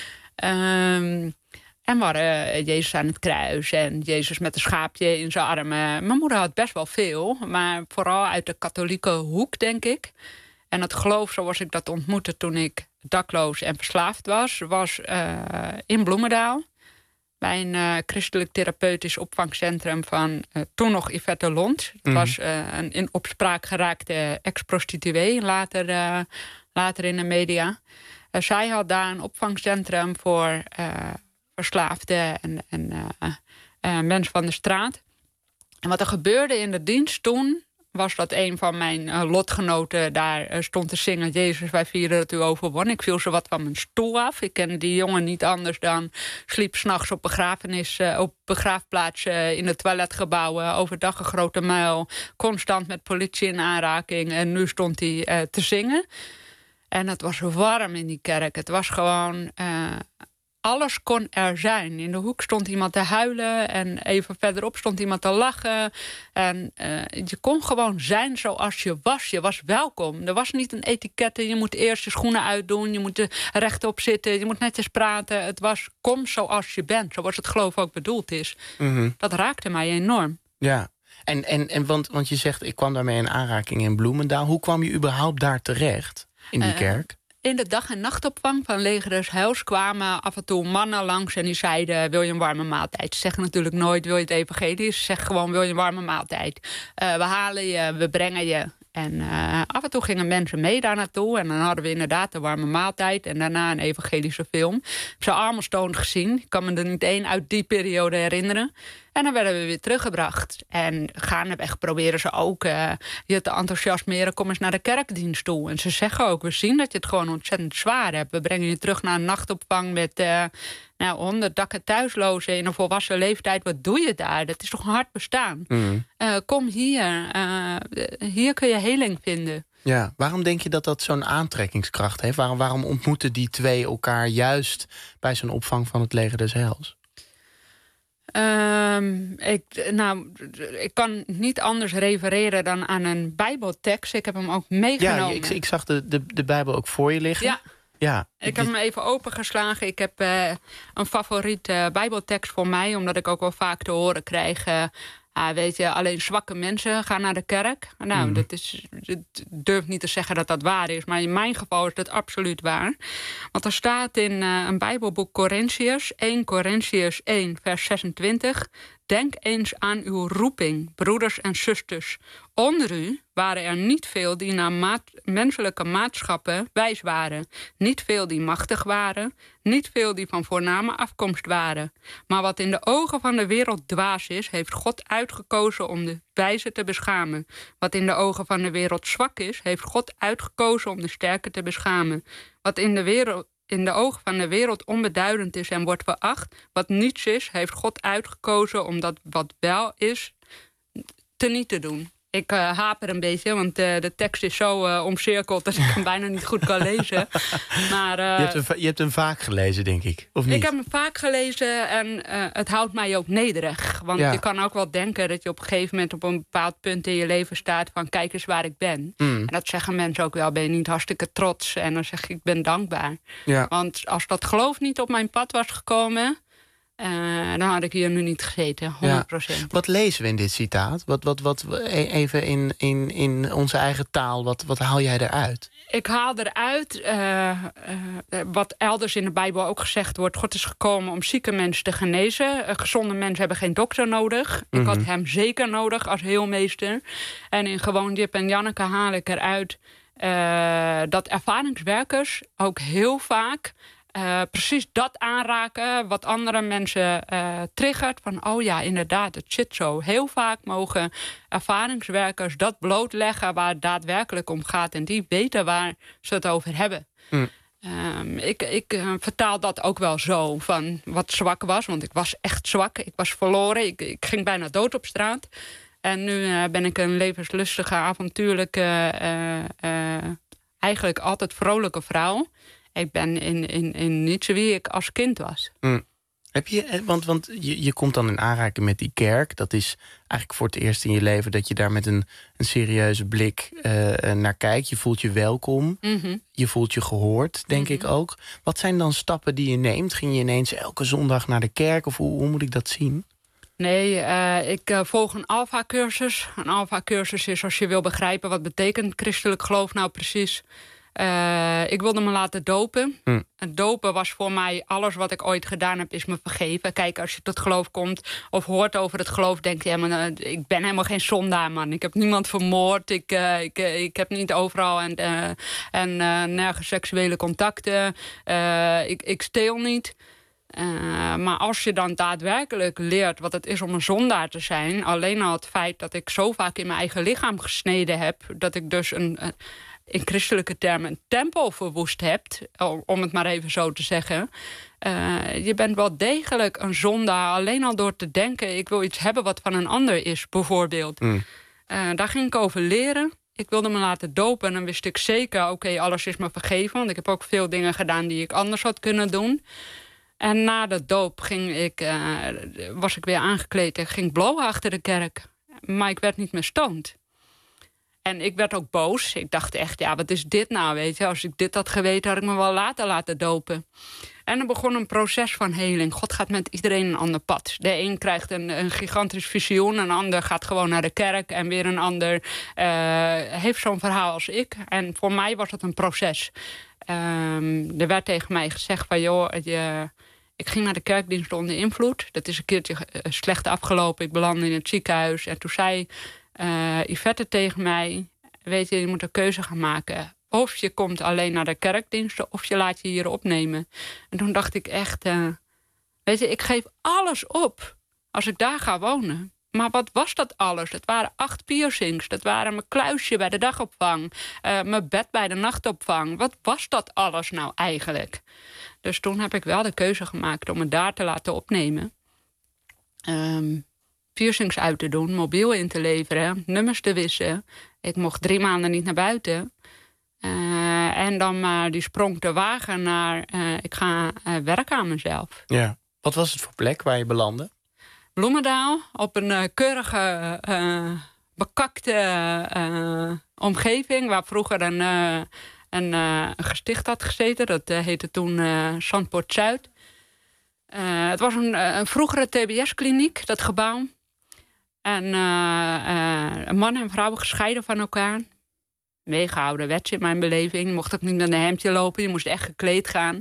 En we hadden Jezus aan het kruis en Jezus met een schaapje in zijn armen. Mijn moeder had best wel veel, maar vooral uit de katholieke hoek, denk ik. En het geloof zoals ik dat ontmoette toen ik dakloos en verslaafd was in Bloemendaal. Bij een christelijk therapeutisch opvangcentrum van toen nog Yvette Lont. Dat was een in opspraak geraakte ex-prostituee, later in de media. Zij had daar een opvangcentrum voor verslaafden en mensen van de straat. En wat er gebeurde in de dienst toen was dat een van mijn lotgenoten daar stond te zingen, Jezus, wij vieren dat u overwon. Ik viel zo wat van mijn stoel af. Ik kende die jongen niet anders dan sliep 's nachts op begraafplaatsen in de toiletgebouwen, overdag een grote muil, constant met politie in aanraking. En nu stond hij te zingen. En het was warm in die kerk. Het was gewoon alles kon er zijn. In de hoek stond iemand te huilen en even verderop stond iemand te lachen. En je kon gewoon zijn zoals je was. Je was welkom. Er was niet een etikette. Je moet eerst je schoenen uitdoen. Je moet er rechtop zitten. Je moet netjes praten. Het was kom zoals je bent. Zoals het geloof ook bedoeld is. Mm-hmm. Dat raakte mij enorm. Ja. Want je zegt, ik kwam daarmee in aanraking in Bloemendaal. Hoe kwam je überhaupt daar terecht in die kerk? In de dag- en nachtopvang van Leger des Heils kwamen af en toe mannen langs en die zeiden, wil je een warme maaltijd? Ze zeggen natuurlijk nooit, wil je het evangelie? Ze zeggen gewoon, wil je een warme maaltijd? We halen je, we brengen je. En af en toe gingen mensen mee daar naartoe. En dan hadden we inderdaad een warme maaltijd. En daarna een evangelische film. Ik heb ze allemaal stoned gezien. Ik kan me er niet één uit die periode herinneren. En dan werden we weer teruggebracht. En gaandeweg proberen ze ook je te enthousiasmeren. Kom eens naar de kerkdienst toe. En ze zeggen ook, we zien dat je het gewoon ontzettend zwaar hebt. We brengen je terug naar een nachtopvang met 100 dak- en thuislozen in een volwassen leeftijd. Wat doe je daar? Dat is toch een hard bestaan. Mm. Kom hier. Hier kun je heling vinden. Ja, waarom denk je dat dat zo'n aantrekkingskracht heeft? Waarom ontmoeten die twee elkaar juist bij zo'n opvang van het Leger des Heils? Ik kan niet anders refereren dan aan een Bijbeltekst. Ik heb hem ook meegenomen. Ja, ik zag de Bijbel ook voor je liggen. Ja. Ik heb hem even opengeslagen. Ik heb een favoriete Bijbeltekst voor mij, omdat ik ook wel vaak te horen krijg, weet je, alleen zwakke mensen gaan naar de kerk. Nou, dat durf niet te zeggen dat dat waar is. Maar in mijn geval is dat absoluut waar. Want er staat in een Bijbelboek Korintiërs, 1 Korintiërs 1 vers 26... Denk eens aan uw roeping, broeders en zusters. Onder u waren er niet veel die naar menselijke maatschappen wijs waren. Niet veel die machtig waren. Niet veel die van voorname afkomst waren. Maar wat in de ogen van de wereld dwaas is, heeft God uitgekozen om de wijze te beschamen. Wat in de ogen van de wereld zwak is, heeft God uitgekozen om de sterke te beschamen. Wat in de ogen van de wereld onbeduidend is en wordt veracht, wat niets is, heeft God uitgekozen om dat wat wel is teniet te doen. Ik haper een beetje, want de tekst is zo omcirkeld dat ik hem bijna niet goed kan lezen. Maar, je hebt hem vaak gelezen, denk ik, of niet? Ik heb hem vaak gelezen en het houdt mij ook nederig. Want je kan ook wel denken dat je op een gegeven moment op een bepaald punt in je leven staat van kijk eens waar ik ben. En dat zeggen mensen ook wel, ben je niet hartstikke trots? En dan zeg ik ben dankbaar. Ja. Want als dat geloof niet op mijn pad was gekomen, dan had ik hier nu niet gezeten, 100%. Ja. Wat lezen we in dit citaat? Wat even in onze eigen taal, wat haal jij eruit? Ik haal eruit wat elders in de Bijbel ook gezegd wordt. God is gekomen om zieke mensen te genezen. Gezonde mensen hebben geen dokter nodig. Ik had hem zeker nodig als heelmeester. En in Gewoon Jip en Janneke haal ik eruit dat ervaringswerkers ook heel vaak precies dat aanraken wat andere mensen triggert. Van, oh ja, inderdaad, het zit zo. Heel vaak mogen ervaringswerkers dat blootleggen waar het daadwerkelijk om gaat. En die weten waar ze het over hebben. Ik vertaal dat ook wel zo van wat zwak was. Want ik was echt zwak. Ik was verloren. Ik ging bijna dood op straat. En nu ben ik een levenslustige, avontuurlijke, eigenlijk altijd vrolijke vrouw. Ik ben in niets wie ik als kind was. Heb je, want je komt dan in aanraking met die kerk. Dat is eigenlijk voor het eerst in je leven dat je daar met een serieuze blik naar kijkt. Je voelt je welkom. Je voelt je gehoord, denk ik ook. Wat zijn dan stappen die je neemt? Ging je ineens elke zondag naar de kerk? Of hoe moet ik dat zien? Nee, ik volg een Alpha-cursus. Een Alpha-cursus is als je wil begrijpen wat betekent christelijk geloof nou precies. Ik wilde me laten dopen. Het dopen was voor mij alles wat ik ooit gedaan heb, is me vergeven. Kijk, als je tot geloof komt of hoort over het geloof, denk je, maar, ik ben helemaal geen zondaar, man. Ik heb niemand vermoord. Ik heb niet overal en nergens seksuele contacten. Ik steel niet. Maar als je dan daadwerkelijk leert wat het is om een zondaar te zijn, alleen al het feit dat ik zo vaak in mijn eigen lichaam gesneden heb, dat ik dus in christelijke termen een tempel verwoest hebt, om het maar even zo te zeggen. Je bent wel degelijk een zondaar, alleen al door te denken, ik wil iets hebben wat van een ander is, bijvoorbeeld. Daar ging ik over leren. Ik wilde me laten dopen en dan wist ik zeker, oké, alles is me vergeven. Want ik heb ook veel dingen gedaan die ik anders had kunnen doen. En na de doop was ik weer aangekleed en ging blowen achter de kerk. Maar ik werd niet meer stoned. En ik werd ook boos. Ik dacht echt, ja, wat is dit nou, weet je? Als ik dit had geweten, had ik me wel laten dopen. En er begon een proces van heling. God gaat met iedereen een ander pad. De een krijgt een gigantisch visioen, een ander gaat gewoon naar de kerk en weer een ander heeft zo'n verhaal als ik. En voor mij was het een proces. Er werd tegen mij gezegd van, joh, ik ging naar de kerkdienst onder invloed. Dat is een keertje slecht afgelopen. Ik belandde in het ziekenhuis. En toen zei Yvette tegen mij, weet je moet een keuze gaan maken. Of je komt alleen naar de kerkdiensten, of je laat je hier opnemen. En toen dacht ik echt, weet je, ik geef alles op als ik daar ga wonen. Maar wat was dat alles? Dat waren 8 piercings. Dat waren mijn kluisje bij de dagopvang. Mijn bed bij de nachtopvang. Wat was dat alles nou eigenlijk? Dus toen heb ik wel de keuze gemaakt om me daar te laten opnemen. Piercings uit te doen, mobiel in te leveren, nummers te wissen. Ik mocht 3 maanden niet naar buiten. En dan maar die sprong te wagen naar ik ga werken aan mezelf. Ja. Wat was het voor plek waar je belandde? Bloemendaal, op een keurige, bekakte omgeving waar vroeger een gesticht had gezeten. Dat heette toen Zandpoort Zuid. Het was een vroegere TBS-kliniek, dat gebouw. En een man en vrouw gescheiden van elkaar. Mega ouderwets in mijn beleving. Je mocht ook niet met een hemdje lopen. Je moest echt gekleed gaan.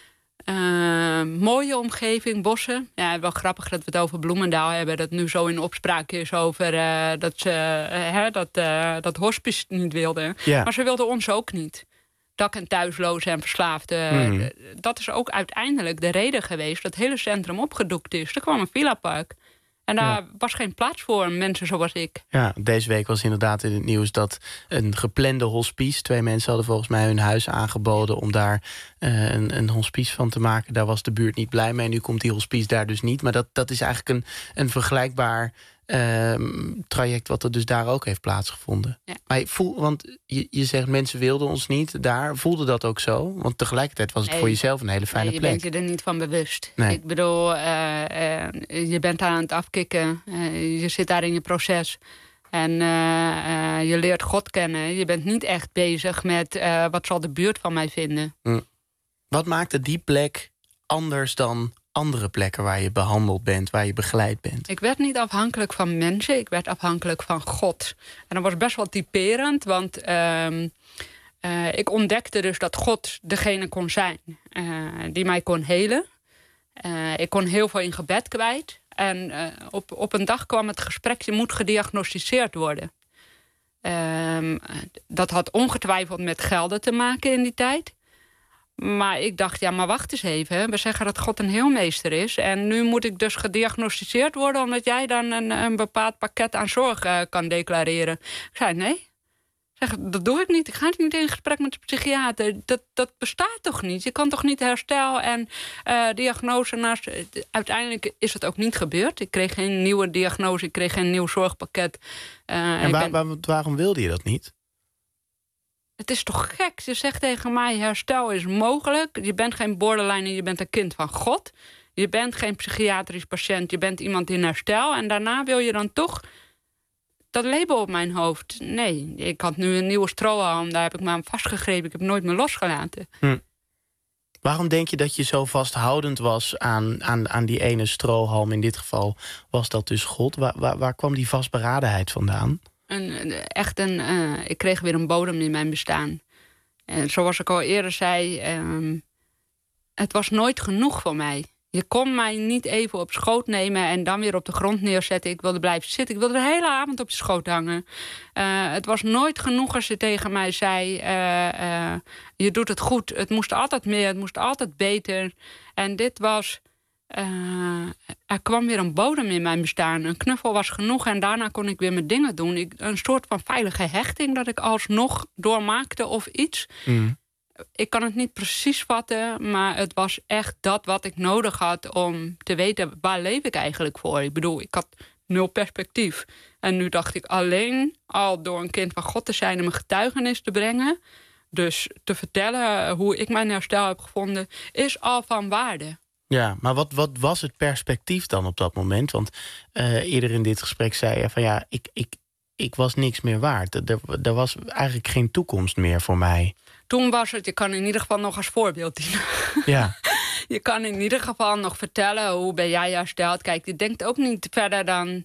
Mooie omgeving, bossen. Ja, wel grappig dat we het over Bloemendaal hebben. Dat nu zo in opspraak is over dat ze dat hospice niet wilden. Ja. Maar ze wilden ons ook niet. Dak- en thuislozen en verslaafden. Dat is ook uiteindelijk de reden geweest dat het hele centrum opgedoekt is. Er kwam een villapark. En daar was geen plaats voor mensen zoals ik. Ja, deze week was inderdaad in het nieuws dat een geplande hospice... 2 mensen hadden volgens mij hun huis aangeboden om daar een hospice van te maken. Daar was de buurt niet blij mee. Nu komt die hospice daar dus niet. Maar dat is eigenlijk een vergelijkbaar traject wat er dus daar ook heeft plaatsgevonden. Ja. Maar want je zegt mensen wilden ons niet daar. Voelde dat ook zo? Want tegelijkertijd was het voor jezelf een hele fijne plek. Je bent je er niet van bewust. Nee. Ik bedoel, je bent aan het afkicken. Je zit daar in je proces. En je leert God kennen. Je bent niet echt bezig met wat zal de buurt van mij vinden. Wat maakte die plek anders dan andere plekken waar je behandeld bent, waar je begeleid bent? Ik werd niet afhankelijk van mensen, ik werd afhankelijk van God. En dat was best wel typerend, want ik ontdekte dus dat God degene kon zijn die mij kon helen. Ik kon heel veel in gebed kwijt. En op een dag kwam het gesprek, je moet gediagnosticeerd worden. Dat had ongetwijfeld met gelden te maken in die tijd. Maar ik dacht, ja, maar wacht eens even. We zeggen dat God een heelmeester is. En nu moet ik dus gediagnosticeerd worden omdat jij dan een bepaald pakket aan zorg kan declareren. Ik zei, nee. Ik zeg, dat doe ik niet. Ik ga niet in gesprek met de psychiater. Dat bestaat toch niet? Je kan toch niet herstel en diagnose... Uiteindelijk is het ook niet gebeurd. Ik kreeg geen nieuwe diagnose, ik kreeg geen nieuw zorgpakket. Waarom wilde je dat niet? Het is toch gek? Je zegt tegen mij, herstel is mogelijk. Je bent geen borderline, je bent een kind van God. Je bent geen psychiatrisch patiënt, je bent iemand in herstel. En daarna wil je dan toch dat label op mijn hoofd. Nee, ik had nu een nieuwe strohalm, daar heb ik me aan vastgegrepen. Ik heb nooit meer losgelaten. Waarom denk je dat je zo vasthoudend was aan die ene strohalm? In dit geval was dat dus God. Waar kwam die vastberadenheid vandaan? Ik kreeg weer een bodem in mijn bestaan. En zoals ik al eerder zei, het was nooit genoeg voor mij. Je kon mij niet even op schoot nemen en dan weer op de grond neerzetten. Ik wilde blijven zitten. Ik wilde de hele avond op je schoot hangen. Het was nooit genoeg als je tegen mij zei, je doet het goed. Het moest altijd meer, het moest altijd beter. En dit was... er kwam weer een bodem in mijn bestaan. Een knuffel was genoeg en daarna kon ik weer mijn dingen doen. Een soort van veilige hechting dat ik alsnog doormaakte of iets. Ik kan het niet precies vatten, maar het was echt dat wat ik nodig had om te weten, waar leef ik eigenlijk voor? Ik bedoel, ik had 0 perspectief. En nu dacht ik alleen al door een kind van God te zijn en mijn getuigenis te brengen, dus te vertellen hoe ik mijn herstel heb gevonden, is al van waarde. Ja, maar wat was het perspectief dan op dat moment? Want eerder in dit gesprek zei je van ja, ik was niks meer waard. Er was eigenlijk geen toekomst meer voor mij. Toen was het, je kan in ieder geval nog als voorbeeld dienen. Ja. Je kan in ieder geval nog vertellen hoe ben jij hersteld. Kijk, je denkt ook niet verder dan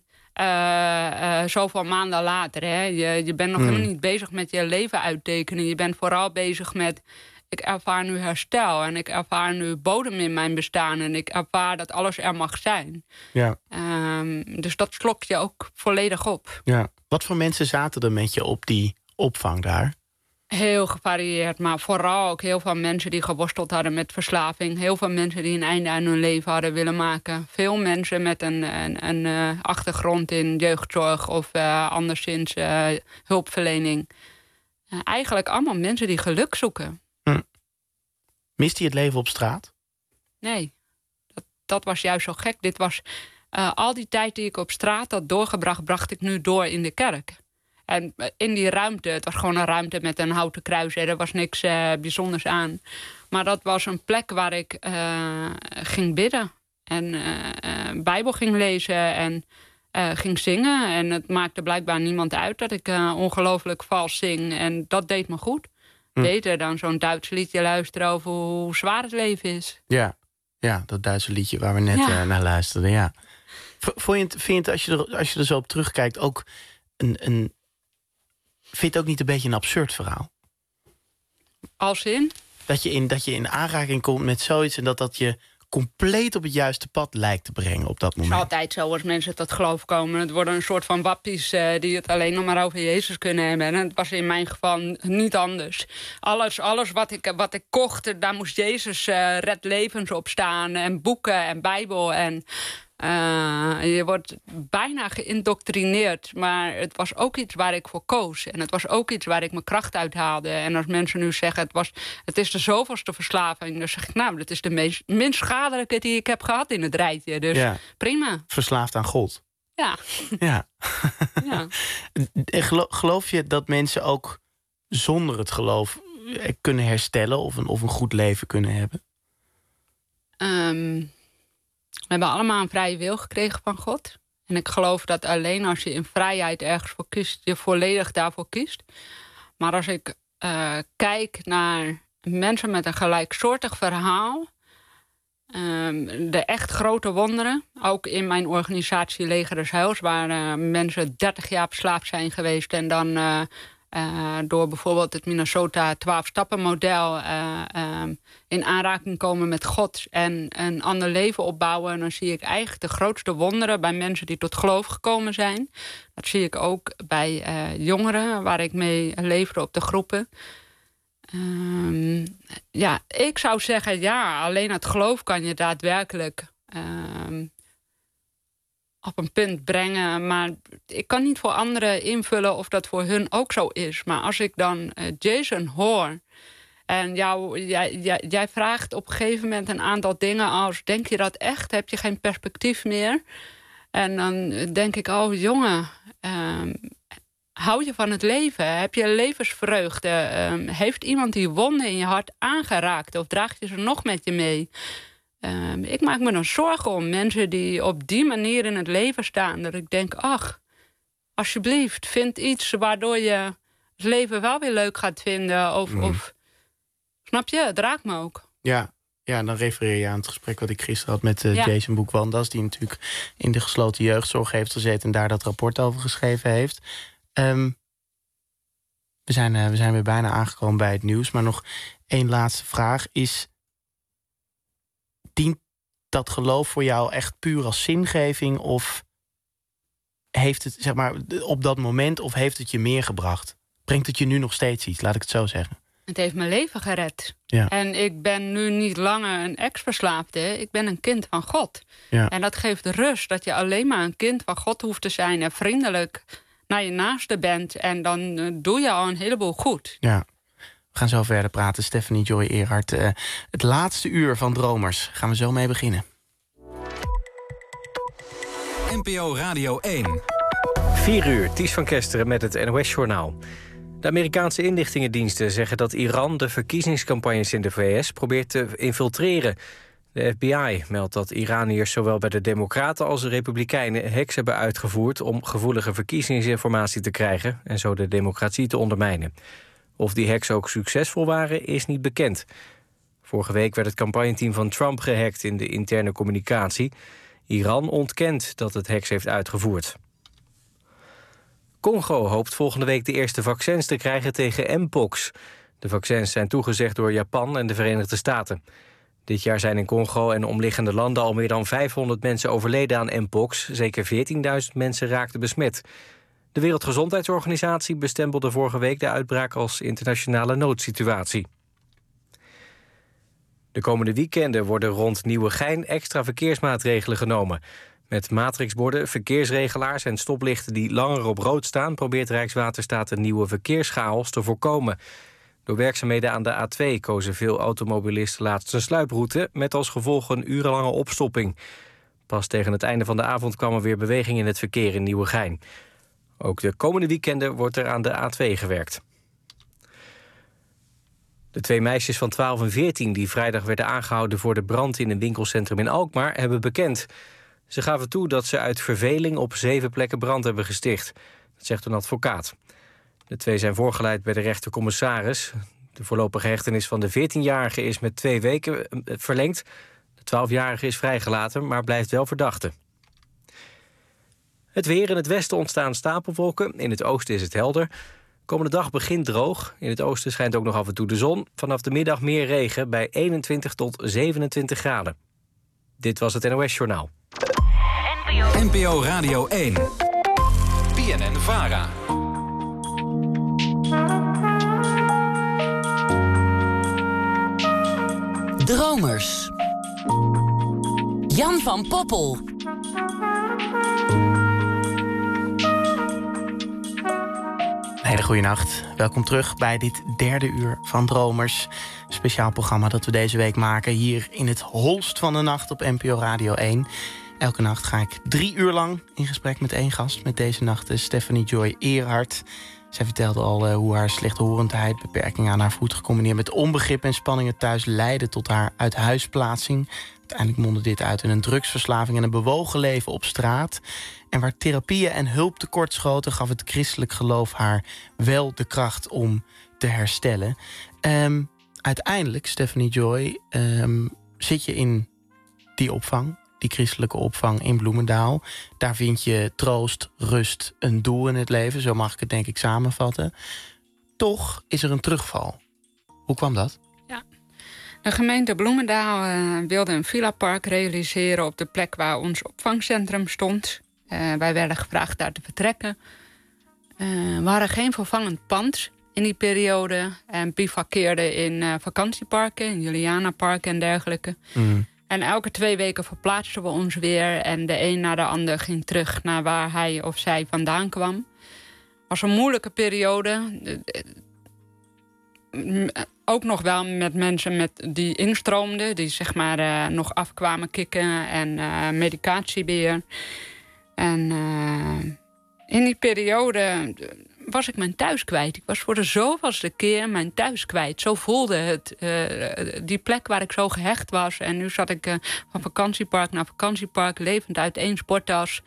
zoveel maanden later. Hè? Je bent nog helemaal niet bezig met je leven uittekenen. Je bent vooral bezig met, ik ervaar nu herstel en ik ervaar nu bodem in mijn bestaan en ik ervaar dat alles er mag zijn. Ja. Dus dat slok je ook volledig op. Ja. Wat voor mensen zaten er met je op die opvang daar? Heel gevarieerd, maar vooral ook heel veel mensen die geworsteld hadden met verslaving. Heel veel mensen die een einde aan hun leven hadden willen maken. Veel mensen met een achtergrond in jeugdzorg of anderszins hulpverlening. Eigenlijk allemaal mensen die geluk zoeken. Mist hij het leven op straat? Nee, dat was juist zo gek. Dit was al die tijd die ik op straat had doorgebracht, bracht ik nu door in de kerk. En in die ruimte, het was gewoon een ruimte met een houten kruis. Er was niks bijzonders aan. Maar dat was een plek waar ik ging bidden. En Bijbel ging lezen en ging zingen. En het maakte blijkbaar niemand uit dat ik ongelooflijk vals zing. En dat deed me goed. Beter dan zo'n Duits liedje luisteren over hoe zwaar het leven is. Ja, dat Duitse liedje waar we net naar luisterden, ja. Vind je het, als je er zo op terugkijkt, ook vind je het ook niet een beetje een absurd verhaal? Als in? Dat je in aanraking komt met zoiets en dat je compleet op het juiste pad lijkt te brengen op dat moment. Het is altijd zo als mensen tot geloof komen. Het worden een soort van wappies die het alleen nog maar over Jezus kunnen hebben. En het was in mijn geval niet anders. Alles wat ik kocht, daar moest Jezus red levens op staan. En boeken en Bijbel. En je wordt bijna geïndoctrineerd. Maar het was ook iets waar ik voor koos. En het was ook iets waar ik mijn kracht uit haalde. En als mensen nu zeggen, het is de zoveelste verslaving. Dan zeg ik, nou, dat is de minst schadelijke die ik heb gehad in het rijtje. Dus prima. Verslaafd aan God. Ja. Ja. Geloof je dat mensen ook zonder het geloof kunnen herstellen of een goed leven kunnen hebben? We hebben allemaal een vrije wil gekregen van God. En ik geloof dat alleen als je in vrijheid ergens voor kiest, je volledig daarvoor kiest. Maar als ik kijk naar mensen met een gelijksoortig verhaal, de echt grote wonderen, ook in mijn organisatie Leger des Heils, waar mensen 30 jaar verslaafd zijn geweest en dan door bijvoorbeeld het Minnesota 12-stappen-model in aanraking komen met God en een ander leven opbouwen. En dan zie ik eigenlijk de grootste wonderen bij mensen die tot geloof gekomen zijn. Dat zie ik ook bij jongeren waar ik mee leefde op de groepen. Ik zou zeggen, alleen het geloof kan je daadwerkelijk op een punt brengen. Maar ik kan niet voor anderen invullen of dat voor hun ook zo is. Maar als ik dan Jason hoor en jij vraagt op een gegeven moment een aantal dingen als, denk je dat echt? Heb je geen perspectief meer? En dan denk ik, oh jongen, hou je van het leven? Heb je levensvreugde? Heeft iemand die wonden in je hart aangeraakt? Of draag je ze nog met je mee? Ik maak me dan zorgen om mensen die op die manier in het leven staan. Dat ik denk, ach, alsjeblieft, vind iets waardoor je het leven wel weer leuk gaat vinden. Of snap je? Het raakt me ook. Ja, dan refereer je aan het gesprek wat ik gisteren had met Jason Boekwandas, die natuurlijk in de gesloten jeugdzorg heeft gezeten en daar dat rapport over geschreven heeft. We zijn weer bijna aangekomen bij het nieuws, maar nog één laatste vraag is, dient dat geloof voor jou echt puur als zingeving, of heeft het, zeg maar, op dat moment, of heeft het je meer gebracht? Brengt het je nu nog steeds iets, laat ik het zo zeggen? Het heeft mijn leven gered. Ja. En ik ben nu niet langer een ex-verslaafde. Ik ben een kind van God. Ja. En dat geeft rust dat je alleen maar een kind van God hoeft te zijn en vriendelijk naar je naaste bent. En dan doe je al een heleboel goed. Ja. We gaan zo verder praten. Stephanie Joy Eerhart. Het laatste uur van Dromers. Gaan we zo mee beginnen. NPO Radio 1. 4 uur, Ties van Kesteren met het NOS-journaal. De Amerikaanse inlichtingendiensten zeggen dat Iran de verkiezingscampagnes in de VS probeert te infiltreren. De FBI meldt dat Iraniërs zowel bij de Democraten als de Republikeinen hacks hebben uitgevoerd om gevoelige verkiezingsinformatie te krijgen en zo de democratie te ondermijnen. Of die hacks ook succesvol waren, is niet bekend. Vorige week werd het campagneteam van Trump gehackt in de interne communicatie. Iran ontkent dat het hacks heeft uitgevoerd. Congo hoopt volgende week de eerste vaccins te krijgen tegen mpox. De vaccins zijn toegezegd door Japan en de Verenigde Staten. Dit jaar zijn in Congo en omliggende landen al meer dan 500 mensen overleden aan mpox. Zeker 14.000 mensen raakten besmet. De Wereldgezondheidsorganisatie bestempelde vorige week de uitbraak als internationale noodsituatie. De komende weekenden worden rond Nieuwegein extra verkeersmaatregelen genomen. Met matrixborden, verkeersregelaars en stoplichten die langer op rood staan, probeert Rijkswaterstaat een nieuwe verkeerschaos te voorkomen. Door werkzaamheden aan de A2 kozen veel automobilisten laatst een sluiproute, met als gevolg een urenlange opstopping. Pas tegen het einde van de avond kwam er weer beweging in het verkeer in Nieuwegein. Ook de komende weekenden wordt er aan de A2 gewerkt. De 2 meisjes van 12 en 14 die vrijdag werden aangehouden voor de brand in een winkelcentrum in Alkmaar hebben bekend. Ze gaven toe dat ze uit verveling op 7 plekken brand hebben gesticht. Dat zegt een advocaat. De 2 zijn voorgeleid bij de rechtercommissaris. De voorlopige hechtenis van de 14-jarige is met 2 weken verlengd. De 12-jarige is vrijgelaten, maar blijft wel verdachte. Het weer: in het westen ontstaan stapelwolken. In het oosten is het helder. Komende dag begint droog. In het oosten schijnt ook nog af en toe de zon. Vanaf de middag meer regen bij 21 tot 27 graden. Dit was het NOS Journaal. NPO Radio 1. BNN-VARA. Dromers. Jan van Poppel. Hele goede nacht. Welkom terug bij dit derde uur van Dromers. Speciaal programma dat we deze week maken hier in het holst van de nacht op NPO Radio 1. Elke nacht ga ik 3 uur lang in gesprek met 1 gast. Met deze nacht Stephanie Joy Eerhart. Zij vertelde al hoe haar slechthorendheid, beperkingen aan haar voet gecombineerd met onbegrip en spanningen thuis leidden tot haar uithuisplaatsing. Uiteindelijk mondde dit uit in een drugsverslaving en een bewogen leven op straat. En waar therapieën en hulp tekortschoten, gaf het christelijk geloof haar wel de kracht om te herstellen. Uiteindelijk, Stephanie Joy, zit je in die opvang, die christelijke opvang in Bloemendaal. Daar vind je troost, rust, een doel in het leven. Zo mag ik het denk ik samenvatten. Toch is er een terugval. Hoe kwam dat? Ja. De gemeente Bloemendaal wilde een villapark realiseren op de plek waar ons opvangcentrum stond. Wij werden gevraagd daar te vertrekken. We hadden geen vervangend pand in die periode. En bivakkeerden in vakantieparken, in Julianaparken en dergelijke. En elke 2 weken verplaatsten we ons weer. En de een na de ander ging terug naar waar hij of zij vandaan kwam. Het was een moeilijke periode. Ook nog wel met mensen die instroomden. Die zeg maar nog afkwamen kicken en medicatiebeheer. En in die periode was ik mijn thuis kwijt. Ik was voor de zoveelste keer mijn thuis kwijt. Zo voelde het. Die plek waar ik zo gehecht was. En nu zat ik van vakantiepark naar vakantiepark, levend uit 1 sporttas.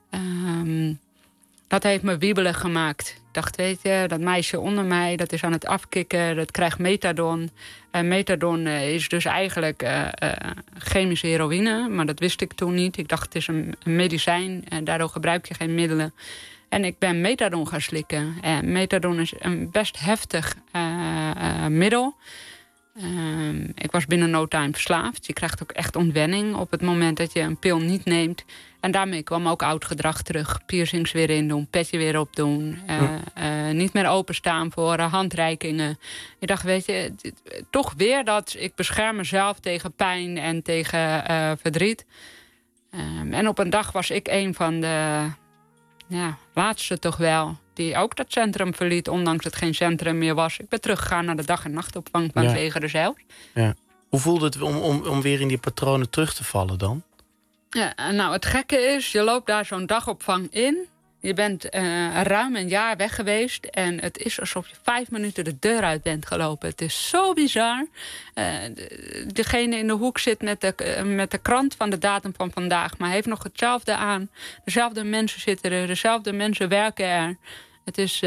Dat heeft me wiebelig gemaakt. Ik dacht, weet je, dat meisje onder mij, dat is aan het afkicken. Dat krijgt methadon. Methadon is dus eigenlijk chemische heroïne. Maar dat wist ik toen niet. Ik dacht, het is een medicijn. En daardoor gebruik je geen middelen. En ik ben methadon gaan slikken. Methadon is een best heftig middel. Ik was binnen no time verslaafd. Je krijgt ook echt ontwenning op het moment dat je een pil niet neemt. En daarmee kwam ook oud gedrag terug. Piercings weer in doen, petje weer op doen. Niet meer openstaan voor handreikingen. Ik dacht, weet je, toch weer dat ik bescherm mezelf tegen pijn en tegen verdriet. En op een dag was ik een van de laatste toch wel, die ook dat centrum verliet, ondanks dat het geen centrum meer was. Ik ben teruggegaan naar de dag- en nachtopvang van het leger zelf. Ja. Hoe voelde het om weer in die patronen terug te vallen dan? Ja, nou, het gekke is, je loopt daar zo'n dagopvang in. Je bent ruim een jaar weg geweest. En het is alsof je 5 minuten de deur uit bent gelopen. Het is zo bizar. Degene in de hoek zit met de krant van de datum van vandaag. Maar heeft nog hetzelfde aan. Dezelfde mensen zitten er. Dezelfde mensen werken er. Het is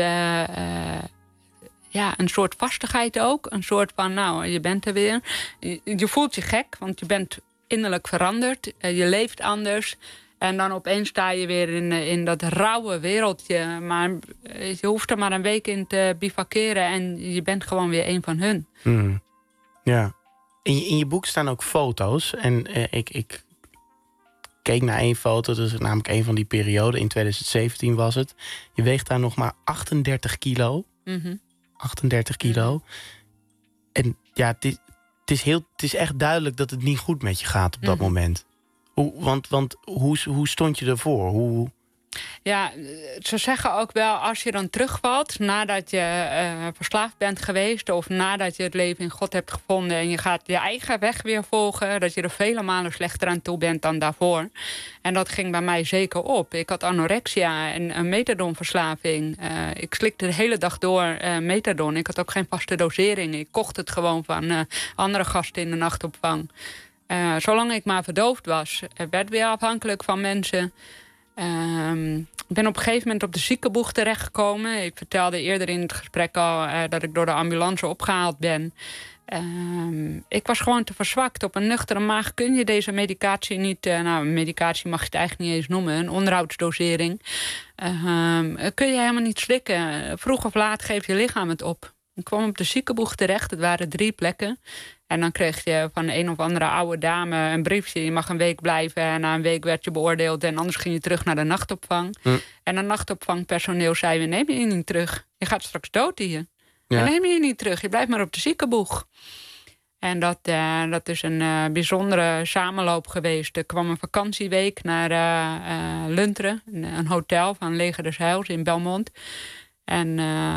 een soort vastigheid ook. Een soort van, nou, je bent er weer. Je voelt je gek, want je bent innerlijk veranderd. Je leeft anders. En dan opeens sta je weer in dat rauwe wereldje. Maar je hoeft er maar een week in te bivakeren en je bent gewoon weer een van hun. Ja. In je boek staan ook foto's. En ik keek naar 1 foto. Dat is namelijk een van die perioden. In 2017 was het. Je weegt daar nog maar 38 kilo. 38 kilo. En ja, het is echt duidelijk dat het niet goed met je gaat op dat moment. Want hoe stond je ervoor? Ja, ze zeggen ook wel, als je dan terugvalt nadat je verslaafd bent geweest, of nadat je het leven in God hebt gevonden en je gaat je eigen weg weer volgen, dat je er vele malen slechter aan toe bent dan daarvoor. En dat ging bij mij zeker op. Ik had anorexia en een methadonverslaving. Ik slikte de hele dag door methadon. Ik had ook geen vaste dosering. Ik kocht het gewoon van andere gasten in de nachtopvang. Zolang ik maar verdoofd was, werd weer afhankelijk van mensen. Ik ben op een gegeven moment op de ziekenboeg terechtgekomen. Ik vertelde eerder in het gesprek al dat ik door de ambulance opgehaald ben. Ik was gewoon te verzwakt. Op een nuchtere maag kun je deze medicatie niet... medicatie mag je het eigenlijk niet eens noemen. Een onderhoudsdosering. Kun je helemaal niet slikken. Vroeg of laat geeft je lichaam het op. Ik kwam op de ziekenboeg terecht. Het waren 3 plekken. En dan kreeg je van een of andere oude dame een briefje. Je mag een week blijven. En na een week werd je beoordeeld. En anders ging je terug naar de nachtopvang. En de nachtopvangpersoneel zei... we nemen je niet terug. Je gaat straks dood hier. Ja. We nemen je niet terug. Je blijft maar op de ziekenboeg. En dat is een bijzondere samenloop geweest. Er kwam een vakantieweek naar Lunteren. Een hotel van Leger des Heils in Belmont. En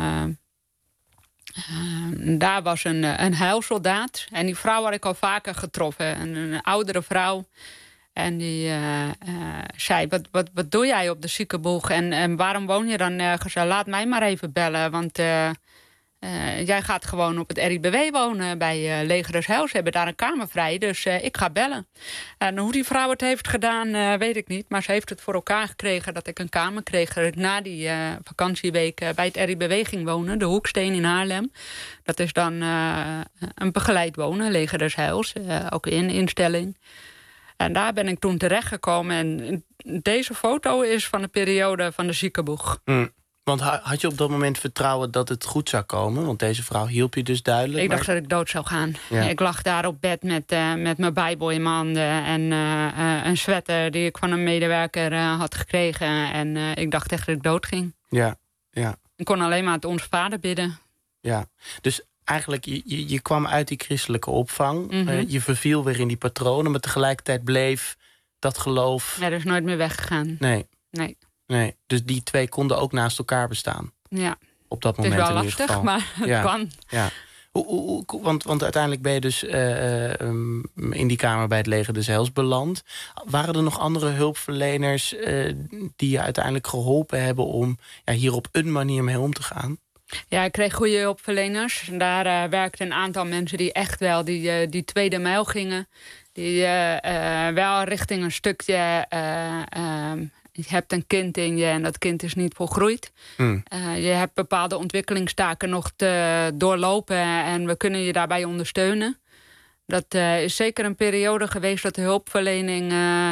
daar was een heilsoldaat. En die vrouw had ik al vaker getroffen. Een oudere vrouw. En die zei, wat doe jij op de ziekenboeg? En waarom woon je dan nergens? Laat mij maar even bellen, want... jij gaat gewoon op het RIBW wonen bij Leger des Heils. Ze hebben daar een kamer vrij, dus ik ga bellen. En hoe die vrouw het heeft gedaan, weet ik niet. Maar ze heeft het voor elkaar gekregen dat ik een kamer kreeg. Dat ik na die vakantieweek bij het RIBW ging wonen. De Hoeksteen in Haarlem. Dat is dan een begeleid wonen, Leger des Heils. Ook in instelling. En daar ben ik toen terechtgekomen. En deze foto is van de periode van de ziekenboeg. Want had je op dat moment vertrouwen dat het goed zou komen? Want deze vrouw hielp je dus duidelijk. Ik dacht dat ik dood zou gaan. Ja. Ik lag daar op bed met mijn bijbel in mijn handen. En een sweater die ik van een medewerker had gekregen. En ik dacht echt dat ik dood ging. Ja, ja. Ik kon alleen maar het Onze Vader bidden. Ja, dus eigenlijk je kwam uit die christelijke opvang. Je verviel weer in die patronen. Maar tegelijkertijd bleef dat geloof... Ja, dat is nooit meer weggegaan. Nee, dus die twee konden ook naast elkaar bestaan. Ja. Op dat moment het is wel in ieder lastig, geval. maar het kan. Ja. Want uiteindelijk ben je dus in die kamer bij het Leger des Heils beland. Waren er nog andere hulpverleners die je uiteindelijk geholpen hebben om hier op een manier mee om te gaan? Ja, ik kreeg goede hulpverleners. En daar werkten een aantal mensen die echt wel die tweede mijl gingen. Die wel richting een stukje... je hebt een kind in je en dat kind is niet volgroeid. Je hebt bepaalde ontwikkelingstaken nog te doorlopen... en we kunnen je daarbij ondersteunen. Dat is zeker een periode geweest dat de hulpverlening...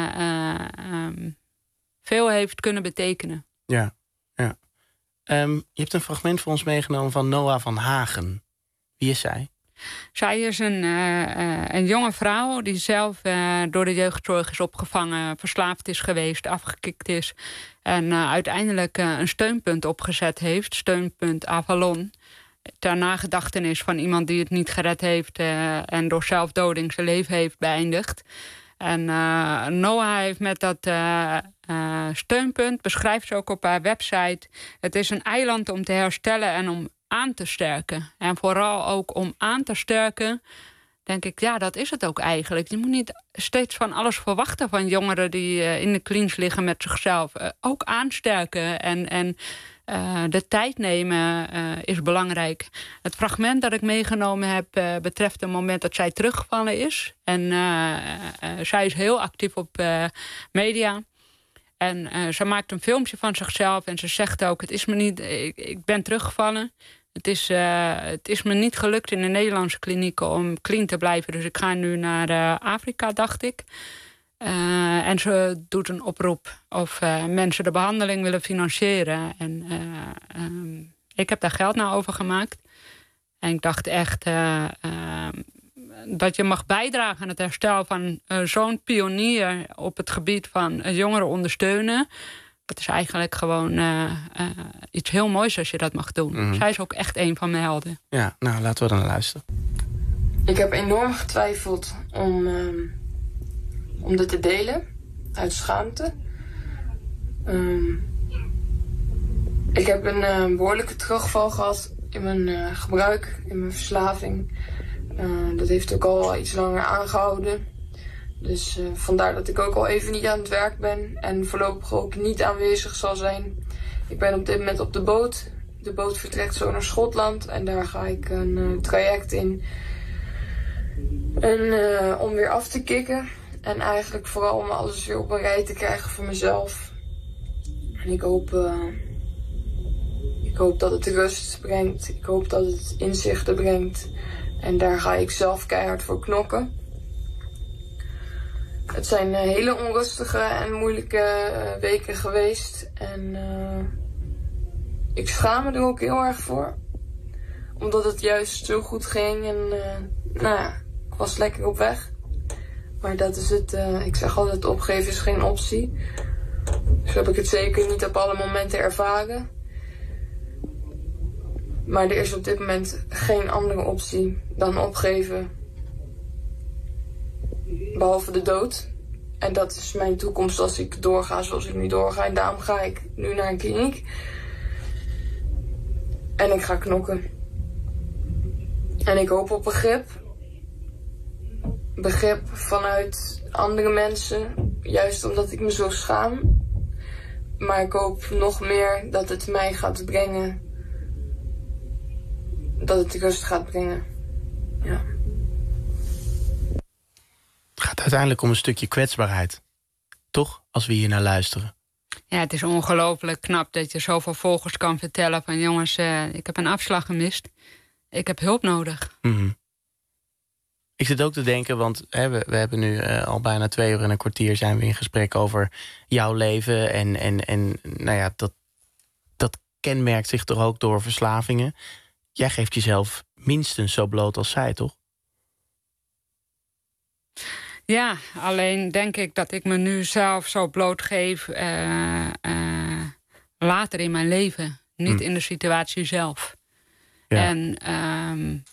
veel heeft kunnen betekenen. Ja. Je hebt een fragment voor ons meegenomen van Noah van Hagen. Wie is zij? Zij is een jonge vrouw die zelf door de jeugdzorg is opgevangen... verslaafd is geweest, afgekikt is... en uiteindelijk een steunpunt opgezet heeft. Steunpunt Avalon. Ter nagedachtenis van iemand die het niet gered heeft... en door zelfdoding zijn leven heeft beëindigd. En Noah heeft met dat steunpunt... beschrijft ze ook op haar website... het is een eiland om te herstellen en om aan te sterken. En vooral ook om aan te sterken, denk ik, ja, dat is het ook eigenlijk. Je moet niet steeds van alles verwachten van jongeren die in de clinch liggen met zichzelf. Ook aansterken en de tijd nemen is belangrijk. Het fragment dat ik meegenomen heb betreft het moment dat zij teruggevallen is. En zij is heel actief op media. En ze maakt een filmpje van zichzelf en ze zegt ook, het is me niet, ik ben teruggevallen. Het is me niet gelukt in de Nederlandse klinieken om clean te blijven. Dus ik ga nu naar Afrika, dacht ik. En ze doet een oproep of mensen de behandeling willen financieren. En ik heb daar geld naar overgemaakt. En ik dacht echt dat je mag bijdragen aan het herstel van zo'n pionier op het gebied van jongeren ondersteunen. Dat is eigenlijk gewoon iets heel moois als je dat mag doen. Zij is ook echt een van mijn helden. Ja, nou laten we dan luisteren. Ik heb enorm getwijfeld om dit te delen. Uit schaamte. Ik heb een behoorlijke terugval gehad in mijn gebruik, in mijn verslaving. Dat heeft ook al iets langer aangehouden. Dus vandaar dat ik ook al even niet aan het werk ben. En voorlopig ook niet aanwezig zal zijn. Ik ben op dit moment op de boot. De boot vertrekt zo naar Schotland. En daar ga ik een traject in. Om weer af te kicken. En eigenlijk vooral om alles weer op een rij te krijgen voor mezelf. En ik hoop dat het rust brengt. Ik hoop dat het inzichten brengt. En daar ga ik zelf keihard voor knokken. Het zijn hele onrustige en moeilijke weken geweest. En ik schaam me er ook heel erg voor. Omdat het juist zo goed ging en ik was lekker op weg. Maar dat is het. Ik zeg altijd, opgeven is geen optie. Dus heb ik het zeker niet op alle momenten ervaren. Maar er is op dit moment geen andere optie dan opgeven. Behalve de dood. En dat is mijn toekomst als ik doorga zoals ik nu doorga. En daarom ga ik nu naar een kliniek. En ik ga knokken. En ik hoop op begrip. Begrip vanuit andere mensen. Juist omdat ik me zo schaam. Maar ik hoop nog meer dat het mij gaat brengen. Dat het rust gaat brengen. Ja. Het gaat uiteindelijk om een stukje kwetsbaarheid. Toch? Als we hier naar luisteren. Ja, het is ongelooflijk knap dat je zoveel volgers kan vertellen van jongens, ik heb een afslag gemist. Ik heb hulp nodig. Mm-hmm. Ik zit ook te denken, want we hebben nu al bijna 2 uur en een kwartier zijn we in gesprek over jouw leven. En nou ja, dat kenmerkt zich toch ook door verslavingen. Jij geeft jezelf minstens zo bloot als zij, toch? Ja, alleen denk ik dat ik me nu zelf zo blootgeef later in mijn leven. Niet in de situatie zelf. Ja. En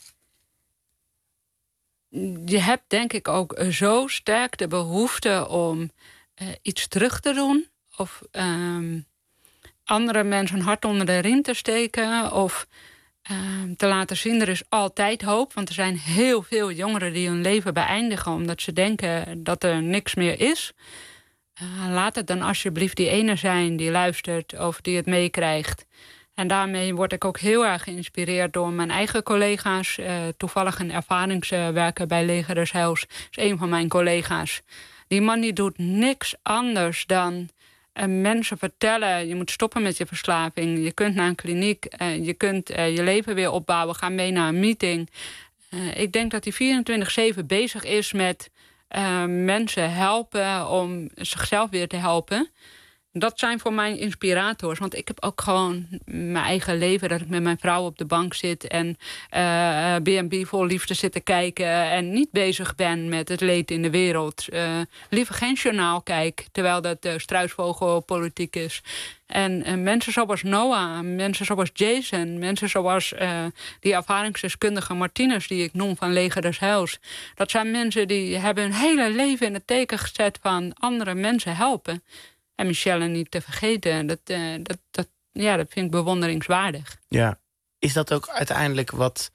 je hebt denk ik ook zo sterk de behoefte om iets terug te doen. Of andere mensen een hart onder de riem te steken. Of te laten zien, er is altijd hoop. Want er zijn heel veel jongeren die hun leven beëindigen omdat ze denken dat er niks meer is. Laat het dan alsjeblieft die ene zijn die luistert of die het meekrijgt. En daarmee word ik ook heel erg geïnspireerd door mijn eigen collega's. Toevallig een ervaringswerker bij Leger des Heils is een van mijn collega's. Die man die doet niks anders dan mensen vertellen, je moet stoppen met je verslaving. Je kunt naar een kliniek, je kunt je leven weer opbouwen. Ga mee naar een meeting. Ik denk dat hij 24/7 bezig is met mensen helpen om zichzelf weer te helpen. Dat zijn voor mij inspirators. Want ik heb ook gewoon mijn eigen leven. Dat ik met mijn vrouw op de bank zit. En B&B vol liefde zit te kijken. En niet bezig ben met het leed in de wereld. Liever geen journaal kijk. Terwijl dat struisvogelpolitiek is. En mensen zoals Noah. Mensen zoals Jason. Mensen zoals die ervaringsdeskundige Martinez. Die ik noem van Leger des Heils. Dat zijn mensen die hebben hun hele leven in het teken gezet van andere mensen helpen. En Michelle niet te vergeten. Dat vind ik bewonderingswaardig. Ja. Is dat ook uiteindelijk wat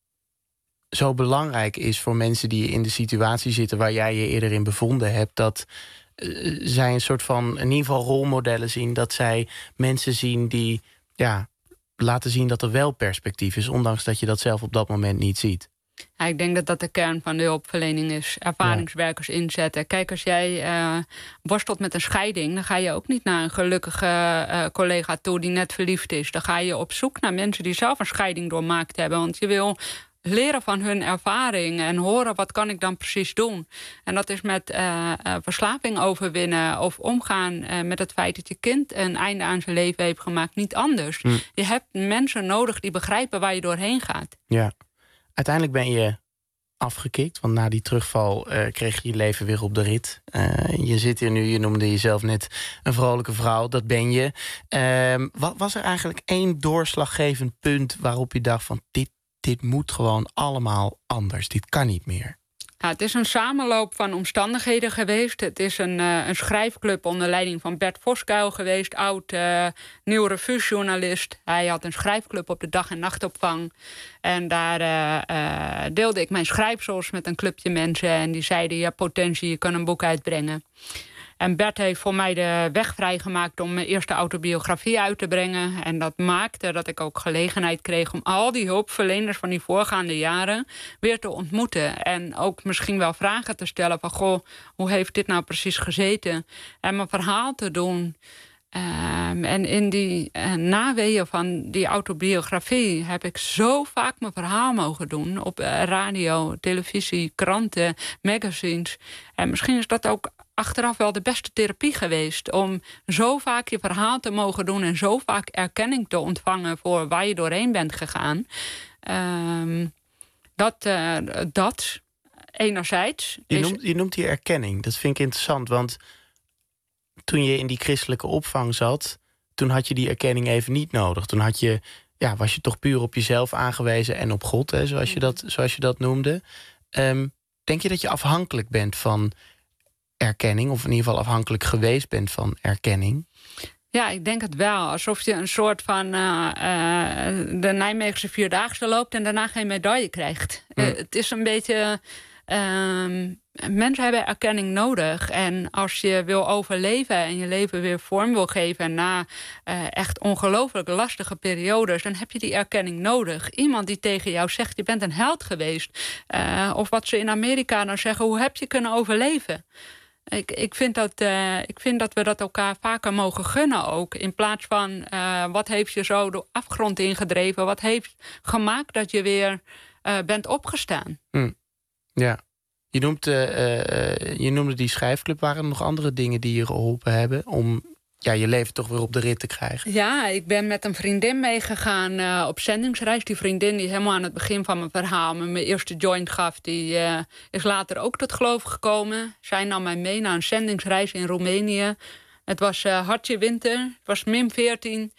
zo belangrijk is voor mensen die in de situatie zitten waar jij je eerder in bevonden hebt? Dat zij een soort van, in ieder geval rolmodellen zien. Dat zij mensen zien die laten zien dat er wel perspectief is. Ondanks dat je dat zelf op dat moment niet ziet. Ja, ik denk dat dat de kern van de hulpverlening is. Ervaringswerkers inzetten. Kijk, als jij worstelt met een scheiding, dan ga je ook niet naar een gelukkige collega toe die net verliefd is. Dan ga je op zoek naar mensen die zelf een scheiding doormaakt hebben. Want je wil leren van hun ervaring en horen wat kan ik dan precies doen. En dat is met verslaving overwinnen of omgaan met het feit dat je kind een einde aan zijn leven heeft gemaakt. Niet anders. Je hebt mensen nodig die begrijpen waar je doorheen gaat. Ja. Uiteindelijk ben je afgekikt, want na die terugval kreeg je je leven weer op de rit. Je zit hier nu, je noemde jezelf net een vrolijke vrouw, dat ben je. Was er eigenlijk 1 doorslaggevend punt waarop je dacht van dit moet gewoon allemaal anders, dit kan niet meer? Ja, het is een samenloop van omstandigheden geweest. Het is een schrijfclub onder leiding van Bert Voskuil geweest. Oud Nieuw Revue-journalist. Hij had een schrijfclub op de dag- en nachtopvang. En daar deelde ik mijn schrijfsels met een clubje mensen. En die zeiden, je hebt potentie, je kan een boek uitbrengen. En Bert heeft voor mij de weg vrijgemaakt om mijn eerste autobiografie uit te brengen. En dat maakte dat ik ook gelegenheid kreeg om al die hulpverleners van die voorgaande jaren weer te ontmoeten. En ook misschien wel vragen te stellen van, goh, hoe heeft dit nou precies gezeten? En mijn verhaal te doen En in die naweeën van die autobiografie heb ik zo vaak mijn verhaal mogen doen. Op radio, televisie, kranten, magazines. En misschien is dat ook achteraf wel de beste therapie geweest. Om zo vaak je verhaal te mogen doen en zo vaak erkenning te ontvangen voor waar je doorheen bent gegaan. Dat enerzijds. Je noemt die erkenning. Dat vind ik interessant, want toen je in die christelijke opvang zat, toen had je die erkenning even niet nodig. Toen was je toch puur op jezelf aangewezen en op God, hè, zoals je dat noemde. Denk je dat je afhankelijk bent van erkenning, of in ieder geval afhankelijk geweest bent van erkenning? Ja, ik denk het wel. Alsof je een soort van de Nijmeegse Vierdaagse loopt en daarna geen medaille krijgt. Het is een beetje mensen hebben erkenning nodig. En als je wil overleven en je leven weer vorm wil geven na echt ongelooflijk lastige periodes, dan heb je die erkenning nodig. Iemand die tegen jou zegt, je bent een held geweest. Of wat ze in Amerika dan zeggen, hoe heb je kunnen overleven? Ik vind dat we dat elkaar vaker mogen gunnen ook. In plaats van, wat heeft je zo de afgrond ingedreven? Wat heeft gemaakt dat je weer bent opgestaan? Ja. Je noemde die schrijfclub. Waren er nog andere dingen die je geholpen hebben om je leven toch weer op de rit te krijgen? Ja, ik ben met een vriendin meegegaan op zendingsreis. Die vriendin die helemaal aan het begin van mijn verhaal me mijn eerste joint gaf, die is later ook tot geloof gekomen. Zij nam mij mee naar een zendingsreis in Roemenië. Het was hartje winter, het was -14.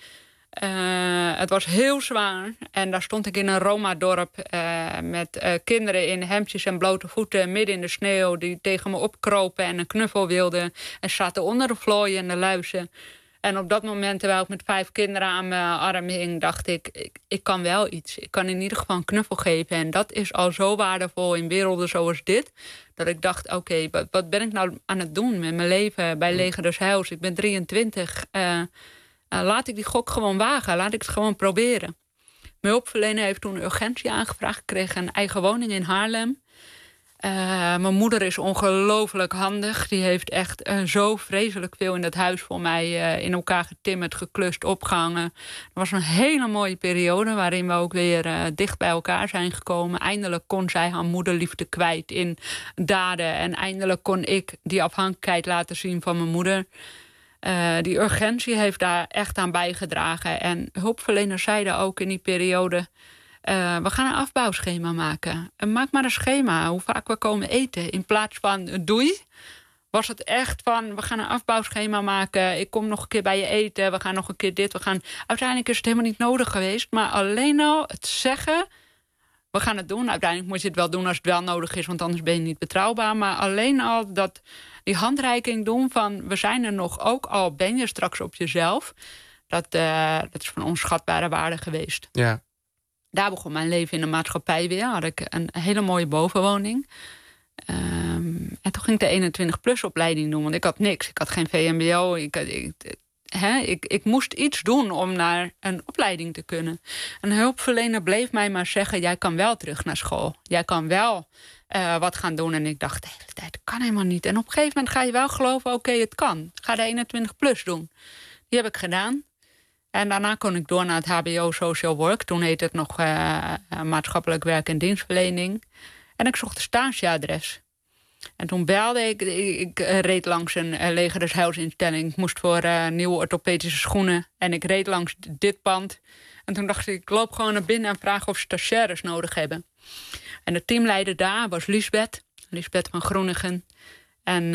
Het was heel zwaar. En daar stond ik in een Roma-dorp met kinderen in hemdjes en blote voeten midden in de sneeuw, die tegen me opkropen en een knuffel wilden en zaten onder de vlooien en de luizen. En op dat moment, terwijl ik met 5 kinderen aan mijn arm hing, dacht ik kan wel iets. Ik kan in ieder geval een knuffel geven. En dat is al zo waardevol in werelden zoals dit, dat ik dacht, oké, wat ben ik nou aan het doen met mijn leven bij Leger des Heils? Ik ben 23. Laat ik die gok gewoon wagen. Laat ik het gewoon proberen. Mijn hulpverlener heeft toen urgentie aangevraagd. Ik kreeg een eigen woning in Haarlem. Mijn moeder is ongelooflijk handig. Die heeft echt zo vreselijk veel in het huis voor mij in elkaar getimmerd, geklust, opgehangen. Het was een hele mooie periode waarin we ook weer dicht bij elkaar zijn gekomen. Eindelijk kon zij haar moederliefde kwijt in daden. En eindelijk kon ik die afhankelijkheid laten zien van mijn moeder. Die urgentie heeft daar echt aan bijgedragen. En hulpverleners zeiden ook in die periode, we gaan een afbouwschema maken. Maak maar een schema, hoe vaak we komen eten. In plaats van doei, was het echt van, we gaan een afbouwschema maken. Ik kom nog een keer bij je eten, we gaan nog een keer dit. Uiteindelijk is het helemaal niet nodig geweest. Maar alleen al het zeggen, we gaan het doen. Uiteindelijk moet je het wel doen als het wel nodig is, want anders ben je niet betrouwbaar. Maar alleen al die handreiking doen van, we zijn er nog, ook al ben je straks op jezelf. Dat is van onschatbare waarde geweest. Ja. Daar begon mijn leven in de maatschappij weer. Had ik een hele mooie bovenwoning. En toen ging ik de 21+ opleiding doen, want ik had niks. Ik had geen VMBO. Ik moest iets doen om naar een opleiding te kunnen. Een hulpverlener bleef mij maar zeggen, jij kan wel terug naar school. Jij kan wel wat gaan doen. En ik dacht de hele tijd, dat kan helemaal niet. En op een gegeven moment ga je wel geloven, oké, het kan. Ik ga de 21+ doen. Die heb ik gedaan. En daarna kon ik door naar het HBO Social Work. Toen heette het nog maatschappelijk werk en dienstverlening. En ik zocht een stageadres. En toen belde ik reed langs een Leger des Heils instelling. Ik moest voor nieuwe orthopedische schoenen. En ik reed langs dit pand. En toen dacht ik loop gewoon naar binnen en vraag of ze stagiaires nodig hebben. En de teamleider daar was Lisbeth van Groningen. En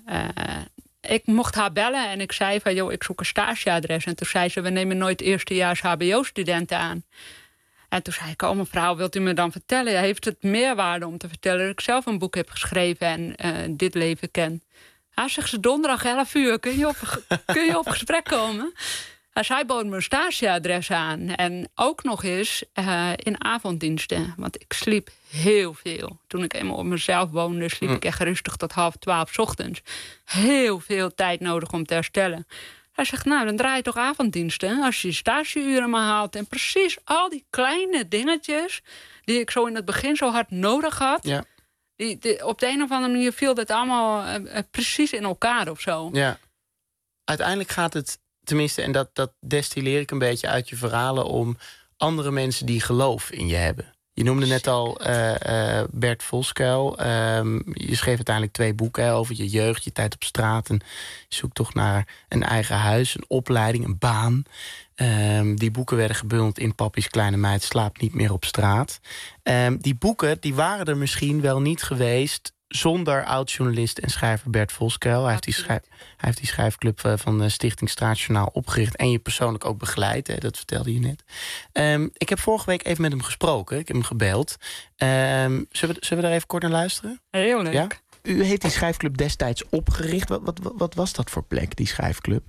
ik mocht haar bellen en ik zei van, joh, ik zoek een stageadres. En toen zei ze, we nemen nooit eerstejaars HBO-studenten aan. En toen zei ik, oh mevrouw, wilt u me dan vertellen? Heeft het meerwaarde om te vertellen dat ik zelf een boek heb geschreven en dit leven ken? Zegt ze, donderdag 11 uur, kun je op gesprek komen? Zij bood me een stageadres aan. En ook nog eens in avonddiensten. Want ik sliep heel veel. Toen ik eenmaal op mezelf woonde, sliep ik echt rustig tot 11:30 's ochtends. Heel veel tijd nodig om te herstellen. Hij zegt, nou, dan draai je toch avonddiensten als je je stageuren maar haalt. En precies al die kleine dingetjes die ik zo in het begin zo hard nodig had. Ja. Op de een of andere manier viel dat allemaal precies in elkaar of zo. Ja. Uiteindelijk gaat het tenminste, en dat destilleer ik een beetje uit je verhalen, om andere mensen die geloof in je hebben. Je noemde net al Bert Voskuil. Je schreef uiteindelijk 2 boeken over je jeugd, je tijd op straat, en zoektocht naar een eigen huis, een opleiding, een baan. Die boeken werden gebundeld in Papi's Kleine Meid slaapt niet meer op straat. Die boeken die waren er misschien wel niet geweest zonder oud-journalist en schrijver Bert Voskuil. Hij heeft die schrijfclub van de Stichting Straatjournaal opgericht en je persoonlijk ook begeleid. Hè, dat vertelde je net. Ik heb vorige week even met hem gesproken. Ik heb hem gebeld. Zullen we daar even kort naar luisteren? Heel leuk. Ja? U heeft die schrijfclub destijds opgericht. Wat was dat voor plek, die schrijfclub?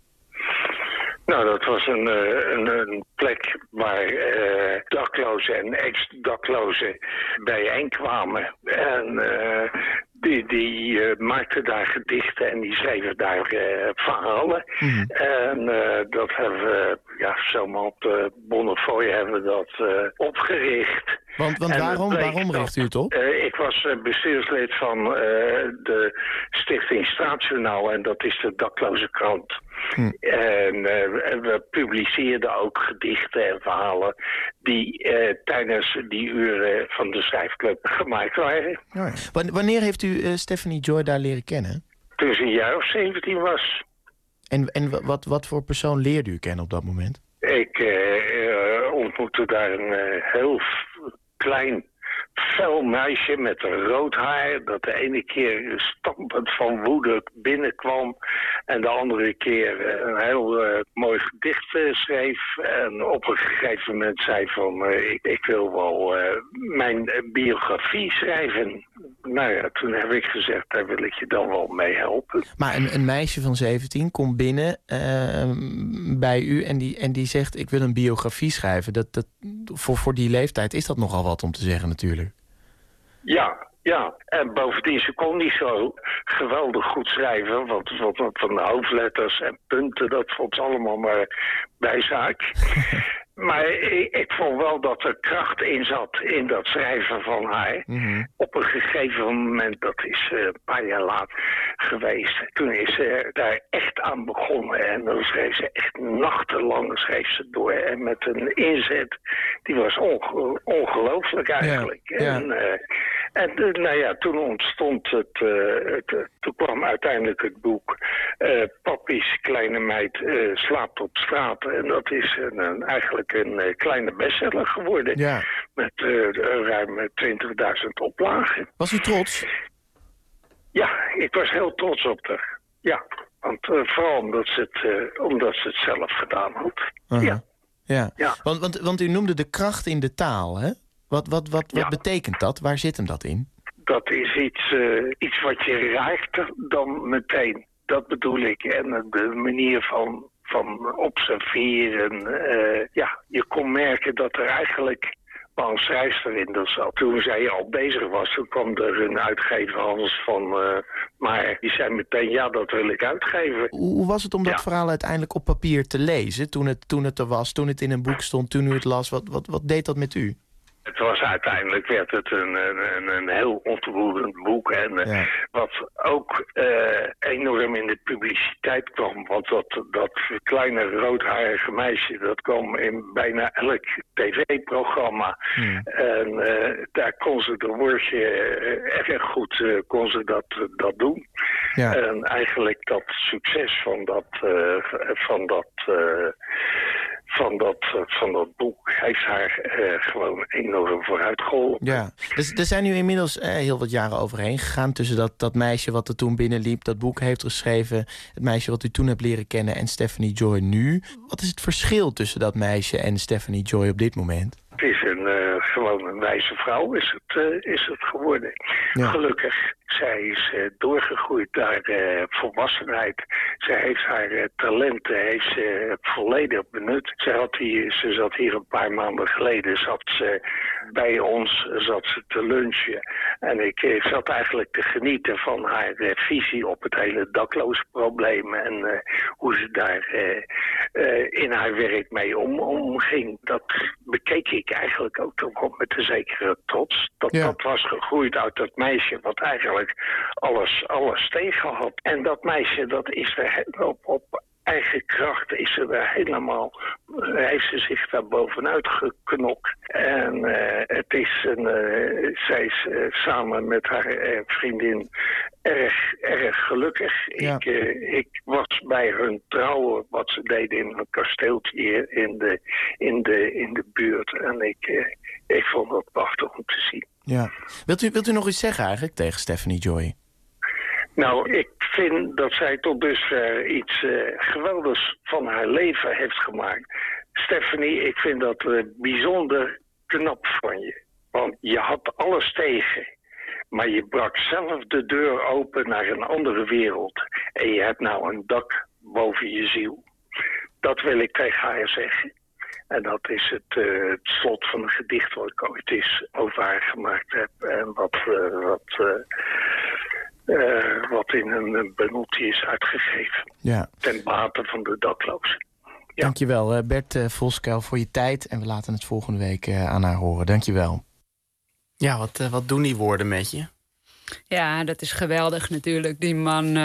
Nou, dat was een plek waar daklozen en ex-daklozen bijeenkwamen. En die maakten daar gedichten en die schreven daar verhalen. En dat hebben we, zomaar op de Bonnefoy hebben we dat opgericht. Want waarom richt u het op? Ik was bestuurslid van de Stichting Straatjournaal en dat is de dakloze krant. En we publiceerden ook gedichten en verhalen die tijdens die uren van de schrijfclub gemaakt waren. Ja. Wanneer heeft u Stephanie Joy daar leren kennen? Toen ze een jaar of 17 was. En wat voor persoon leerde u kennen op dat moment? Ik ontmoette daar een heel klein, fel meisje met rood haar, dat de ene keer stampend van woede binnenkwam en de andere keer een heel mooi gedicht schreef. En op een gegeven moment zei van, ik wil wel mijn biografie schrijven. Nou ja, toen heb ik gezegd, daar wil ik je dan wel mee helpen. Maar een meisje van 17 komt binnen bij u en die zegt, ik wil een biografie schrijven. Voor die leeftijd is dat nogal wat om te zeggen natuurlijk. Ja. En bovendien, ze kon niet zo geweldig goed schrijven. Want van de hoofdletters en punten, dat vond ze allemaal maar bijzaak. Maar ik vond wel dat er kracht in zat in dat schrijven van haar. Op een gegeven moment, dat is een paar jaar later geweest. Toen is ze daar echt aan begonnen. En dan schreef ze echt nachtenlang schreef ze door. En met een inzet, die was ongelooflijk eigenlijk. Ja. En toen ontstond toen kwam uiteindelijk het boek Papi's Kleine Meid slaapt op straat. En dat is eigenlijk een kleine bestseller geworden. Ja. Met ruim 20.000 oplagen. Was u trots? Ja, ik was heel trots op haar. Ja, want vooral omdat ze het zelf gedaan had. Ja. Want u noemde de kracht in de taal, hè? Wat betekent dat? Waar zit hem dat in? Dat is iets wat je raakt dan meteen. Dat bedoel ik. En de manier van observeren. Je kon merken dat er eigenlijk wel een schrijfster in dat zat. Toen zij al bezig was, toen kwam er een uitgever Hans van... maar die zei meteen, ja, dat wil ik uitgeven. Hoe was het om dat verhaal uiteindelijk op papier te lezen? Toen het er was, toen het in een boek stond, toen u het las. Wat deed dat met u? Het was uiteindelijk werd het een heel ontroerend boek. En wat ook enorm in de publiciteit kwam. Want dat kleine roodharige meisje, dat kwam in bijna elk tv-programma. En daar kon ze de woordje erg goed kon ze dat doen. Ja. En eigenlijk dat succes van dat boek heeft haar gewoon enorm vooruit geholpen. Ja, dus er zijn nu inmiddels heel wat jaren overheen gegaan tussen dat meisje wat er toen binnenliep, dat boek heeft geschreven, het meisje wat u toen hebt leren kennen en Stephanie Joy nu. Wat is het verschil tussen dat meisje en Stephanie Joy op dit moment? Het is gewoon een wijze vrouw is het geworden. Ja. Gelukkig. Zij is doorgegroeid naar volwassenheid. Zij heeft haar talenten volledig benut. Ze zat hier een paar maanden geleden. Bij ons zat ze te lunchen. En ik zat eigenlijk te genieten van haar visie op het hele daklozenprobleem. En hoe ze daar in haar werk mee omging. Dat bekeek ik eigenlijk ook toch met een zekere trots. Dat was gegroeid uit dat meisje wat eigenlijk alles tegen had. En dat meisje dat is er op eigen kracht is ze er helemaal, heeft ze zich daar bovenuit geknokt. En het is zij is samen met haar vriendin erg gelukkig. Ja. Ik was bij hun trouwen, wat ze deden in een kasteeltje hier in de buurt. En ik vond dat prachtig om te zien. Ja. Wilt u nog iets zeggen eigenlijk tegen Stephanie Joy? Nou, ik vind dat zij tot dusver iets geweldigs van haar leven heeft gemaakt. Stephanie, ik vind dat bijzonder knap van je. Want je had alles tegen. Maar je brak zelf de deur open naar een andere wereld. En je hebt nou een dak boven je ziel. Dat wil ik tegen haar zeggen. En dat is het slot van een gedicht wat ik ooit eens over haar gemaakt heb. En wat in een bundeltje is uitgegeven. Ja. Ten bate van de daklozen. Ja. Dankjewel, Bert Voskuil, voor je tijd. En we laten het volgende week aan haar horen. Dankjewel. Ja, wat doen die woorden met je? Ja, dat is geweldig natuurlijk. Die man...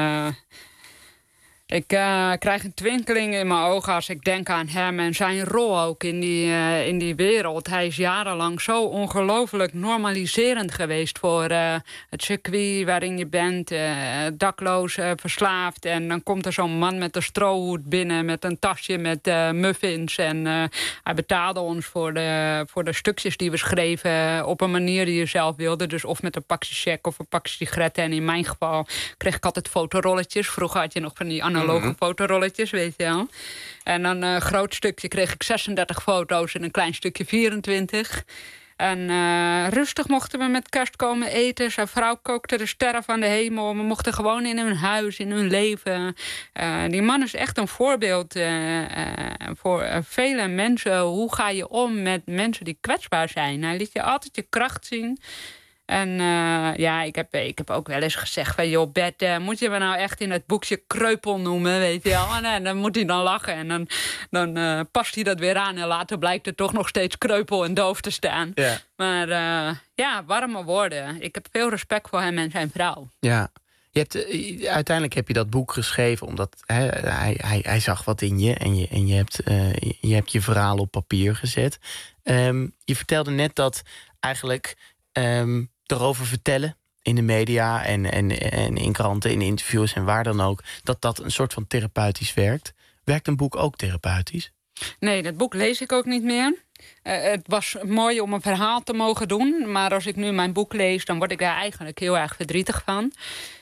Ik krijg een twinkeling in mijn ogen als ik denk aan hem en zijn rol ook in die wereld. Hij is jarenlang zo ongelooflijk normaliserend geweest voor het circuit waarin je bent. Dakloos, verslaafd. En dan komt er zo'n man met een strohoed binnen met een tasje met muffins. En hij betaalde ons voor de stukjes die we schreven op een manier die je zelf wilde. Dus of met een pakje check of een pakje sigaretten. En in mijn geval kreeg ik altijd fotorolletjes. Vroeger had je nog van die analoge fotorolletjes, weet je wel. En dan een groot stukje kreeg ik 36 foto's en een klein stukje 24. En rustig mochten we met kerst komen eten. Zijn vrouw kookte de sterren van de hemel. We mochten gewoon in hun huis, in hun leven. Die man is echt een voorbeeld voor vele mensen. Hoe ga je om met mensen die kwetsbaar zijn? Hij liet je altijd je kracht zien. En ja, ik heb ook wel eens gezegd van... joh, Bert, moet je me nou echt in het boekje kreupel noemen, weet je wel? En dan moet hij dan lachen en dan past hij dat weer aan... en later blijkt er toch nog steeds kreupel en doof te staan. Ja. Maar ja, warme woorden. Ik heb veel respect voor hem en zijn vrouw. Ja. Uiteindelijk heb je dat boek geschreven omdat hij zag wat in je... en je hebt je verhaal op papier gezet. Je vertelde net dat eigenlijk... erover vertellen in de media en in kranten, in interviews en waar dan ook... dat een soort van therapeutisch werkt. Werkt een boek ook therapeutisch? Nee, dat boek lees ik ook niet meer. Het was mooi om een verhaal te mogen doen... maar als ik nu mijn boek lees, dan word ik daar eigenlijk heel erg verdrietig van...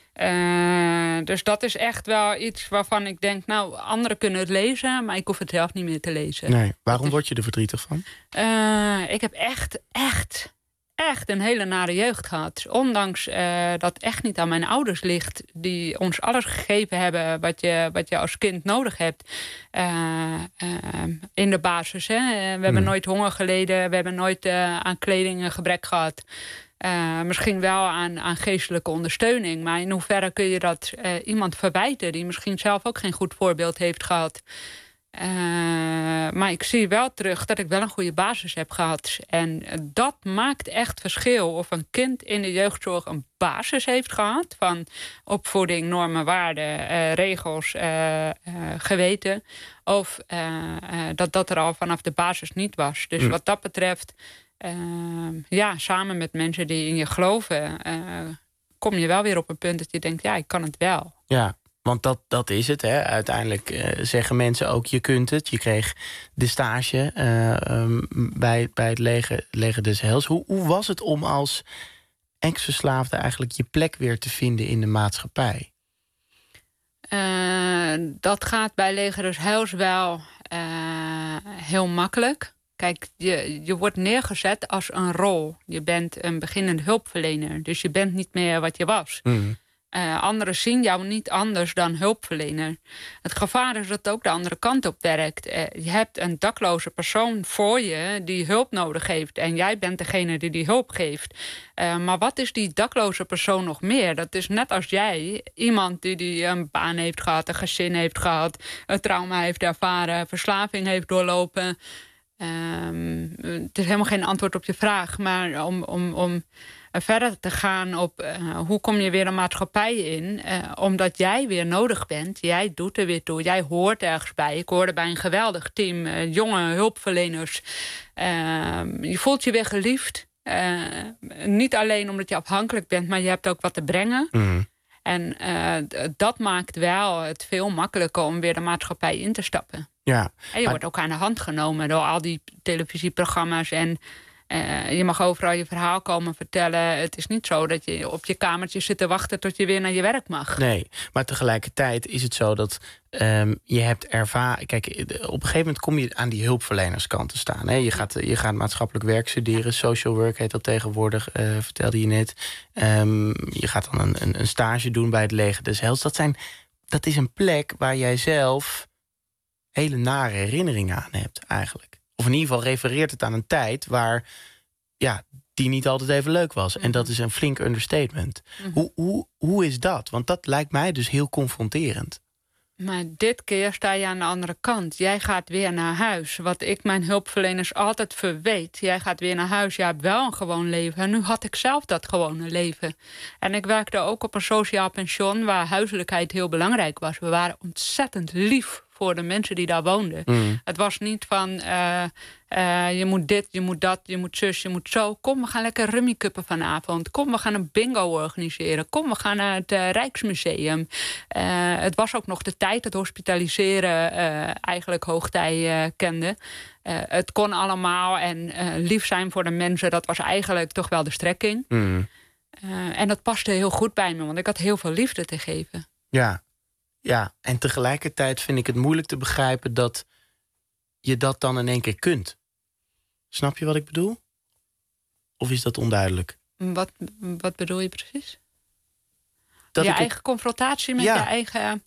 dus dat is echt wel iets waarvan ik denk... nou, anderen kunnen het lezen, maar ik hoef het zelf niet meer te lezen. Nee, waarom word je er verdrietig van? Ik heb echt een hele nare jeugd gehad. Ondanks dat echt niet aan mijn ouders ligt... die ons alles gegeven hebben wat je als kind nodig hebt. In de basis. Hè. We hebben nooit honger geleden. We hebben nooit aan kleding een gebrek gehad. Misschien wel aan geestelijke ondersteuning. Maar in hoeverre kun je dat iemand verwijten... die misschien zelf ook geen goed voorbeeld heeft gehad... maar ik zie wel terug dat ik wel een goede basis heb gehad. En dat maakt echt verschil. Of een kind in de jeugdzorg een basis heeft gehad... van opvoeding, normen, waarden, regels, geweten... of dat er al vanaf de basis niet was. Dus wat dat betreft... samen met mensen die in je geloven... kom je wel weer op een punt dat je denkt... ja, ik kan het wel. Ja. Want dat is het, hè. Uiteindelijk zeggen mensen ook, je kunt het. Je kreeg de stage bij het leger des Heils. Hoe was het om als ex-verslaafde eigenlijk je plek weer te vinden in de maatschappij? Dat gaat bij leger des Heils wel heel makkelijk. Kijk, je wordt neergezet als een rol. Je bent een beginnend hulpverlener. Dus je bent niet meer wat je was. Anderen zien jou niet anders dan hulpverlener. Het gevaar is dat het ook de andere kant op werkt. Je hebt een dakloze persoon voor je die hulp nodig heeft. En jij bent degene die hulp geeft. Maar wat is die dakloze persoon nog meer? Dat is net als jij. Iemand die een baan heeft gehad, een gezin heeft gehad... een trauma heeft ervaren, verslaving heeft doorlopen... het is helemaal geen antwoord op je vraag. Maar om verder te gaan op hoe kom je weer een maatschappij in. Omdat jij weer nodig bent. Jij doet er weer toe. Jij hoort ergens bij. Ik hoorde bij een geweldig team. Jonge hulpverleners. Je voelt je weer geliefd. Niet alleen omdat je afhankelijk bent, maar je hebt ook wat te brengen. Mm. En dat maakt wel het veel makkelijker om weer de maatschappij in te stappen. Ja, en je wordt ook aan de hand genomen door al die televisieprogramma's. En je mag overal je verhaal komen vertellen. Het is niet zo dat je op je kamertje zit te wachten tot je weer naar je werk mag. Nee, maar tegelijkertijd is het zo dat je hebt ervaren. Kijk, op een gegeven moment kom je aan die hulpverlenerskant te staan. Hè? Je gaat maatschappelijk werk studeren. Social work heet dat tegenwoordig, vertelde je net. Je gaat dan een stage doen bij het leger des Heils. Dat is een plek waar jij zelf hele nare herinneringen aan hebt eigenlijk. Of in ieder geval refereert het aan een tijd waar die niet altijd even leuk was. En dat is een flink understatement. Hoe is dat? Want dat lijkt mij dus heel confronterend. Maar dit keer sta je aan de andere kant. Jij gaat weer naar huis. Wat ik mijn hulpverleners altijd verweet. Jij gaat weer naar huis. Jij hebt wel een gewoon leven. En nu had ik zelf dat gewone leven. En ik werkte ook op een sociaal pension waar huiselijkheid heel belangrijk was. We waren ontzettend lief voor de mensen die daar woonden. Mm. Het was niet van je moet dit, je moet dat, je moet zus, je moet zo. Kom, we gaan lekker rummikuppen vanavond. Kom, we gaan een bingo organiseren. Kom, we gaan naar het Rijksmuseum. Het was ook nog de tijd dat hospitaliseren eigenlijk hoogtij kende. Het kon allemaal en lief zijn voor de mensen, dat was eigenlijk toch wel de strekking. Mm. En dat paste heel goed bij me, want ik had heel veel liefde te geven. Ja, en tegelijkertijd vind ik het moeilijk te begrijpen dat je dat dan in één keer kunt. Snap je wat ik bedoel? Of is dat onduidelijk? Wat bedoel je precies? Dat je eigen confrontatie met je eigen.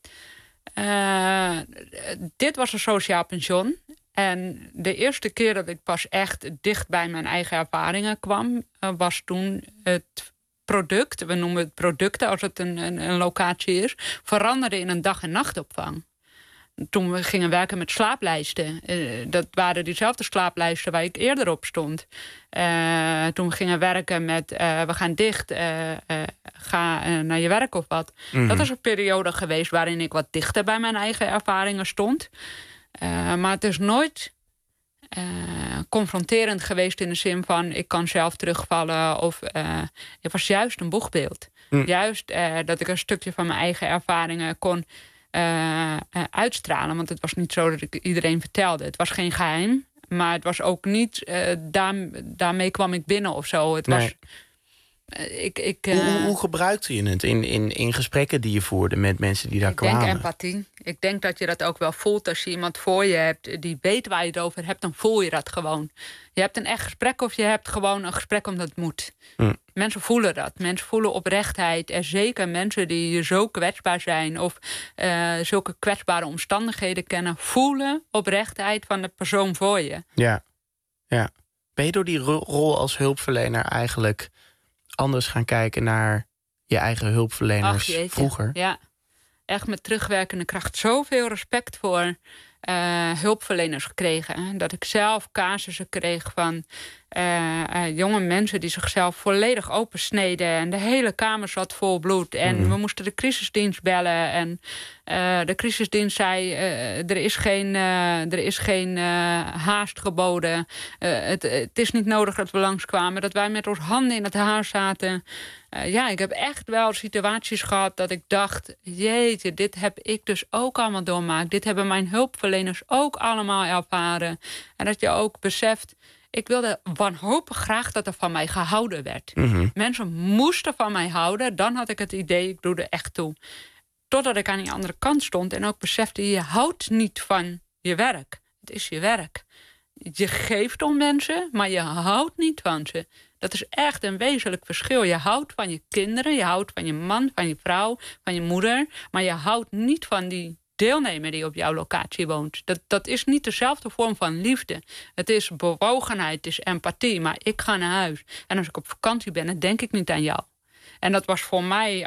Dit was een sociaal pension. En de eerste keer dat ik pas echt dicht bij mijn eigen ervaringen kwam, was toen het product, we noemen het producten als het een locatie is, veranderde in een dag- en nachtopvang. Toen we gingen werken met slaaplijsten. Dat waren diezelfde slaaplijsten waar ik eerder op stond. Toen we gingen werken met we gaan dicht, ga naar je werk of wat. Mm-hmm. Dat is een periode geweest waarin ik wat dichter bij mijn eigen ervaringen stond. Maar het is nooit confronterend geweest in de zin van ik kan zelf terugvallen. Of het was juist een boegbeeld. Juist dat ik een stukje van mijn eigen ervaringen kon uitstralen. Want het was niet zo dat ik iedereen vertelde. Het was geen geheim, maar het was ook niet daarmee kwam ik binnen of zo. Het was. Hoe gebruikte je het in gesprekken die je voerde met mensen die daar kwamen? Ik denk empathie. Ik denk dat je dat ook wel voelt als je iemand voor je hebt die weet waar je het over hebt, dan voel je dat gewoon. Je hebt een echt gesprek of je hebt gewoon een gesprek omdat het moet. Mensen voelen dat. Mensen voelen oprechtheid. En zeker mensen die zo kwetsbaar zijn of zulke kwetsbare omstandigheden kennen, voelen oprechtheid van de persoon voor je. Ja. Ben je door die rol als hulpverlener eigenlijk anders gaan kijken naar je eigen hulpverleners vroeger? Ja, echt met terugwerkende kracht zoveel respect voor hulpverleners gekregen. Hè? Dat ik zelf casussen kreeg van jonge mensen die zichzelf volledig opensneden. En de hele kamer zat vol bloed. En we moesten de crisisdienst bellen. En de crisisdienst zei, er is geen haast geboden. Het is niet nodig dat we langskwamen. Dat wij met ons handen in het haar zaten. Ik heb echt wel situaties gehad dat ik dacht, jeetje, dit heb ik dus ook allemaal doormaakt. Dit hebben mijn hulpverleners ook allemaal ervaren. En dat je ook beseft, ik wilde wanhopig graag dat er van mij gehouden werd. Mm-hmm. Mensen moesten van mij houden. Dan had ik het idee, ik doe er echt toe. Totdat ik aan die andere kant stond en ook besefte, je houdt niet van je werk. Het is je werk. Je geeft om mensen, maar je houdt niet van ze. Dat is echt een wezenlijk verschil. Je houdt van je kinderen, je houdt van je man, van je vrouw, van je moeder. Maar je houdt niet van die deelnemer die op jouw locatie woont. Dat is niet dezelfde vorm van liefde. Het is bewogenheid, het is empathie. Maar ik ga naar huis. En als ik op vakantie ben, dan denk ik niet aan jou. En dat was voor mij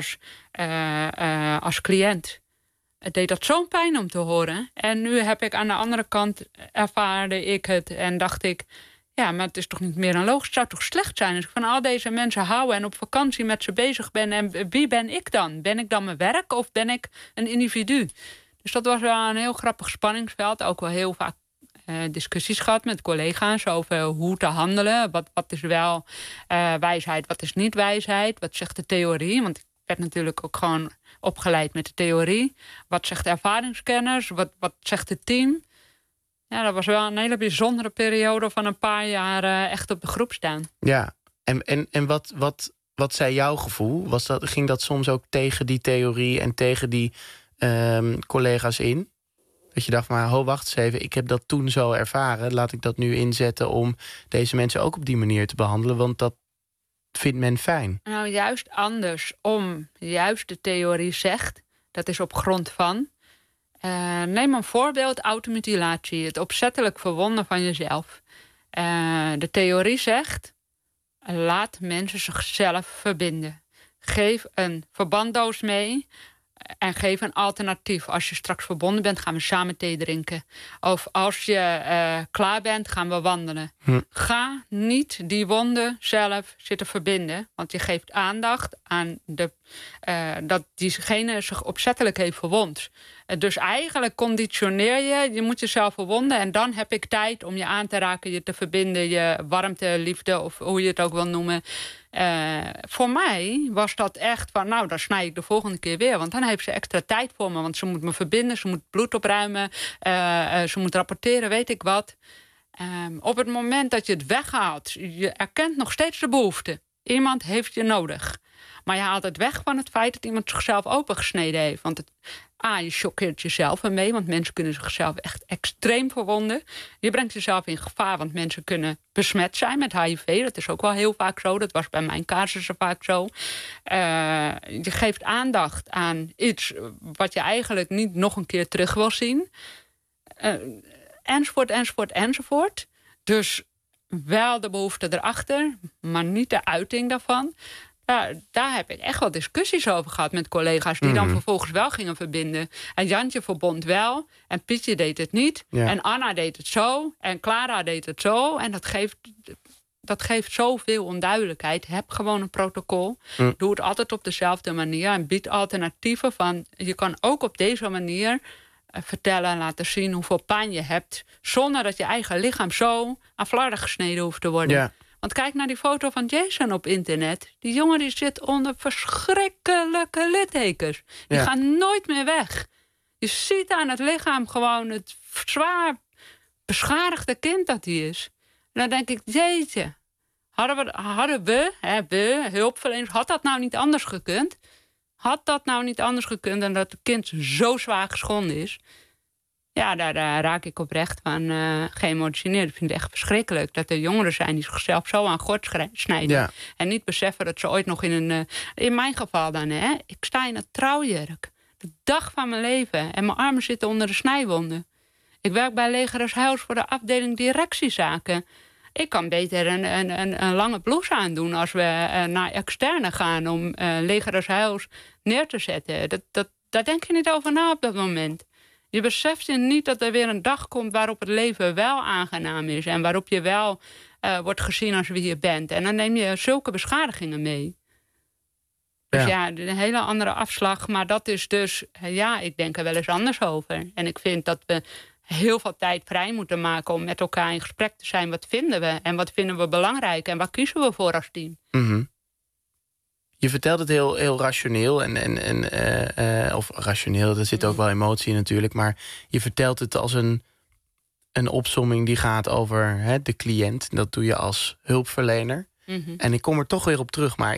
als cliënt. Het deed dat zo'n pijn om te horen. En nu heb ik aan de andere kant ervaarde ik het en dacht ik, Ja, maar het is toch niet meer dan logisch. Het zou toch slecht zijn als ik van al deze mensen hou en op vakantie met ze bezig ben. En wie ben ik dan? Ben ik dan mijn werk of ben ik een individu? Dus dat was wel een heel grappig spanningsveld. Ook wel heel vaak discussies gehad met collega's over hoe te handelen. Wat is wel wijsheid, wat is niet wijsheid? Wat zegt de theorie? Want ik werd natuurlijk ook gewoon opgeleid met de theorie. Wat zegt de ervaringskennis? Wat zegt het team? Ja, dat was wel een hele bijzondere periode van een paar jaar echt op de groep staan. Ja, en wat zei jouw gevoel? Ging dat soms ook tegen die theorie en tegen die collega's in? Dat je dacht, maar wacht eens even, ik heb dat toen zo ervaren. Laat ik dat nu inzetten om deze mensen ook op die manier te behandelen. Want dat vindt men fijn. Nou, juist andersom. Juist de theorie zegt, dat is op grond van. Neem een voorbeeld, automutilatie. Het opzettelijk verwonden van jezelf. De theorie zegt, laat mensen zichzelf verbinden. Geef een verbanddoos mee en geef een alternatief. Als je straks verbonden bent, gaan we samen thee drinken. Of als je klaar bent, gaan we wandelen. Ga niet die wonden zelf zitten verbinden. Want je geeft aandacht aan dat diegene zich opzettelijk heeft verwond. Dus eigenlijk conditioneer je moet jezelf verwonden. En dan heb ik tijd om je aan te raken, je te verbinden. Je warmte, liefde of hoe je het ook wil noemen. Voor mij was dat echt van, nou, dan snij ik de volgende keer weer. Want dan heeft ze extra tijd voor me. Want ze moet me verbinden, ze moet bloed opruimen. Ze moet rapporteren, weet ik wat. Op het moment dat je het weghaalt, je erkent nog steeds de behoefte. Iemand heeft je nodig. Maar je haalt het weg van het feit dat iemand zichzelf opengesneden heeft. Want je choqueert jezelf ermee, want mensen kunnen zichzelf echt extreem verwonden. Je brengt jezelf in gevaar, want mensen kunnen besmet zijn met HIV. Dat is ook wel heel vaak zo. Dat was bij mijn casussen vaak zo. Je geeft aandacht aan iets wat je eigenlijk niet nog een keer terug wil zien. Enzovoort. Dus wel de behoefte erachter, maar niet de uiting daarvan. Daar heb ik echt wel discussies over gehad met collega's die dan vervolgens wel gingen verbinden. En Jantje verbond wel en Pietje deed het niet. Ja. En Anna deed het zo en Clara deed het zo. En dat geeft zoveel onduidelijkheid. Heb gewoon een protocol. Doe het altijd op dezelfde manier en bied alternatieven van. Je kan ook op deze manier vertellen en laten zien hoeveel pijn je hebt, zonder dat je eigen lichaam zo aan flarden gesneden hoeft te worden. Ja. Want kijk naar die foto van Jason op internet. Die jongen die zit onder verschrikkelijke littekens. Die gaan nooit meer weg. Je ziet aan het lichaam gewoon het zwaar beschadigde kind dat hij is. En dan denk ik, jeetje, hadden we hulpverleners, had dat nou niet anders gekund? Had dat nou niet anders gekund dan dat het kind zo zwaar geschonden is? Ja, daar raak ik oprecht van geëmotioneerd. Ik vind het echt verschrikkelijk dat er jongeren zijn die zichzelf zo aan gort snijden. Ja. En niet beseffen dat ze ooit nog in mijn geval dan, ik sta in een trouwjurk. De dag van mijn leven. En mijn armen zitten onder de snijwonden. Ik werk bij Legershuis voor de afdeling directiezaken. Ik kan beter een lange blouse aandoen als we naar externe gaan om Legershuis neer te zetten. Daar denk je niet over na op dat moment. Je beseft je niet dat er weer een dag komt waarop het leven wel aangenaam is. En waarop je wel wordt gezien als wie je bent. En dan neem je zulke beschadigingen mee. Dus een hele andere afslag. Maar dat is dus, ik denk er wel eens anders over. En ik vind dat we heel veel tijd vrij moeten maken om met elkaar in gesprek te zijn. Wat vinden we en wat vinden we belangrijk en waar kiezen we voor als team? Mm-hmm. Je vertelt het heel rationeel. Of rationeel, er zit ook wel emotie in natuurlijk. Maar je vertelt het als een opsomming die gaat over de cliënt. Dat doe je als hulpverlener. Mm-hmm. En ik kom er toch weer op terug. Maar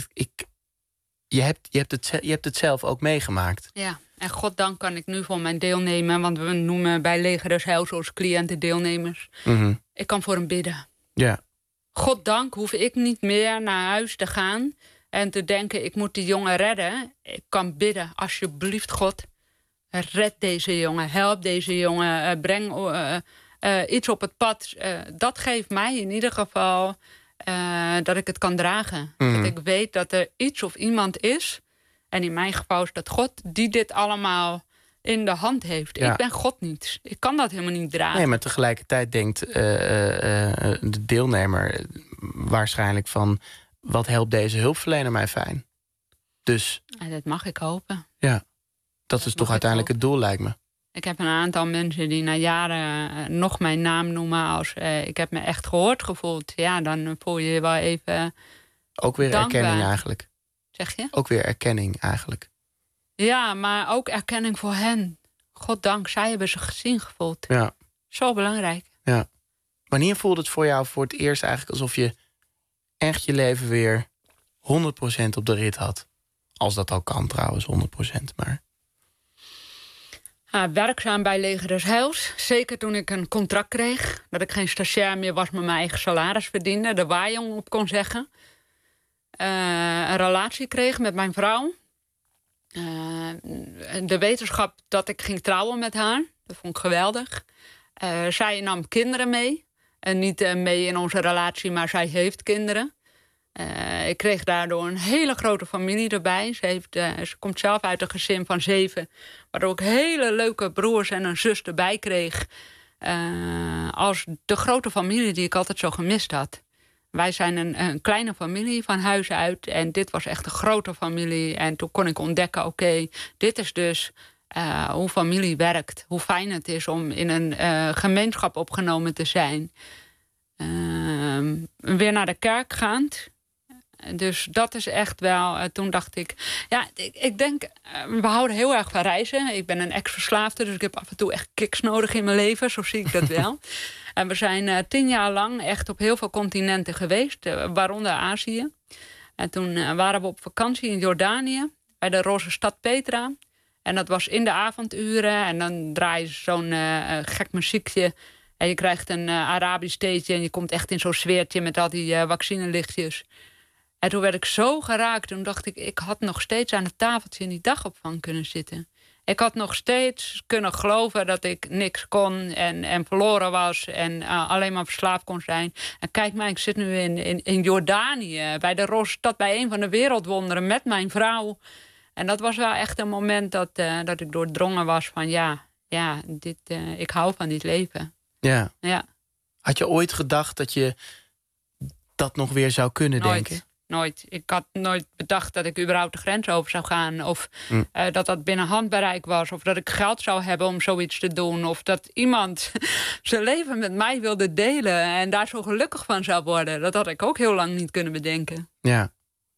je hebt het zelf ook meegemaakt. Ja, en goddank kan ik nu voor mijn deelnemen. Want we noemen bij Legershuis als cliënten deelnemers. Mm-hmm. Ik kan voor hem bidden. Ja. Goddank hoef ik niet meer naar huis te gaan en te denken, ik moet die jongen redden. Ik kan bidden, alsjeblieft God, red deze jongen, help deze jongen, breng iets op het pad. Dat geeft mij in ieder geval dat ik het kan dragen. Mm. Dat ik weet dat er iets of iemand is, en in mijn geval is dat God, die dit allemaal in de hand heeft. Ja. Ik ben God niet. Ik kan dat helemaal niet dragen. Nee, maar tegelijkertijd denkt de deelnemer waarschijnlijk van... wat helpt deze hulpverlener mij fijn? Dus Dat mag ik hopen. ja, dat is toch uiteindelijk het doel, lijkt me. Ik heb een aantal mensen die na jaren nog mijn naam noemen als... ik heb me echt gehoord gevoeld. Ja, dan voel je je wel even Ook weer dankbaar. erkenning eigenlijk. Zeg je? Ook weer erkenning eigenlijk. Ja, maar ook erkenning voor hen. Goddank, zij hebben ze gezien gevoeld. Ja. Zo belangrijk. Ja. Wanneer voelde het voor jou voor het eerst eigenlijk alsof je echt je leven weer 100% op de rit had? Als dat al kan trouwens, 100%. Maar... werkzaam bij Leger des Heils. Zeker toen ik een contract kreeg. Dat ik geen stagiair meer was, maar mijn eigen salaris verdiende. De waaijong op kon zeggen. Een relatie kreeg met mijn vrouw. De wetenschap dat ik ging trouwen met haar. Dat vond ik geweldig. Zij nam kinderen mee. En niet mee in onze relatie, maar zij heeft kinderen. Ik kreeg daardoor een hele grote familie erbij. Ze komt zelf uit een gezin van 7. Waardoor ik hele leuke broers en een zus erbij kreeg. Als de grote familie die ik altijd zo gemist had. Wij zijn een kleine familie van huis uit. En dit was echt een grote familie. En toen kon ik ontdekken, oké, dit is dus hoe familie werkt. Hoe fijn het is om in een gemeenschap opgenomen te zijn. Weer naar de kerk gaand. Dus dat is echt wel... toen dacht ik... Ja, ik denk... we houden heel erg van reizen. Ik ben een ex-verslaafde, dus ik heb af en toe echt kicks nodig in mijn leven. Zo zie ik dat wel. En we zijn 10 jaar lang echt op heel veel continenten geweest. Waaronder Azië. En toen waren we op vakantie in Jordanië. Bij de Roze Stad Petra. En dat was in de avonduren. En dan draai je zo'n gek muziekje... En je krijgt een Arabisch theetje en je komt echt in zo'n sfeertje met al die vaccinelichtjes. En toen werd ik zo geraakt. Toen dacht ik had nog steeds aan het tafeltje in die dagopvang kunnen zitten. Ik had nog steeds kunnen geloven dat ik niks kon en verloren was. En alleen maar verslaafd kon zijn. En kijk maar, ik zit nu in Jordanië. Bij de Roze Stad, bij een van de wereldwonderen met mijn vrouw. En dat was wel echt een moment dat ik doordrongen was van ik hou van dit leven. Ja. Ja. Had je ooit gedacht dat je dat nog weer zou kunnen denken? Nooit. Ik had nooit bedacht dat ik überhaupt de grens over zou gaan. Of dat binnen handbereik was. Of dat ik geld zou hebben om zoiets te doen. Of dat iemand zijn leven met mij wilde delen. En daar zo gelukkig van zou worden. Dat had ik ook heel lang niet kunnen bedenken. Ja.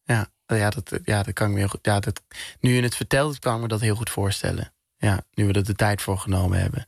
Dat kan ik me heel goed... nu je het vertelt, kan ik me dat heel goed voorstellen. Ja, nu we er de tijd voor genomen hebben.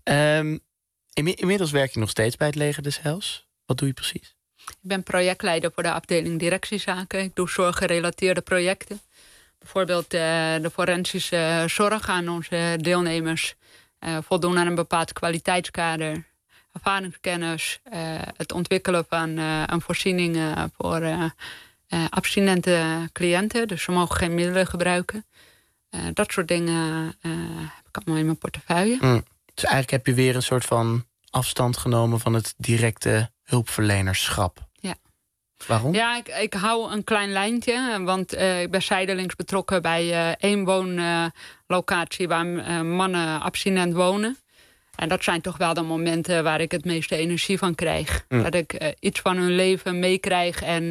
Inmiddels werk je nog steeds bij het Leger des Heils. Wat doe je precies? Ik ben projectleider voor de afdeling directiezaken. Ik doe zorggerelateerde projecten. Bijvoorbeeld de forensische zorg aan onze deelnemers. Voldoen aan een bepaald kwaliteitskader. Ervaringskennis. Het ontwikkelen van een voorziening voor abstinente cliënten. Dus ze mogen geen middelen gebruiken. Dat soort dingen heb ik allemaal in mijn portefeuille. Dus eigenlijk heb je weer een soort van afstand genomen van het directe hulpverlenerschap. Ja. Waarom? Ja, ik hou een klein lijntje. Want ik ben zijdelings betrokken bij één woonlocatie waar mannen abstinent wonen. En dat zijn toch wel de momenten waar ik het meeste energie van krijg. Dat ik iets van hun leven meekrijg en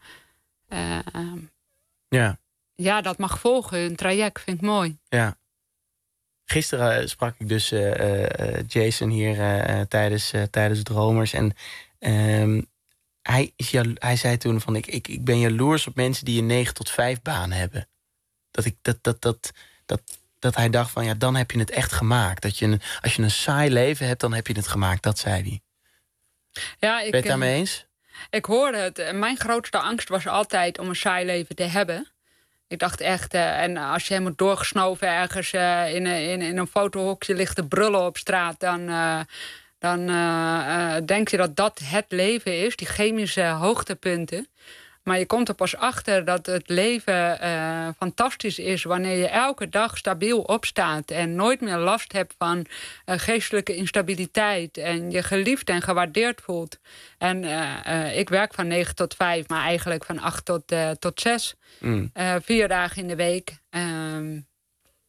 ja, dat mag volgen. Hun traject vind ik mooi. Ja. Gisteren sprak ik dus Jason hier tijdens Dromers. En hij zei toen van ik ben jaloers op mensen die een 9 tot 5 baan hebben. Dat hij dacht van dan heb je het echt gemaakt. Als je een saai leven hebt, dan heb je het gemaakt. Dat zei hij. Ja, ben je het daarmee eens? Ik hoorde het. Mijn grootste angst was altijd om een saai leven te hebben. Ik dacht echt, en als je helemaal doorgesnoven ergens in een fotohokje ligt te brullen op straat, dan denk je dat dat het leven is, die chemische hoogtepunten. Maar je komt er pas achter dat het leven fantastisch is wanneer je elke dag stabiel opstaat en nooit meer last hebt van geestelijke instabiliteit en je geliefd en gewaardeerd voelt. En ik werk van 9 tot 5, maar eigenlijk van 8 tot 6. 4 dagen in de week.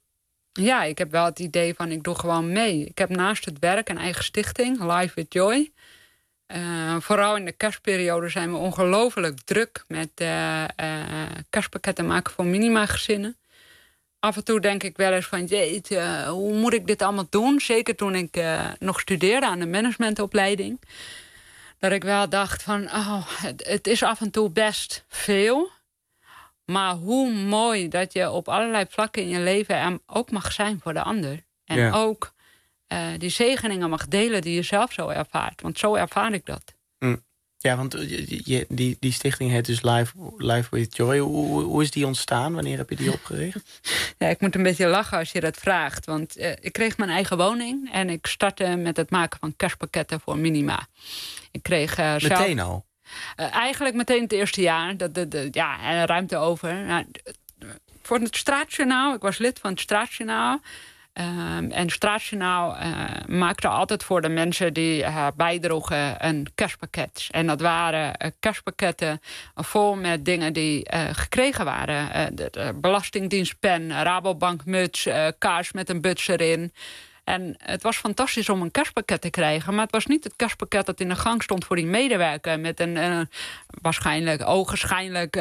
Ja, ik heb wel het idee van ik doe gewoon mee. Ik heb naast het werk een eigen stichting, Life with Joy. Vooral in de kerstperiode zijn we ongelooflijk druk met kerstpakketten maken voor minima-gezinnen. Af en toe denk ik wel eens van, jeetje, hoe moet ik dit allemaal doen? Zeker toen ik nog studeerde aan de managementopleiding. Dat ik wel dacht van, het is af en toe best veel. Maar hoe mooi dat je op allerlei vlakken in je leven er ook mag zijn voor de ander. En ook die zegeningen mag delen die je zelf zo ervaart. Want zo ervaar ik dat. Ja, want die stichting heet dus Life with Joy. Hoe is die ontstaan? Wanneer heb je die opgericht? Ja, ik moet een beetje lachen als je dat vraagt. Want ik kreeg mijn eigen woning. En ik startte met het maken van kerstpakketten voor minima. Ik kreeg meteen al? Eigenlijk meteen het eerste jaar. En ruimte over. Voor het Straatjournaal. Ik was lid van het Straatjournaal. En het Straatjournaal maakte altijd voor de mensen die bijdroegen een kerstpakket. En dat waren kerstpakketten vol met dingen die gekregen waren. De Belastingdienstpen, Rabobank muts, kaars met een buts erin. En het was fantastisch om een kerstpakket te krijgen. Maar het was niet het kerstpakket dat in de gang stond voor die medewerker. Met een ogenschijnlijk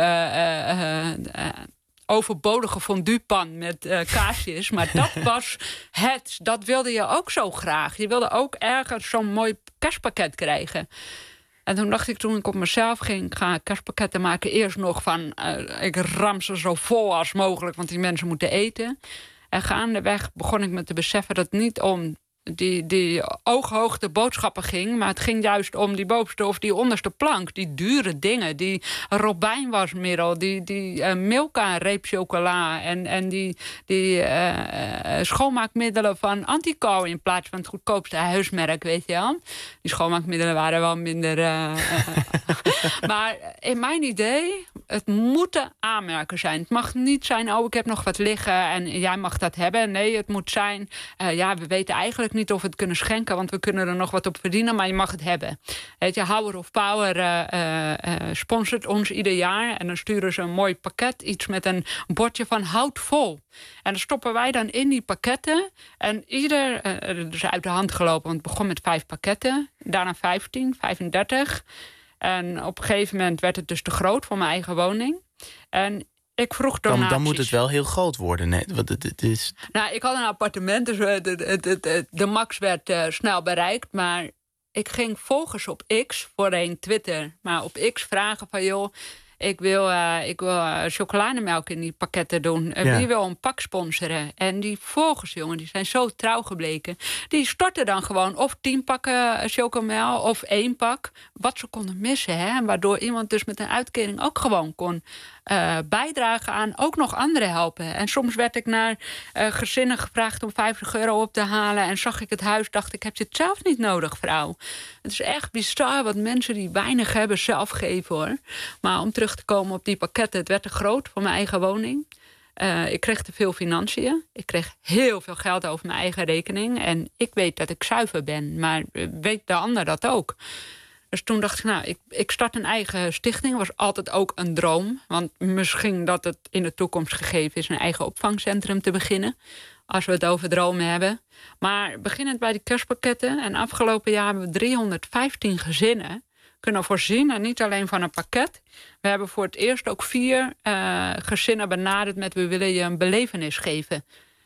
overbodige fonduepan met kaarsjes. Maar dat was dat wilde je ook zo graag. Je wilde ook ergens zo'n mooi kerstpakket krijgen. En toen dacht ik, toen ik op mezelf ging, ga kerstpakketten maken. Eerst nog van, ik ram ze zo vol als mogelijk, want die mensen moeten eten. En gaandeweg begon ik me te beseffen dat het niet om die ooghoogte boodschappen ging. Maar het ging juist om die bovenste of die onderste plank. Die dure dingen. Die robijnwasmiddel. Die Milka-reep chocola. En die schoonmaakmiddelen van Antico in plaats van het goedkoopste huismerk, weet je wel. Die schoonmaakmiddelen waren wel minder. Maar in mijn idee, het moeten aanmerken zijn. Het mag niet zijn, ik heb nog wat liggen en jij mag dat hebben. Nee, het moet zijn, we weten eigenlijk niet of we het kunnen schenken, want we kunnen er nog wat op verdienen, maar je mag het hebben. Weet je, Hour of Power sponsort ons ieder jaar en dan sturen ze een mooi pakket, iets met een bordje van hout vol. En dan stoppen wij dan in die pakketten en ieder, dus uit de hand gelopen, want het begon met 5 pakketten, daarna 15, 35. En op een gegeven moment werd het dus te groot voor mijn eigen woning. En ik vroeg donaties. Dan moet het wel heel groot worden. Nee, want het is... Nou, ik had een appartement, dus de max werd snel bereikt. Maar ik ging volgers op X, voorheen Twitter, maar op X vragen van, joh, ik wil chocolademelk in die pakketten doen. Wie wil een pak sponsoren? En die volgers, jongen, die zijn zo trouw gebleken. Die stortten dan gewoon of 10 pakken chocomel of 1 pak. Wat ze konden missen, hè? Waardoor iemand dus met een uitkering ook gewoon kon bijdragen aan ook nog anderen helpen. En soms werd ik naar gezinnen gevraagd om €50 op te halen. En zag ik het huis, dacht ik, heb je het zelf niet nodig, vrouw? Het is echt bizar wat mensen die weinig hebben zelf geven, hoor. Maar om terug te komen op die pakketten, het werd te groot voor mijn eigen woning. Ik kreeg te veel financiën. Ik kreeg heel veel geld over mijn eigen rekening. En ik weet dat ik zuiver ben, maar weet de ander dat ook? Dus toen dacht ik, ik start een eigen stichting. Was altijd ook een droom. Want misschien dat het in de toekomst gegeven is een eigen opvangcentrum te beginnen. Als we het over dromen hebben. Maar beginnend bij die kerstpakketten. En afgelopen jaar hebben we 315 gezinnen kunnen voorzien. En niet alleen van een pakket. We hebben voor het eerst ook 4 gezinnen benaderd met, we willen je een belevenis geven.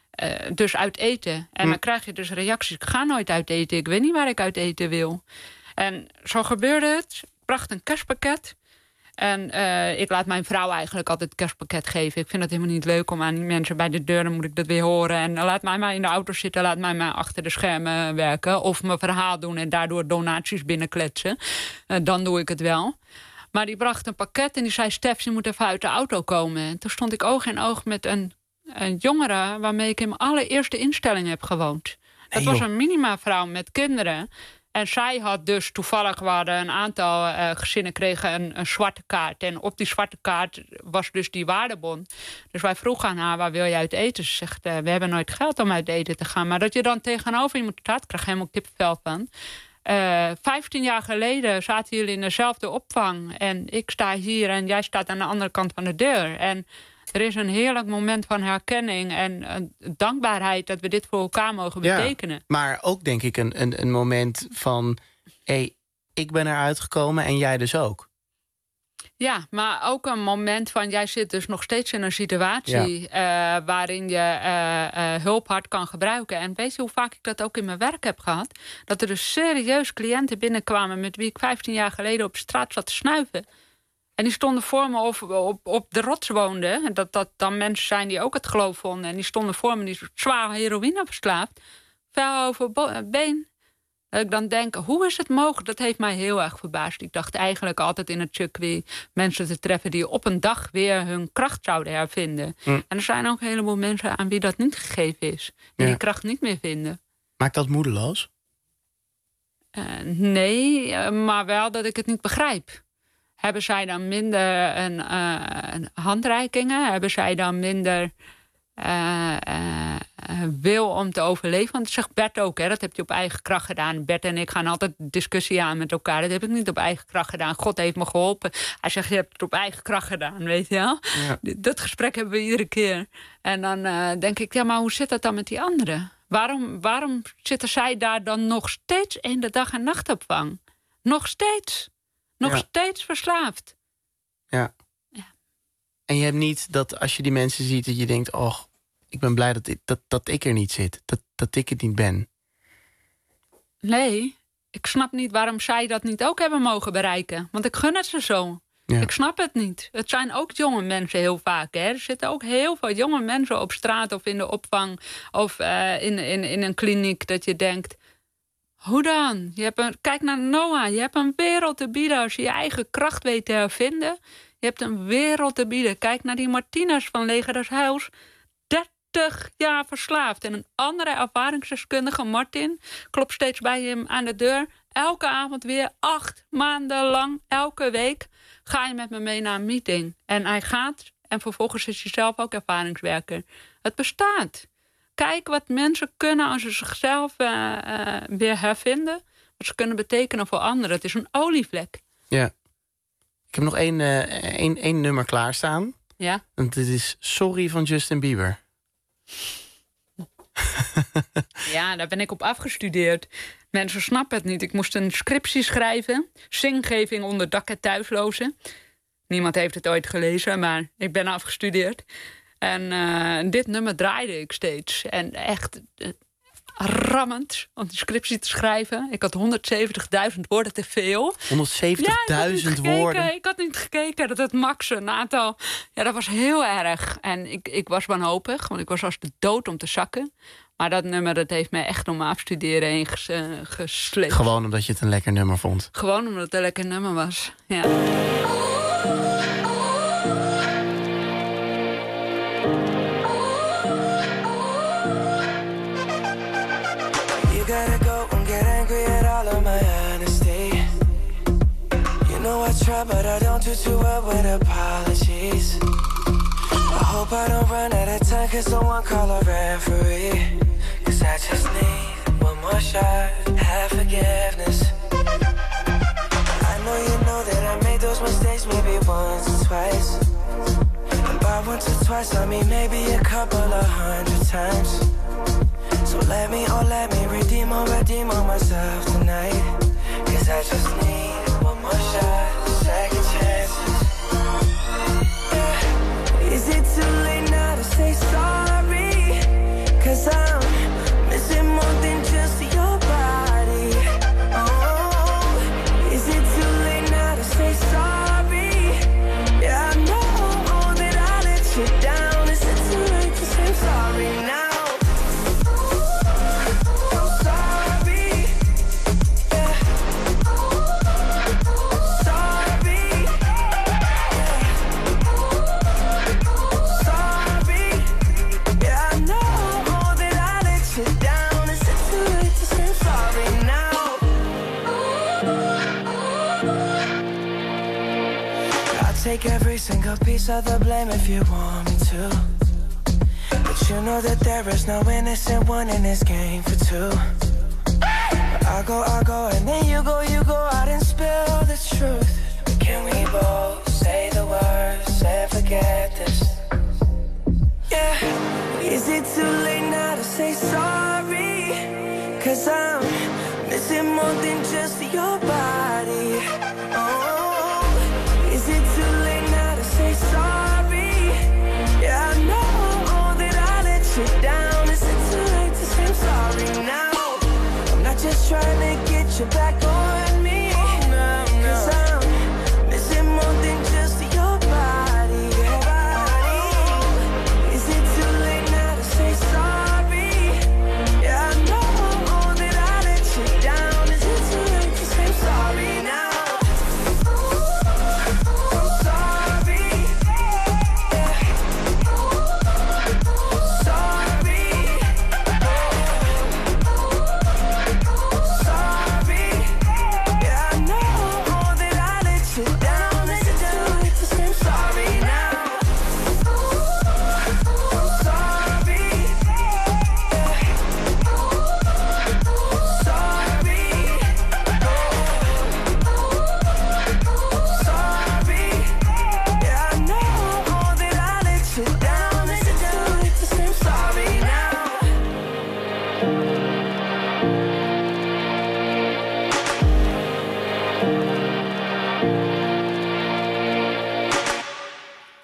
Dus uit eten. En dan krijg je dus reacties. Ik ga nooit uit eten. Ik weet niet waar ik uit eten wil. En zo gebeurde het. Ik bracht een kerstpakket. En ik laat mijn vrouw eigenlijk altijd het kerstpakket geven. Ik vind het helemaal niet leuk om aan die mensen bij de deur, dan moet ik dat weer horen. En laat mij maar in de auto zitten, laat mij maar achter de schermen werken. Of mijn verhaal doen en daardoor donaties binnenkletsen. Dan doe ik het wel. Maar die bracht een pakket en die zei, Stef, je moet even uit de auto komen. En toen stond ik oog in oog met een jongere waarmee ik in mijn allereerste instelling heb gewoond. Dat was een minimavrouw met kinderen. En zij had dus toevallig, waren een aantal gezinnen kregen een zwarte kaart. En op die zwarte kaart was dus die waardebon. Dus wij vroegen aan haar, waar wil je uit eten? Ze zegt, we hebben nooit geld om uit eten te gaan. Maar dat je dan tegenover iemand staat, krijg je helemaal kippenvel van. 15 jaar geleden zaten jullie in dezelfde opvang. En ik sta hier en jij staat aan de andere kant van de deur. En Er is een heerlijk moment van herkenning en dankbaarheid dat we dit voor elkaar mogen betekenen. Maar ook denk ik een moment van, ik ben eruit gekomen en jij dus ook. Ja, maar ook een moment van, jij zit dus nog steeds in een situatie waarin je hulp hard kan gebruiken. En weet je hoe vaak ik dat ook in mijn werk heb gehad? Dat er dus serieus cliënten binnenkwamen met wie ik 15 jaar geleden op straat zat te snuiven. En die stonden voor me of op de rots woonden. En dat dan mensen zijn die ook het geloof vonden. En die stonden voor me, die zwaar heroïne verslaafd. Vuil over been. Dat ik dan denk, hoe is het mogelijk? Dat heeft mij heel erg verbaasd. Ik dacht eigenlijk altijd in het circuit mensen te treffen die op een dag weer hun kracht zouden hervinden. En er zijn ook een heleboel mensen aan wie dat niet gegeven is. Die die kracht niet meer vinden. Maakt dat moedeloos? Nee, maar wel dat ik het niet begrijp. Hebben zij dan minder handreikingen? Hebben zij dan minder wil om te overleven? Want dat zegt Bert ook, hè? Dat heb je op eigen kracht gedaan. Bert en ik gaan altijd discussie aan met elkaar. Dat heb ik niet op eigen kracht gedaan. God heeft me geholpen. Hij zegt, je hebt het op eigen kracht gedaan, weet je wel? Ja. Dat gesprek hebben we iedere keer. En dan denk ik, ja, maar hoe zit dat dan met die anderen? Waarom zitten zij daar dan nog steeds in de dag- en nachtopvang? Nog steeds. Nog steeds verslaafd. Ja. En je hebt niet dat als je die mensen ziet dat je denkt, oh, ik ben blij dat ik er niet zit. Dat ik het niet ben. Nee, ik snap niet waarom zij dat niet ook hebben mogen bereiken. Want ik gun het ze zo. Ja. Ik snap het niet. Het zijn ook jonge mensen heel vaak. Hè? Er zitten ook heel veel jonge mensen op straat of in de opvang of in een kliniek dat je denkt, hoe dan? Kijk naar Noah. Je hebt een wereld te bieden als je je eigen kracht weet te hervinden. Je hebt een wereld te bieden. Kijk naar die Martinez van Leger des Heils. 30 jaar verslaafd. En een andere ervaringsdeskundige, Martin, klopt steeds bij hem aan de deur. Elke avond weer 8 maanden lang, elke week, ga je met me mee naar een meeting. En hij gaat en vervolgens is hij zelf ook ervaringswerker. Het bestaat. Kijk wat mensen kunnen als ze zichzelf weer hervinden. Wat ze kunnen betekenen voor anderen. Het is een olievlek. Ja. Ik heb nog één nummer klaarstaan. Ja. En dit is Sorry van Justin Bieber. Ja, daar ben ik op afgestudeerd. Mensen snappen het niet. Ik moest een scriptie schrijven. Zingeving onder dak- en thuislozen. Niemand heeft het ooit gelezen, maar ik ben afgestudeerd. En dit nummer draaide ik steeds. En echt rammend om die scriptie te schrijven. Ik had 170.000 woorden te veel. 170.000 woorden? Ik had niet gekeken. Dat het max een aantal. Ja, dat was heel erg. En ik was wanhopig, want ik was als de dood om te zakken. Maar dat nummer, dat heeft mij echt om mijn afstuderen heen gesleept. Gewoon omdat je het een lekker nummer vond? Gewoon omdat het een lekker nummer was, ja. You gotta go and get angry at all of my honesty. You know I try, but I don't do too well with apologies. I hope I don't run out of time, cause someone call a referee. Cause I just need one more shot, have forgiveness. I know that I made those mistakes maybe once or twice. And by once or twice, I mean maybe a couple of 100 times. So let me redeem on myself tonight. Cause I just need one more shot, second chances. Yeah. Is it too late now to say sorry? Cause I'm missing more than just your body. Oh, is it too late now to say sorry? Yeah, I know that I let you down. Is it too late to say sorry now? Take every single piece of the blame if you want me to. But you know that there is no innocent one in this game for two. But I go, and then you go out and spill the truth. Can we both say the words and forget this?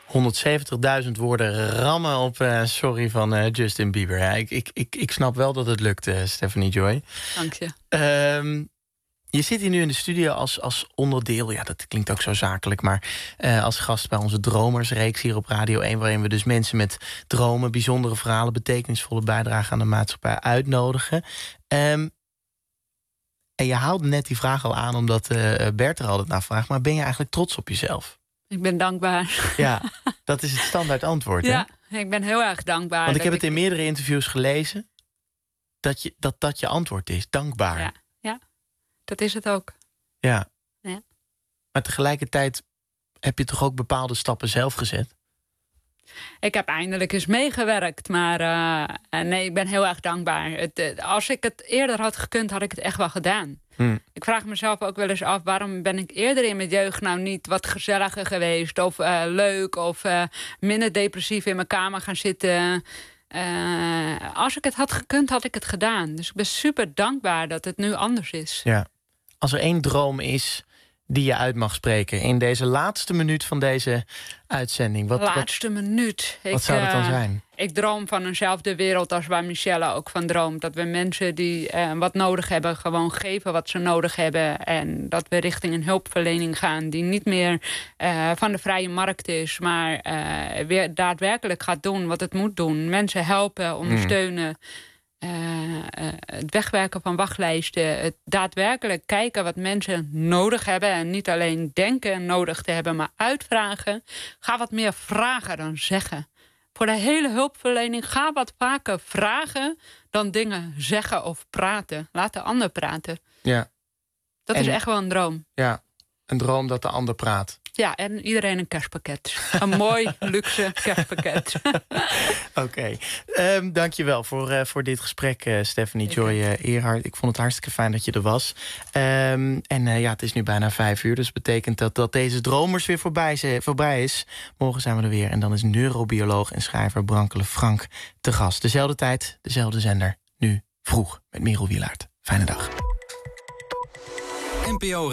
170.000 woorden rammen op sorry van Justin Bieber. Ja, ik snap wel dat het lukt, Stephanie Joy. Dank je. Je zit hier nu in de studio als onderdeel, ja, dat klinkt ook zo zakelijk, maar als gast bij onze Dromersreeks hier op Radio 1... waarin we dus mensen met dromen, bijzondere verhalen, betekenisvolle bijdrage aan de maatschappij uitnodigen. En je haalde net die vraag al aan, omdat Bert er altijd naar vraagt, maar ben je eigenlijk trots op jezelf? Ik ben dankbaar. Ja, dat is het standaard antwoord, hè? Ja, ik ben heel erg dankbaar. Want ik heb het in meerdere interviews gelezen, dat je antwoord is, dankbaar. Ja. Dat is het ook. Ja. Ja. Maar tegelijkertijd heb je toch ook bepaalde stappen zelf gezet? Ik heb eindelijk eens meegewerkt, maar nee, ik ben heel erg dankbaar. Als ik het eerder had gekund, had ik het echt wel gedaan. Ik vraag mezelf ook wel eens af, waarom ben ik eerder in mijn jeugd nou niet wat gezelliger geweest? Of leuk, of minder depressief in mijn kamer gaan zitten. Als ik het had gekund, had ik het gedaan. Dus ik ben super dankbaar dat het nu anders is. Ja. Als er één droom is die je uit mag spreken in deze laatste minuut van deze uitzending. Laatste minuut. Wat zou dat dan zijn? Ik droom van eenzelfde wereld als waar Michelle ook van droomt. Dat we mensen die wat nodig hebben, gewoon geven wat ze nodig hebben. En dat we richting een hulpverlening gaan die niet meer van de vrije markt is, maar weer daadwerkelijk gaat doen wat het moet doen. Mensen helpen, ondersteunen. Het wegwerken van wachtlijsten. Het daadwerkelijk kijken wat mensen nodig hebben. En niet alleen denken nodig te hebben, maar uitvragen. Ga wat meer vragen dan zeggen. Voor de hele hulpverlening, ga wat vaker vragen dan dingen zeggen of praten. Laat de ander praten. Ja. Dat is echt wel een droom. Ja, een droom dat de ander praat. Ja, en iedereen een kerstpakket. Een mooi, luxe kerstpakket. Oké. Dankjewel voor dit gesprek, Stephanie Joy Eerhart. Ik vond het hartstikke fijn dat je er was. Het is nu bijna 5 uur. Dus dat betekent dat deze Dromers weer voorbij is. Morgen zijn we er weer. En dan is neurobioloog en schrijver Brankele Frank te gast. Dezelfde tijd, dezelfde zender. Nu vroeg met Merel Wielaert. Fijne dag. NPO